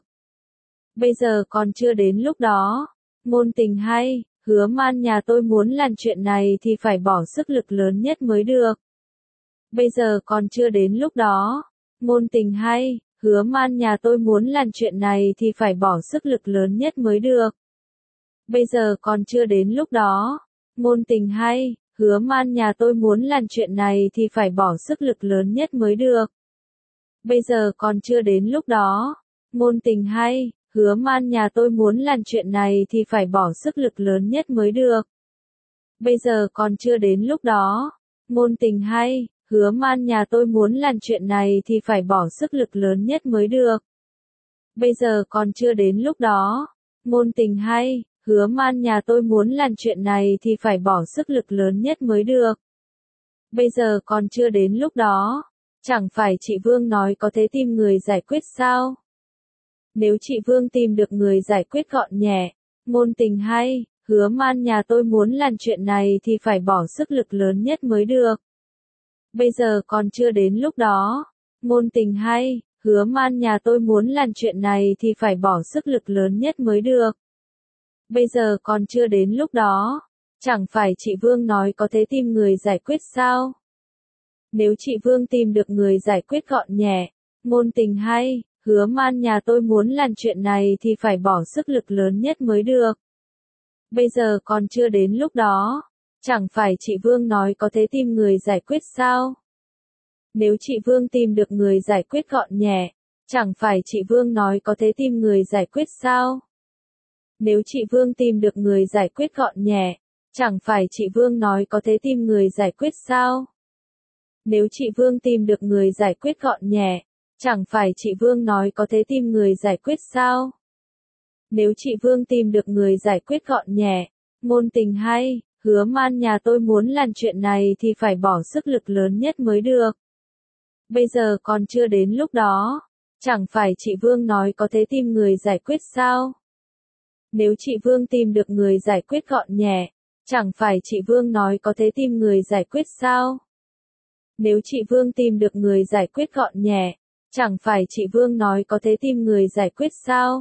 Bây giờ còn chưa đến lúc đó. Ngôn tình hay, Hứa Man nhà tôi muốn làm chuyện này thì phải bỏ sức lực lớn nhất mới được. Bây giờ còn chưa đến lúc đó. Ngôn tình hay, Hứa Man nhà tôi muốn làm chuyện này thì phải bỏ sức lực lớn nhất mới được. Bây giờ còn chưa đến lúc đó. Ngôn tình hay, Hứa Man nhà tôi muốn làm chuyện này thì phải bỏ sức lực lớn nhất mới được. Bây giờ còn chưa đến lúc đó. Ngôn tình hay, Hứa Man nhà tôi muốn làm chuyện này thì phải bỏ sức lực lớn nhất mới được. Bây giờ còn chưa đến lúc đó. Ngôn tình hay, Hứa Man nhà tôi muốn làm chuyện này thì phải bỏ sức lực lớn nhất mới được. Bây giờ còn chưa đến lúc đó. Ngôn tình hay, Hứa Man nhà tôi muốn làm chuyện này thì phải bỏ sức lực lớn nhất mới được. Bây giờ còn chưa đến lúc đó. Chẳng phải chị Vương nói có thể tìm người giải quyết sao? Nếu chị Vương tìm được người giải quyết gọn nhẹ. Ngôn tình hay, Hứa Man nhà tôi muốn làm chuyện này thì phải bỏ sức lực lớn nhất mới được. Bây giờ còn chưa đến lúc đó. Ngôn tình hay, Hứa Man nhà tôi muốn làm chuyện này thì phải bỏ sức lực lớn nhất mới được. Bây giờ còn chưa đến lúc đó. Chẳng phải chị Vương nói có thể tìm người giải quyết sao? Nếu chị Vương tìm được người giải quyết gọn nhẹ. Ngôn tình hay, Hứa Man nhà tôi muốn làm chuyện này thì phải bỏ sức lực lớn nhất mới được. Bây giờ còn chưa đến lúc đó. Chẳng phải chị Vương nói có thể tìm người giải quyết sao? Nếu chị Vương tìm được người giải quyết gọn nhẹ. Chẳng phải chị Vương nói có thể tìm người giải quyết sao? Nếu chị Vương tìm được người giải quyết gọn nhẹ. Chẳng phải chị Vương nói có thể tìm người giải quyết sao? Nếu chị Vương tìm được người giải quyết gọn nhẹ. Chẳng phải chị Vương nói có thể tìm người giải quyết sao? Nếu chị Vương tìm được người giải quyết gọn nhẹ. Ngôn tình hay, Hứa Man nhà tôi muốn làm chuyện này thì phải bỏ sức lực lớn nhất mới được. Bây giờ còn chưa đến lúc đó. Chẳng phải chị Vương nói có thể tìm người giải quyết sao? Nếu chị Vương tìm được người giải quyết gọn nhẹ. Chẳng phải chị Vương nói có thể tìm người giải quyết sao? Nếu chị Vương tìm được người giải quyết gọn nhẹ. Chẳng phải chị Vương nói có thể tìm người giải quyết sao?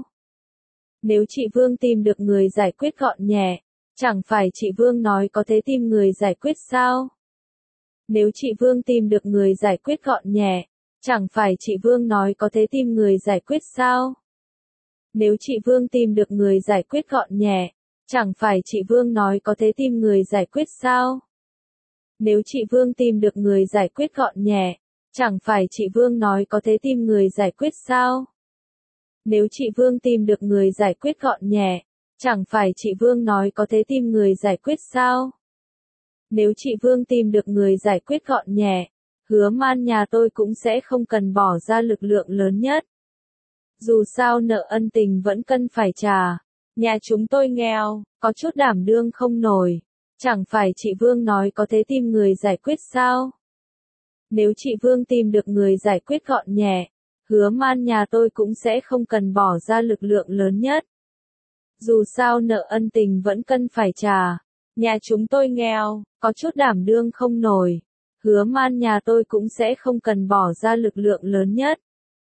Nếu chị Vương tìm được người giải quyết gọn nhẹ, chẳng phải chị Vương nói có thể tìm người giải quyết sao? Nếu chị Vương tìm được người giải quyết gọn nhẹ, chẳng phải chị Vương nói có thể tìm người giải quyết sao? Nếu chị Vương tìm được người giải quyết gọn nhẹ, chẳng phải chị Vương nói có thể tìm người giải quyết sao? Nếu chị Vương tìm được người giải quyết gọn nhẹ, chẳng phải chị Vương nói có thể tìm người giải quyết sao? Nếu chị Vương tìm được người giải quyết gọn nhẹ, chẳng phải chị Vương nói có thể tìm người giải quyết sao? Nếu chị Vương tìm được người giải quyết gọn nhẹ, hứa man nhà tôi cũng sẽ không cần bỏ ra lực lượng lớn nhất. Dù sao nợ ân tình vẫn cần phải trả. Nhà chúng tôi nghèo, có chút đảm đương không nổi. Chẳng phải chị Vương nói có thể tìm người giải quyết sao? Nếu chị Vương tìm được người giải quyết gọn nhẹ, hứa man nhà tôi cũng sẽ không cần bỏ ra lực lượng lớn nhất. Dù sao nợ ân tình vẫn cần phải trả. Nhà chúng tôi nghèo, có chút đảm đương không nổi. Hứa man nhà tôi cũng sẽ không cần bỏ ra lực lượng lớn nhất.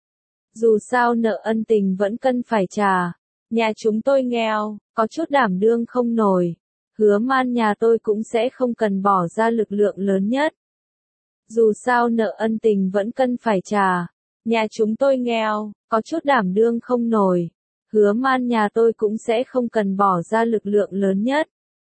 Dù sao nợ ân tình vẫn cần phải trả. Nhà chúng tôi nghèo, có chút đảm đương không nổi. Hứa man nhà tôi cũng sẽ không cần bỏ ra lực lượng lớn nhất. Dù sao nợ ân tình vẫn cần phải trả. Nhà chúng tôi nghèo, có chút đảm đương không nổi. Hứa man nhà tôi cũng sẽ không cần bỏ ra lực lượng lớn nhất.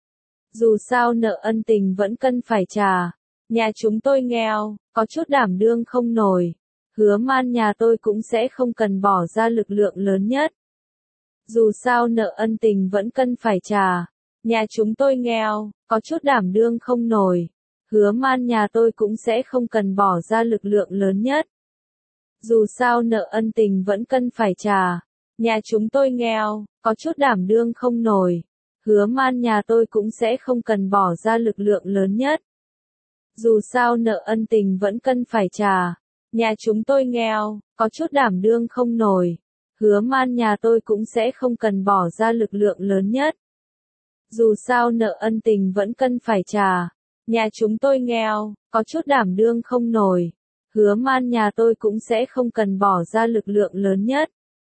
Dù sao nợ ân tình vẫn cần phải trả. Nhà chúng tôi nghèo, có chút đảm đương không nổi. Hứa man nhà tôi cũng sẽ không cần bỏ ra lực lượng lớn nhất. Dù sao nợ ân tình vẫn cần phải trả. Nhà chúng tôi nghèo, có chút đảm đương không nổi. Hứa man nhà tôi cũng sẽ không cần bỏ ra lực lượng lớn nhất. Dù sao nợ ân tình vẫn cần phải trả. Nhà chúng tôi nghèo, có chút đảm đương không nổi. Hứa man nhà tôi cũng sẽ không cần bỏ ra lực lượng lớn nhất. Dù sao nợ ân tình vẫn cần phải trả. Nhà chúng tôi nghèo, có chút đảm đương không nổi. Hứa man nhà tôi cũng sẽ không cần bỏ ra lực lượng lớn nhất. Dù sao nợ ân tình vẫn cần phải trả. Nhà chúng tôi nghèo, có chút đảm đương không nổi. Hứa man nhà tôi cũng sẽ không cần bỏ ra lực lượng lớn nhất.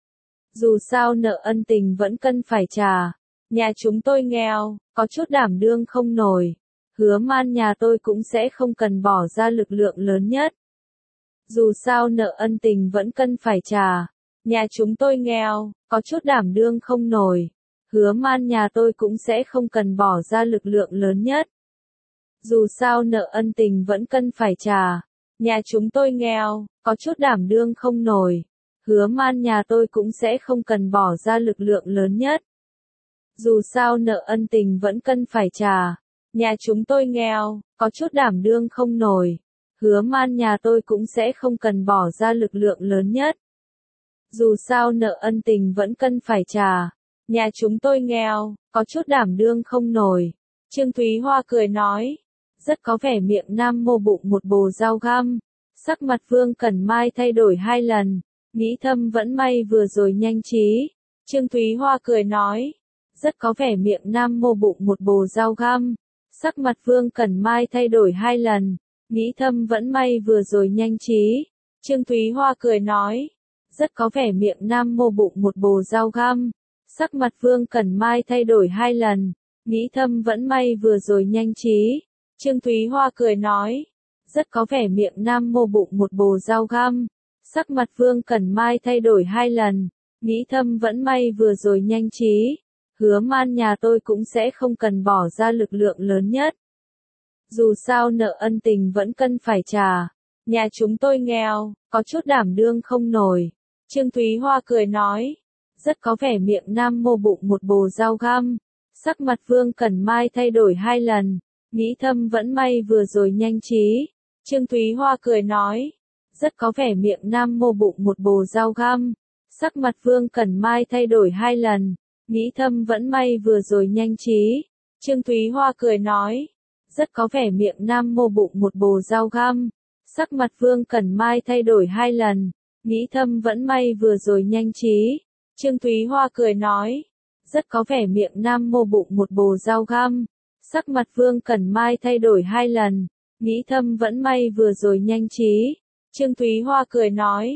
Dù sao nợ ân tình vẫn cần phải trả. Nhà chúng tôi nghèo, có chút đảm đương không nổi. Hứa man nhà tôi cũng sẽ không cần bỏ ra lực lượng lớn nhất. Dù sao nợ ân tình vẫn cần phải trả. Nhà chúng tôi nghèo, có chút đảm đương không nổi. Hứa man nhà tôi cũng sẽ không cần bỏ ra lực lượng lớn nhất. Dù sao nợ ân tình vẫn cần phải trả. Nhà chúng tôi nghèo, có chút đảm đương không nổi. Hứa man nhà tôi cũng sẽ không cần bỏ ra lực lượng lớn nhất. Dù sao nợ ân tình vẫn cần phải trả. Nhà chúng tôi nghèo, có chút đảm đương không nổi. Hứa man nhà tôi cũng sẽ không cần bỏ ra lực lượng lớn nhất. Dù sao nợ ân tình vẫn cần phải trả. Nhà chúng tôi nghèo, có chút đảm đương không nổi. Trương Thúy Hoa cười nói. Rất có vẻ miệng nam mô bụng một bồ dao găm. Sắc mặt Vương Cẩn Mai thay đổi hai lần. Nghĩ thầm vẫn may vừa rồi nhanh trí. Trương Thúy Hoa cười nói. Rất có vẻ miệng nam mô bụng một bồ dao găm. Sắc mặt Vương Cẩn Mai thay đổi hai lần. Nghĩ thầm vẫn may vừa rồi nhanh trí. Trương Thúy Hoa cười nói. Rất có vẻ miệng nam mô bụng một bồ dao găm. Sắc mặt Vương Cẩn Mai thay đổi hai lần. Nghĩ thầm vẫn may vừa rồi nhanh trí. Trương Thúy Hoa cười nói. Rất có vẻ miệng nam mô bụng một bồ dao găm. Sắc mặt Vương Cẩn Mai thay đổi hai lần. Nghĩ thầm vẫn may vừa rồi nhanh trí. Hứa man nhà tôi cũng sẽ không cần bỏ ra lực lượng lớn nhất. Dù sao nợ ân tình vẫn cần phải trả. Nhà chúng tôi nghèo, có chút đảm đương không nổi. Trương Thúy Hoa cười nói. Rất có vẻ miệng nam mô bụng một bồ dao găm. Sắc mặt Vương Cẩn Mai thay đổi hai lần. Nghĩ thầm vẫn may vừa rồi nhanh trí. Trương Thúy Hoa cười nói. Rất có vẻ miệng nam mô bụng một bồ dao găm. Sắc mặt Vương Cẩn Mai thay đổi hai lần. Nghĩ thầm vẫn may vừa rồi nhanh trí. Trương Thúy Hoa cười nói. Rất có vẻ miệng nam mô bụng một bồ dao găm. Sắc mặt Vương Cẩn Mai thay đổi hai lần. Nghĩ thầm vẫn may vừa rồi nhanh trí. Trương Thúy Hoa cười nói. Rất có vẻ miệng nam mô bụng một bồ dao găm. Sắc mặt Vương Cẩn Mai thay đổi hai lần. Nghĩ thầm vẫn may vừa rồi nhanh trí. Trương Thúy Hoa cười nói.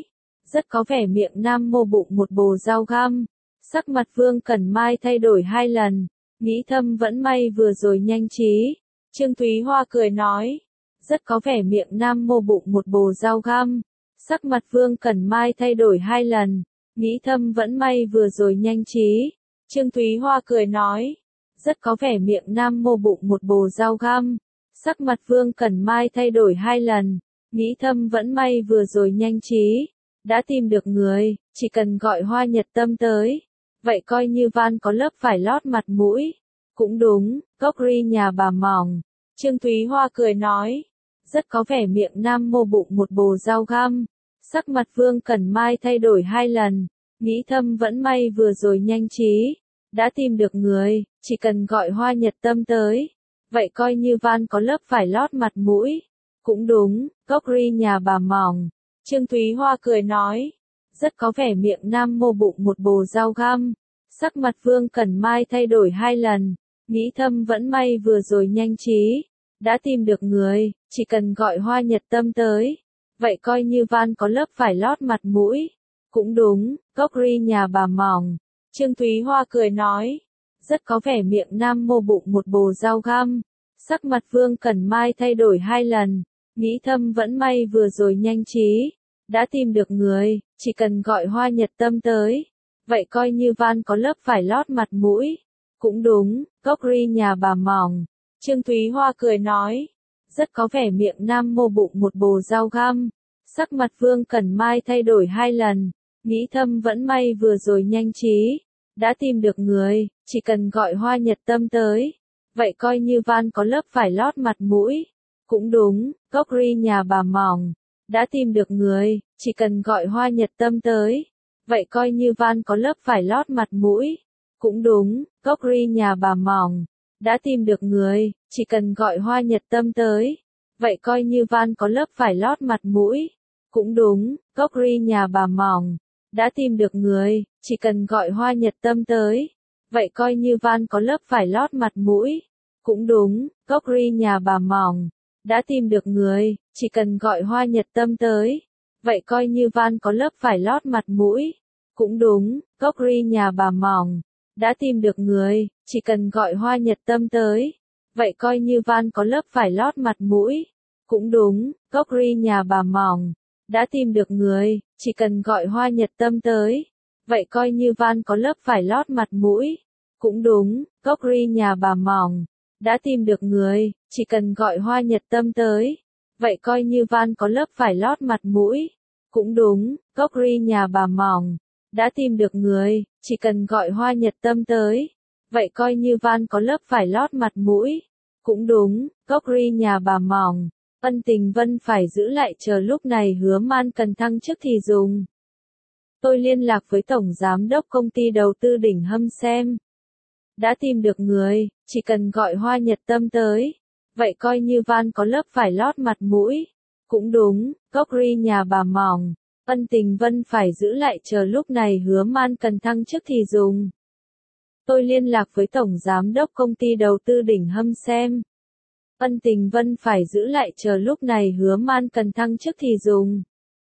rất có vẻ miệng Nam Mô bụng một bồ dao găm. Sắc mặt Vương Cẩn Mai thay đổi hai lần, nghĩ thầm vẫn may vừa rồi nhanh trí. Trương Thúy Hoa cười nói, rất có vẻ miệng Nam Mô bụng một bồ dao găm. Sắc mặt Vương Cẩn Mai thay đổi hai lần, nghĩ thầm vẫn may vừa rồi nhanh trí. Trương Thúy Hoa cười nói, rất có vẻ miệng Nam Mô bụng một bồ dao găm. Sắc mặt Vương Cẩn Mai thay đổi hai lần, nghĩ thầm vẫn may vừa rồi nhanh trí. Đã tìm được người, chỉ cần gọi Hoa Nhật Tâm tới. Vậy coi như van có lớp vải lót mặt mũi. Cũng đúng, cốc ri nhà bà mỏng. Trương Thúy Hoa cười nói, rất có vẻ miệng Nam Mô bụng một bồ dao găm. Sắc mặt Vương Cẩn Mai thay đổi hai lần, nghĩ thầm vẫn may vừa rồi nhanh trí. Đã tìm được người, chỉ cần gọi Hoa Nhật Tâm tới. Vậy coi như van có lớp vải lót mặt mũi. Cũng đúng, cốc ri nhà bà mỏng. Trương Thúy Hoa cười nói, rất có vẻ miệng Nam Mô bụng một bồ dao găm. Sắc mặt Vương Cẩn Mai thay đổi hai lần, nghĩ thầm vẫn may vừa rồi nhanh trí. Đã tìm được người, chỉ cần gọi Hoa Nhật Tâm tới. Vậy coi như van có lớp vải lót mặt mũi. Cũng đúng, cốc ri nhà bà mỏng. Trương Thúy Hoa cười nói, rất có vẻ miệng Nam Mô bụng một bồ dao găm. Sắc mặt Vương Cẩn Mai thay đổi hai lần, nghĩ thầm vẫn may vừa rồi nhanh trí. Đã tìm được người, chỉ cần gọi Hoa Nhật Tâm tới. Vậy coi như van có lớp vải lót mặt mũi. Cũng đúng, cốc ri nhà bà mỏng. Trương Thúy Hoa cười nói, rất có vẻ miệng Nam Mô bụng một bồ dao găm. Sắc mặt Vương Cẩn Mai thay đổi hai lần, nghĩ thầm vẫn may vừa rồi nhanh trí. Đã tìm được người, chỉ cần gọi Hoa Nhật Tâm tới. Vậy coi như van có lớp vải lót mặt mũi. Cũng đúng, cốc ri nhà bà mỏng. Đã tìm được người, chỉ cần gọi Hoa Nhật Tâm tới. Vậy coi như van có lớp vải lót mặt mũi. Cũng đúng, cốc ri nhà bà mỏng. Đã tìm được người, chỉ cần gọi Hoa Nhật Tâm tới. Vậy coi như van có lớp vải lót mặt mũi. Cũng đúng, cốc ri nhà bà mỏng. Đã tìm được người, chỉ cần gọi Hoa Nhật Tâm tới. Vậy coi như van có lớp vải lót mặt mũi. Cũng đúng, cốc ri nhà bà mỏng. Đã tìm được người, chỉ cần gọi Hoa Nhật Tâm tới. Vậy coi như van có lớp vải lót mặt mũi. Cũng đúng, cốc ri nhà bà mỏng. Đã tìm được người, chỉ cần gọi Hoa Nhật Tâm tới. Vậy coi như van có lớp vải lót mặt mũi. Cũng đúng, cốc ri nhà bà mỏng. Đã tìm được người, chỉ cần gọi Hoa Nhật Tâm tới. Vậy coi như van có lớp vải lót mặt mũi. Cũng đúng, cốc ri nhà bà mỏng. Đã tìm được người, chỉ cần gọi Hoa Nhật Tâm tới. Vậy coi như van có lớp vải lót mặt mũi. Cũng đúng, cốc ri nhà bà mỏng. Đã tìm được người, chỉ cần gọi Hoa Nhật Tâm tới. Vậy coi như van có lớp vải lót mặt mũi. Cũng đúng, cốc ri nhà bà mỏng. Ân Tình Vân phải giữ lại chờ lúc này Hứa Man cần thăng chức thì dùng. Tôi liên lạc với Tổng Giám đốc Công ty Đầu tư Đỉnh Hâm xem. Đã tìm được người, chỉ cần gọi Hoa Nhật Tâm tới. Vậy coi như van có lớp vải lót mặt mũi. Cũng đúng, cốc ri nhà bà mỏng. Ân Tình Vân phải giữ lại chờ lúc này Hứa Man cần thăng chức thì dùng. Tôi liên lạc với Tổng Giám đốc Công ty Đầu tư Đỉnh Hâm xem. Ân Tình Vân phải giữ lại chờ lúc này Hứa Man cần thăng chức thì dùng.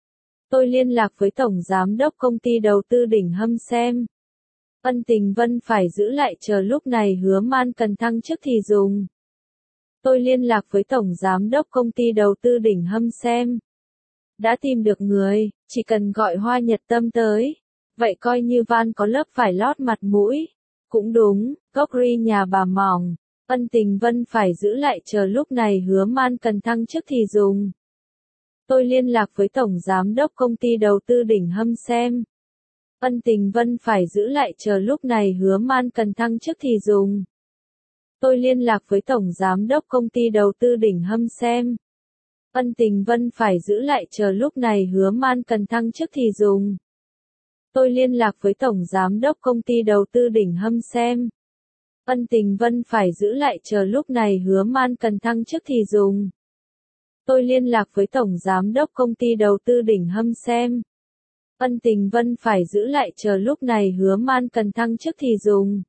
Tôi liên lạc với Tổng Giám đốc Công ty Đầu tư Đỉnh Hâm xem. Ân Tình Vân phải giữ lại chờ lúc này Hứa Man cần thăng chức thì dùng. Tôi liên lạc với Tổng Giám đốc Công ty Đầu tư Đỉnh Hâm xem. Đã tìm được người, chỉ cần gọi Hoa Nhật Tâm tới. Vậy coi như van có lớp vải lót mặt mũi. Cũng đúng, cốc ri nhà bà mỏng. Ân Tình Vân phải giữ lại chờ lúc này Hứa Man cần thăng chức thì dùng. Tôi liên lạc với Tổng Giám đốc Công ty Đầu tư Đỉnh Hâm xem. Ân Tình Vân phải giữ lại chờ lúc này Hứa Man cần thăng chức thì dùng. Tôi liên lạc với Tổng Giám đốc Công ty Đầu tư Đỉnh Hâm xem. Ân Tình Vân phải giữ lại chờ lúc này Hứa Man cần thăng chức thì dùng. Tôi liên lạc với Tổng Giám đốc Công ty Đầu tư Đỉnh Hâm xem. Ân Tình Vân phải giữ lại chờ lúc này Hứa Man cần thăng chức thì dùng. Tôi liên lạc với Tổng Giám đốc Công ty Đầu tư Đỉnh Hâm xem. Ân Tình Vân phải giữ lại chờ lúc này Hứa Man cần thăng chức thì dùng.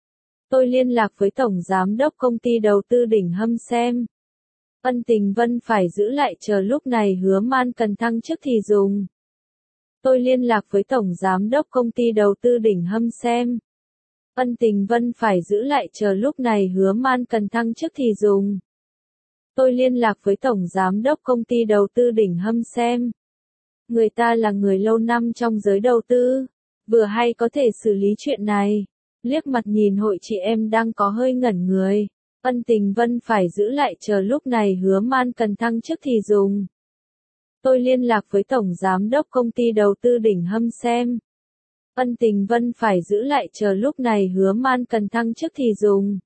Tôi liên lạc với Tổng Giám đốc Công ty Đầu tư Đỉnh Hâm xem. Ân Tình Vân phải giữ lại chờ lúc này Hứa Man cần thăng chức thì dùng. Tôi liên lạc với Tổng Giám đốc Công ty Đầu tư Đỉnh Hâm xem. Ân Tình Vân phải giữ lại chờ lúc này Hứa Man cần thăng chức thì dùng. Tôi liên lạc với Tổng Giám đốc Công ty Đầu tư Đỉnh Hâm xem. Người ta là người lâu năm trong giới đầu tư, vừa hay có thể xử lý chuyện này. Liếc mặt nhìn hội chị em đang có hơi ngẩn người. Ân Tình Vân phải giữ lại chờ lúc này Hứa Man cần thăng chức thì dùng. Tôi liên lạc với Tổng Giám đốc Công ty Đầu tư Đỉnh Hâm xem. Ân Tình Vân phải giữ lại chờ lúc này Hứa Man cần thăng chức thì dùng.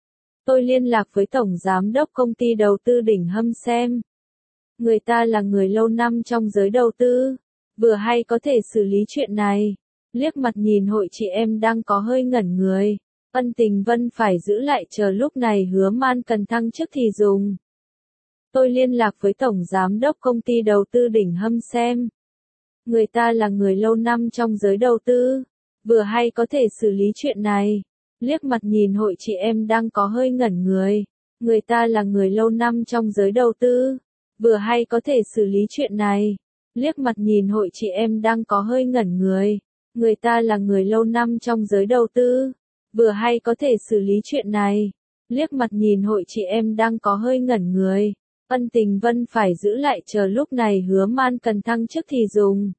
Tôi liên lạc với Tổng Giám đốc Công ty Đầu tư Đỉnh Hâm xem. Người ta là người lâu năm trong giới đầu tư, vừa hay có thể xử lý chuyện này. Liếc mặt nhìn hội chị em đang có hơi ngẩn người. Ân Tình Vân phải giữ lại chờ lúc này Hứa Man cần thăng chức thì dùng. Tôi liên lạc với Tổng Giám đốc Công ty Đầu tư Đỉnh Hâm xem. Người ta là người lâu năm trong giới đầu tư, vừa hay có thể xử lý chuyện này. Liếc mặt nhìn hội chị em đang có hơi ngẩn người. Người ta là người lâu năm trong giới đầu tư, vừa hay có thể xử lý chuyện này. Liếc mặt nhìn hội chị em đang có hơi ngẩn người. Người ta là người lâu năm trong giới đầu tư, vừa hay có thể xử lý chuyện này. Liếc mặt nhìn hội chị em đang có hơi ngẩn người. Ân Tình Vân phải giữ lại chờ lúc này Hứa Man cần thăng chức thì dùng.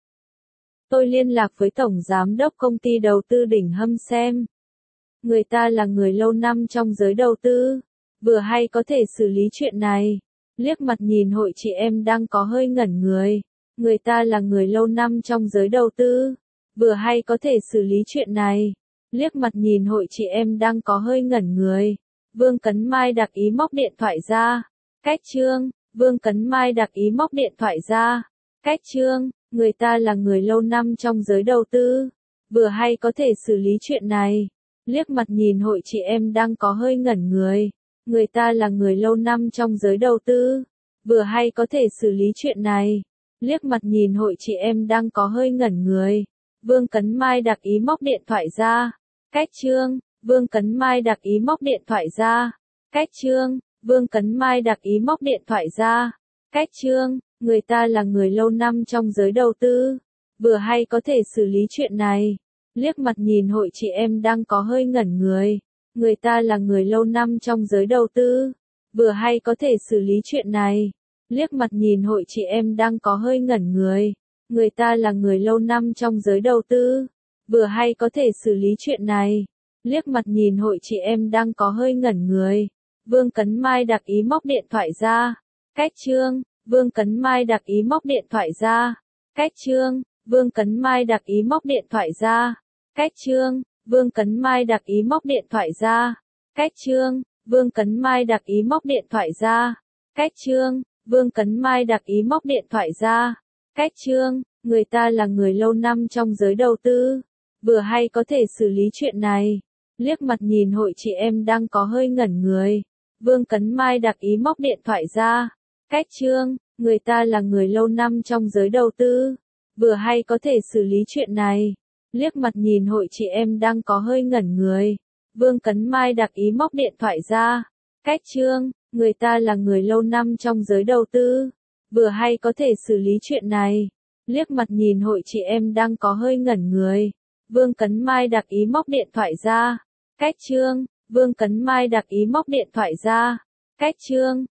Tôi liên lạc với Tổng Giám đốc Công ty Đầu tư Đỉnh Hâm xem. Người ta là người lâu năm trong giới đầu tư, vừa hay có thể xử lý chuyện này. Liếc mặt nhìn hội chị em đang có hơi ngẩn người. Người ta là người lâu năm trong giới đầu tư, vừa hay có thể xử lý chuyện này. Liếc mặt nhìn hội chị em đang có hơi ngẩn người. Vương Cấn Mai đặc ý móc điện thoại ra. Cách chương, Vương Cấn Mai đặc ý móc điện thoại ra. Cách chương, người ta là người lâu năm trong giới đầu tư, vừa hay có thể xử lý chuyện này. Liếc mặt nhìn hội chị em đang có hơi ngẩn người. Người ta là người lâu năm trong giới đầu tư, vừa hay có thể xử lý chuyện này. Liếc mặt nhìn hội chị em đang có hơi ngẩn người. Vương Cấn Mai đặc ý móc điện thoại ra. Cách chương, Vương Cấn Mai đặc ý móc điện thoại ra. Cách chương, Vương Cấn Mai đặc ý móc điện thoại ra. Cách chương, người ta là người lâu năm trong giới đầu tư, vừa hay có thể xử lý chuyện này. Liếc mặt nhìn hội chị em đang có hơi ngẩn người. Người ta là người lâu năm trong giới đầu tư, vừa hay có thể xử lý chuyện này. Liếc mặt nhìn hội chị em đang có hơi ngẩn người. Người ta là người lâu năm trong giới đầu tư, vừa hay có thể xử lý chuyện này. Liếc mặt nhìn hội chị em đang có hơi ngẩn người. Vương Cấn Mai đặc ý móc điện thoại ra. Cách chương, Vương Cấn Mai đặc ý móc điện thoại ra. Cách chương, Vương Cấn Mai đặc ý móc điện thoại ra. Cách chương, Vương Cấn Mai đặc ý móc điện thoại ra. Cách chương, Vương Cấn Mai đặc ý móc điện thoại ra. Cách chương, Vương Cấn Mai đặc ý móc điện thoại ra. Cách chương, người ta là người lâu năm trong giới đầu tư, vừa hay có thể xử lý chuyện này. Liếc mặt nhìn hội chị em đang có hơi ngẩn người. Vương Cấn Mai đặc ý móc điện thoại ra. Cách chương, người ta là người lâu năm trong giới đầu tư, vừa hay có thể xử lý chuyện này. Liếc mặt nhìn hội chị em đang có hơi ngẩn người. Vương Cấn Mai đặc ý móc điện thoại ra. Cách chương, người ta là người lâu năm trong giới đầu tư, vừa hay có thể xử lý chuyện này. Liếc mặt nhìn hội chị em đang có hơi ngẩn người. Vương Cấn Mai đặc ý móc điện thoại ra. Cách chương, Vương Cấn Mai đặc ý móc điện thoại ra. Cách chương,